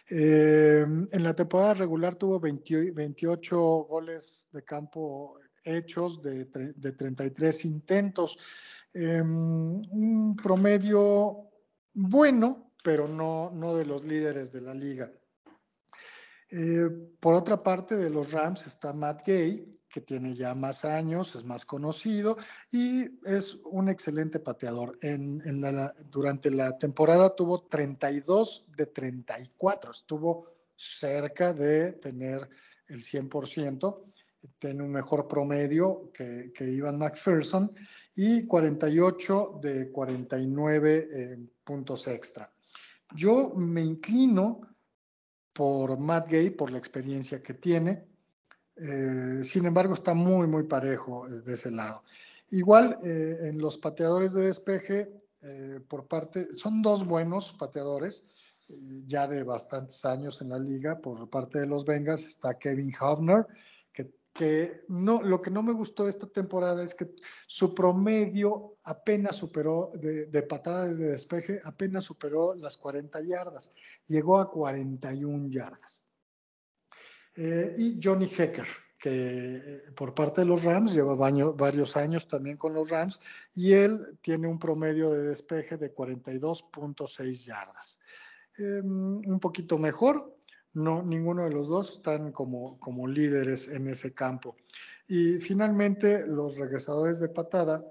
Eh, en la temporada regular tuvo veinte, veintiocho goles de campo hechos de, de treinta y tres intentos. Eh, un promedio bueno, pero no, no de los líderes de la liga. Eh, por otra parte, de los Rams está Matt Gay, que tiene ya más años, es más conocido y es un excelente pateador. En, en la, durante la temporada tuvo treinta y dos de treinta y cuatro, estuvo cerca de tener el cien por ciento, tiene un mejor promedio que, que Ivan McPherson y cuarenta y ocho de cuarenta y nueve eh, puntos extra. Yo me inclino por Matt Gay, por la experiencia que tiene. Eh, sin embargo, está muy, muy parejo eh, de ese lado. Igual, eh, en los pateadores de despeje, eh, por parte, son dos buenos pateadores, eh, ya de bastantes años en la liga, por parte de los Bengals, está Kevin Hofner, que, que no, lo que no me gustó esta temporada es que su promedio apenas superó, de, de patadas de despeje, apenas superó las cuarenta yardas, llegó a cuarenta y una yardas. Eh, y Johnny Hecker, que eh, por parte de los Rams lleva baño, varios años también con los Rams y él tiene un promedio de despeje de cuarenta y dos punto seis yardas. Eh, un poquito mejor, no, ninguno de los dos están como, como líderes en ese campo. Y finalmente los regresadores de patada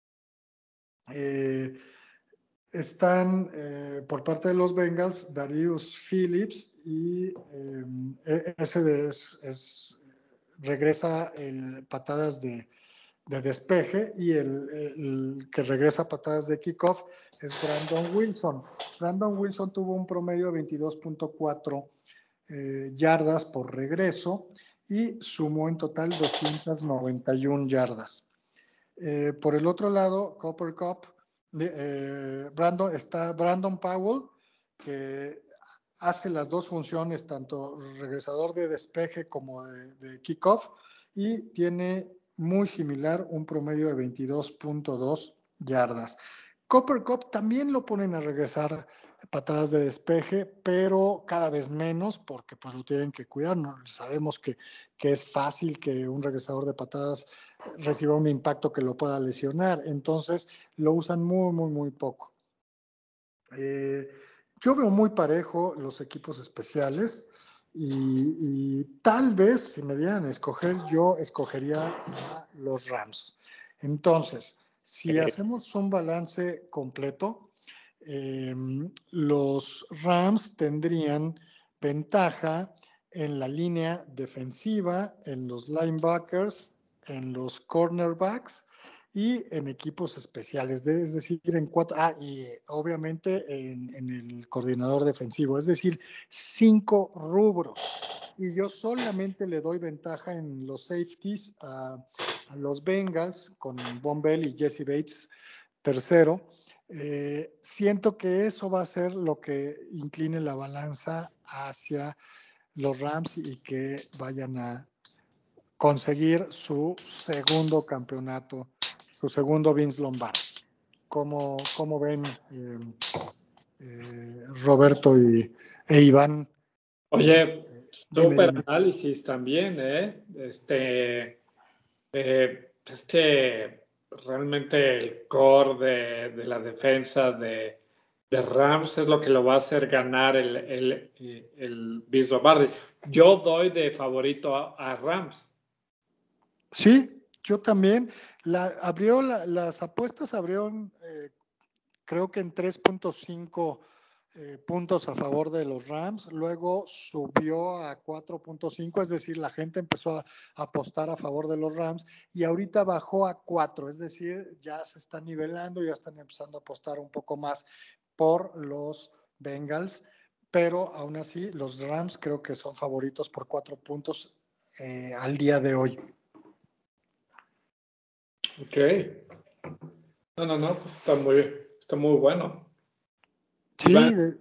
eh, están eh, por parte de los Bengals, Darius Phillips y eh, ese de, es, es, regresa el, patadas de, de despeje y el, el, que regresa patadas de kickoff es Brandon Wilson. Brandon Wilson tuvo un promedio de veintidós punto cuatro eh, yardas por regreso y sumó en total doscientas noventa y una yardas. Eh, por el otro lado, Cooper Kupp, eh, Brandon, está Brandon Powell, que hace las dos funciones, tanto regresador de despeje como de, de kickoff, y tiene muy similar un promedio de veintidós punto dos yardas. Cooper Kupp también lo ponen a regresar patadas de despeje, pero cada vez menos porque pues lo tienen que cuidar. ¿No? Sabemos que, que es fácil que un regresador de patadas reciba un impacto que lo pueda lesionar, entonces lo usan muy, muy, muy poco. Eh, yo veo muy parejo los equipos especiales y, y tal vez si me dieran a escoger, yo escogería a los Rams. Entonces, si hacemos un balance completo, eh, los Rams tendrían ventaja en la línea defensiva, en los linebackers, en los cornerbacks y en equipos especiales, de, es decir, en cuatro, ah, y obviamente en, en el coordinador defensivo, es decir, cinco rubros. Y yo solamente le doy ventaja en los safeties a, a los Bengals con Von Bell y Jesse Bates tercero. Eh, siento que eso va a ser lo que incline la balanza hacia los Rams y que vayan a conseguir su segundo campeonato, su segundo Vince Lombardi. ¿Cómo, cómo ven eh, eh, Roberto y, e Iván? Oye, Este, dime, súper dime. análisis también, ¿eh? Este, eh, es que realmente el core de, de la defensa de, de Rams es lo que lo va a hacer ganar el, el, el Vince Lombardi. Yo doy de favorito a, a Rams. Sí, yo también. La, abrió la, las apuestas abrieron, eh, creo que en tres punto cinco eh, puntos a favor de los Rams, luego subió a cuatro punto cinco, es decir, la gente empezó a, a apostar a favor de los Rams y ahorita bajó a cuatro, es decir, ya se está nivelando, ya están empezando a apostar un poco más por los Bengals, pero aún así los Rams creo que son favoritos por cuatro puntos eh, al día de hoy. Ok. No, no, no, pues está muy, está muy bueno. Sí, Iván, de,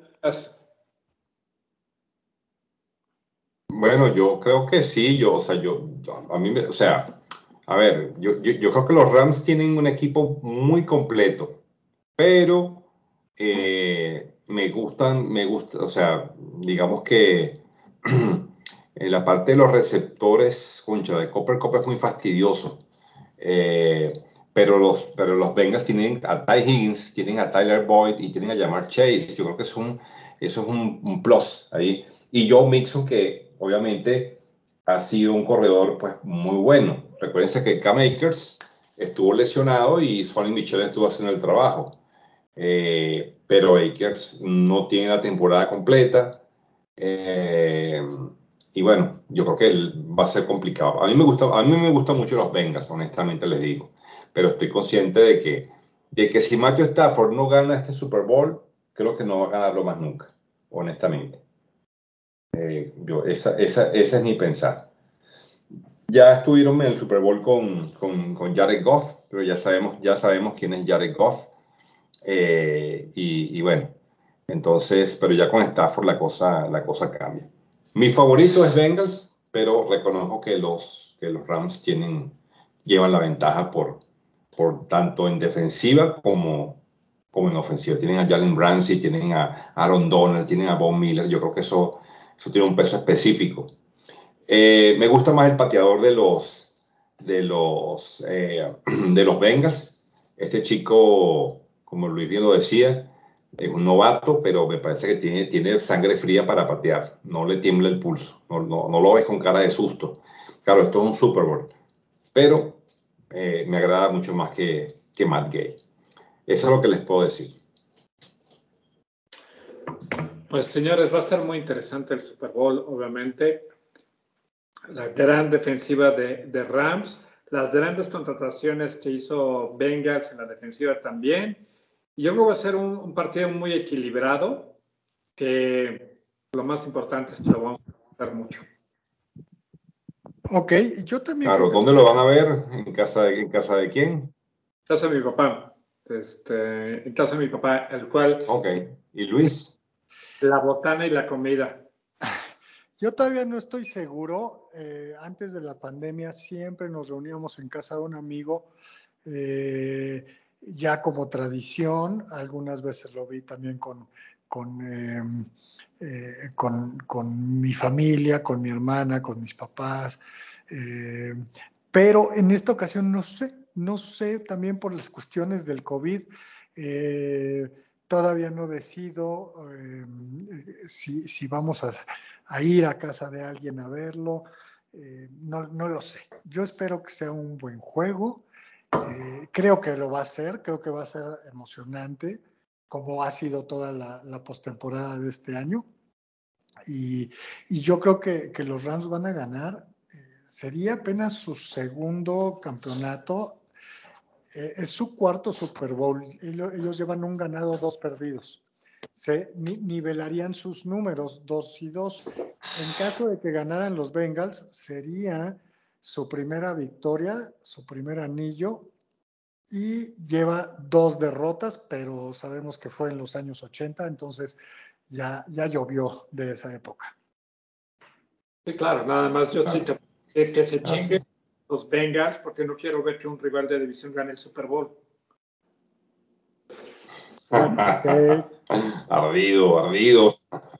Bueno, yo creo que sí, yo, o sea, yo, a mí, me, o sea, a ver, yo, yo, yo creo que los Rams tienen un equipo muy completo, pero eh, me gustan, me gusta, o sea, digamos que en la parte de los receptores, concha, de Cooper Cup es muy fastidioso. Eh, pero los, pero los Bengals tienen a Ty Higgins, tienen a Tyler Boyd y tienen a Jamar Chase. Yo creo que es un, eso es un, un plus ahí. Y Joe Mixon, que obviamente ha sido un corredor pues muy bueno. Recuérdense que Cam Akers estuvo lesionado y Sonny Michel estuvo haciendo el trabajo. Eh, pero Akers no tiene la temporada completa. Eh, y bueno, yo creo que él va a ser complicado. A mí me gusta, a mí me gustan mucho los Bengals, honestamente les digo. Pero estoy consciente de que, de que si Matthew Stafford no gana este Super Bowl, creo que no va a ganarlo más nunca, honestamente. Eh, yo, esa, esa, esa es mi pensar. Ya estuvieron en el Super Bowl con, con, con Jared Goff, pero ya sabemos, ya sabemos quién es Jared Goff. Eh, y, y, bueno, entonces, pero ya con Stafford la cosa, la cosa cambia. Mi favorito es Bengals, pero reconozco que los, que los Rams tienen, llevan la ventaja por, por tanto en defensiva como, como en ofensiva. Tienen a Jalen Ramsey, tienen a Aaron Donald, tienen a Von Miller. Yo creo que eso, eso tiene un peso específico. Eh, me gusta más el pateador de los, de los, eh, de los Bengals. Este chico, como Luis bien lo decía, es un novato, pero me parece que tiene, tiene sangre fría para patear. No le tiembla el pulso. No, no, no lo ves con cara de susto. Claro, esto es un Super Bowl, pero eh, me agrada mucho más que, que Matt Gay. Eso es lo que les puedo decir. Pues señores, va a estar muy interesante el Super Bowl, obviamente. La gran defensiva de, de Rams, las grandes contrataciones que hizo Bengals en la defensiva también. Y yo creo que va a ser un, un partido muy equilibrado, que lo más importante es que lo vamos a ver mucho. Ok, yo también creo Claro, que... ¿dónde lo van a ver? ¿En casa de, en casa de quién? En casa de mi papá, este, en casa de mi papá, el cual Ok. ¿Y Luis? la botana y la comida. Yo todavía no estoy seguro. Eh, antes de la pandemia siempre nos reuníamos en casa de un amigo, eh, ya como tradición. Algunas veces lo vi también con, con, eh, eh, con, con mi familia, con mi hermana, con mis papás. Eh, pero en esta ocasión no sé, no sé también por las cuestiones del COVID. eh, Todavía no decido eh, si, si vamos a a ir a casa de alguien a verlo. Eh, no, no lo sé. Yo espero que sea un buen juego. Eh, creo que lo va a ser, creo que va a ser emocionante, como ha sido toda la, la postemporada de este año. Y, y yo creo que, que, los Rams van a ganar. Eh, sería apenas su segundo campeonato. Eh, es su cuarto Super Bowl. Ellos, ellos llevan un ganado, dos perdidos. Se ni, nivelarían sus números, dos y dos. En caso de que ganaran los Bengals, sería su primera victoria, su primer anillo, y lleva dos derrotas, pero sabemos que fue en los años ochenta, entonces ya, ya llovió de esa época. Sí, claro, nada más yo sí te que, que se chinguen Ah, sí. los Bengals, porque no quiero ver que un rival de división gane el Super Bowl. Okay. Ardido, ardido.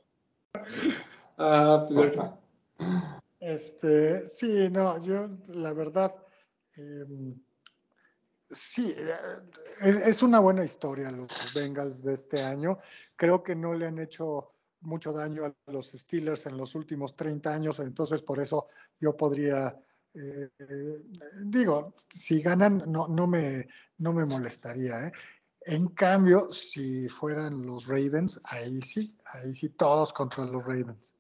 Ah, pues ya- Este, sí, no, yo la verdad, eh, sí, eh, es, es, una buena historia los Bengals de este año. Creo que no le han hecho mucho daño a los Steelers en los últimos treinta años, entonces por eso yo podría, eh, eh, digo, si ganan no, no, me, no me molestaría. ¿eh? En cambio, si fueran los Ravens, ahí sí, ahí sí, todos contra los Ravens.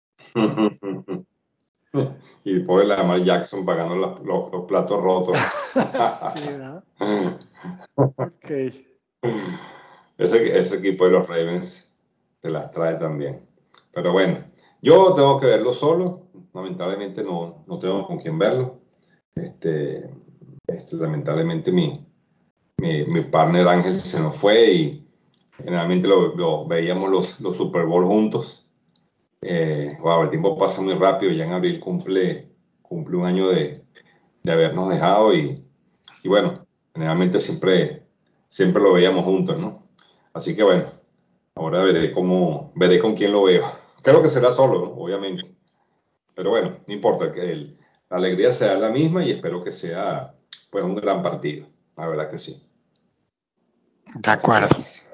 Y el pobre Lamar Jackson pagando los, los, los platos rotos. Sí, ¿verdad? Ok. Ese, ese equipo de los Ravens se las trae también. Pero bueno, yo tengo que verlo solo. Lamentablemente no, no tengo con quién verlo. Este, este, lamentablemente mi, mi, mi partner Ángel se nos fue y generalmente lo, lo veíamos los, los Super Bowl juntos. Eh, wow, el tiempo pasa muy rápido. Ya en abril cumple, cumple un año de, de habernos dejado y, y bueno, generalmente siempre, siempre lo veíamos juntos, ¿no? Así que bueno, Ahora veré cómo, veré con quién lo veo. Creo que será solo, ¿no? Obviamente. Pero bueno, no importa, que el- la alegría sea la misma y espero que sea pues un gran partido. La verdad que sí. De Así será. acuerdo.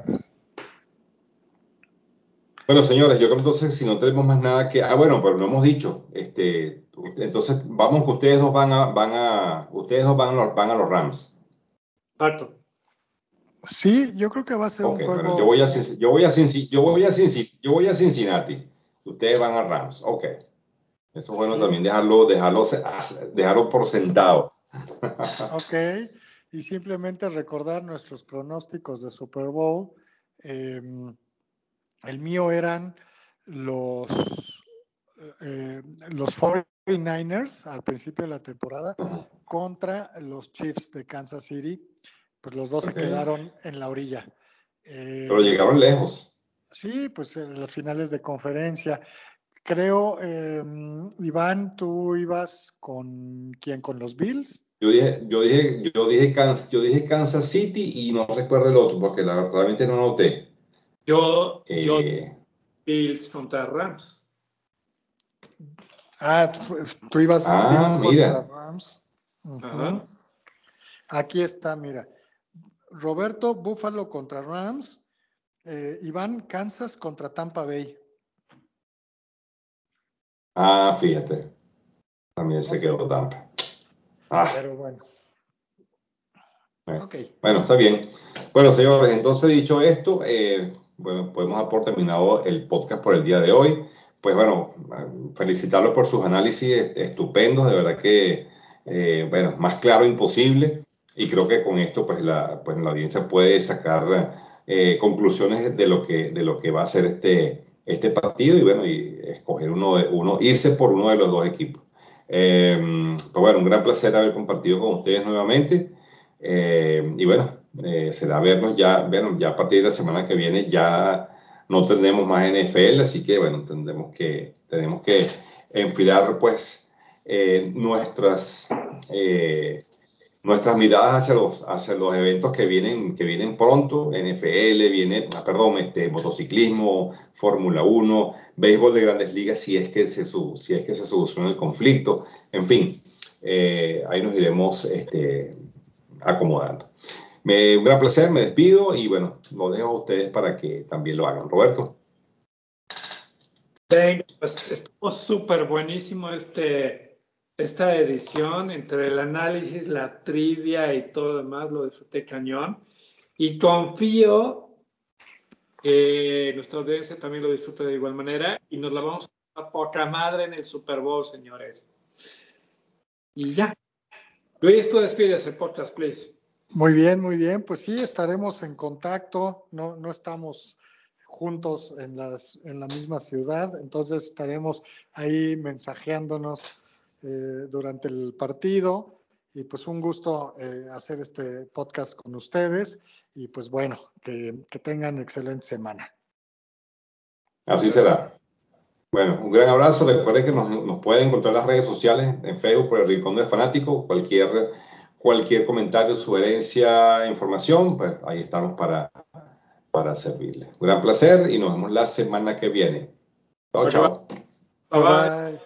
Bueno, señores, yo creo entonces si no tenemos más nada que... Ah, bueno, pero no hemos dicho. Este, entonces vamos que ustedes dos van a, van a, ustedes dos van a los, van a los Rams. Exacto. Sí, yo creo que va a ser un Ok, bueno, yo juego. voy a, Cinci- yo voy a, Cinci- yo voy a, Cinci- yo voy a Cincinnati. Ustedes van a Rams. Ok. Eso es bueno Sí, también dejarlo, dejarlo, dejarlo por sentado. ok. Y simplemente recordar nuestros pronósticos de Super Bowl. Eh, el mío eran los, eh, los cuarenta y nueve ers al principio de la temporada contra los Chiefs de Kansas City. Pues los dos se Ok. quedaron en la orilla. Pero Eh, llegaron lejos. sí, pues en las finales de conferencia. Creo, eh, Iván, tú ibas con quién, con los Bills. Yo dije, yo dije, yo dije, Kansas, yo dije Kansas City y no recuerdo el otro porque la, realmente no noté. Yo, yo, Eh, Bills contra Rams. Ah, tú, tú ibas ah, Bills contra mira. Rams. Ajá. Ujú. Aquí está, mira. Roberto, Buffalo contra Rams. Eh, Iván, Kansas contra Tampa Bay. Ah, fíjate. También se Ok, quedó Tampa. Ah, pero bueno. bueno, Ok. bueno, está bien. Bueno, señores, entonces dicho esto, eh, bueno, podemos dar por terminado el podcast por el día de hoy. Pues bueno, felicitarlos por sus análisis est- estupendos, de verdad que, eh, bueno, más claro imposible. Y creo que con esto, pues la, pues la audiencia puede sacar eh, conclusiones de lo que, de lo que va a ser este, este partido y bueno, y escoger uno, de, uno, irse por uno de los dos equipos. Eh, pues bueno, un gran placer haber compartido con ustedes nuevamente. Eh, y bueno, eh, será vernos ya, bueno, ya a partir de la semana que viene ya no tendremos más N F L, así que bueno, tendremos que, tenemos que enfilar pues eh, nuestras, eh, nuestras miradas hacia los, hacia los eventos que vienen, que vienen pronto, N F L, viene, ah, perdón, este, motociclismo, Fórmula uno, béisbol de grandes ligas, si es que se, su- si es que se soluciona el conflicto, en fin, eh, ahí nos iremos este, acomodando. Me, un gran placer, me despido y bueno, lo dejo a ustedes para que también lo hagan. Roberto. Venga, pues estuvo súper buenísimo este, esta edición, entre el análisis, la trivia y todo lo demás, lo disfruté cañón. Y confío que nuestra audiencia también lo disfrute de igual manera y nos la vamos a poca madre en el Super Bowl, señores. Y ya. Luis, tú despides el podcast, please. Muy bien, muy bien. Pues sí, estaremos en contacto. No, no estamos juntos en las, en la misma ciudad, entonces estaremos ahí mensajeándonos eh, durante el partido. Y pues un gusto eh, hacer este podcast con ustedes. Y pues bueno, que, que tengan excelente semana. Así será. Bueno, un gran abrazo. Recuerden que nos, nos pueden encontrar en las redes sociales, en Facebook por el Rincón del Fanático. Cualquier, cualquier comentario, sugerencia, información, pues ahí estamos para, para servirles. Un gran placer y nos vemos la semana que viene. Chao, Bye chao. Bye bye. bye.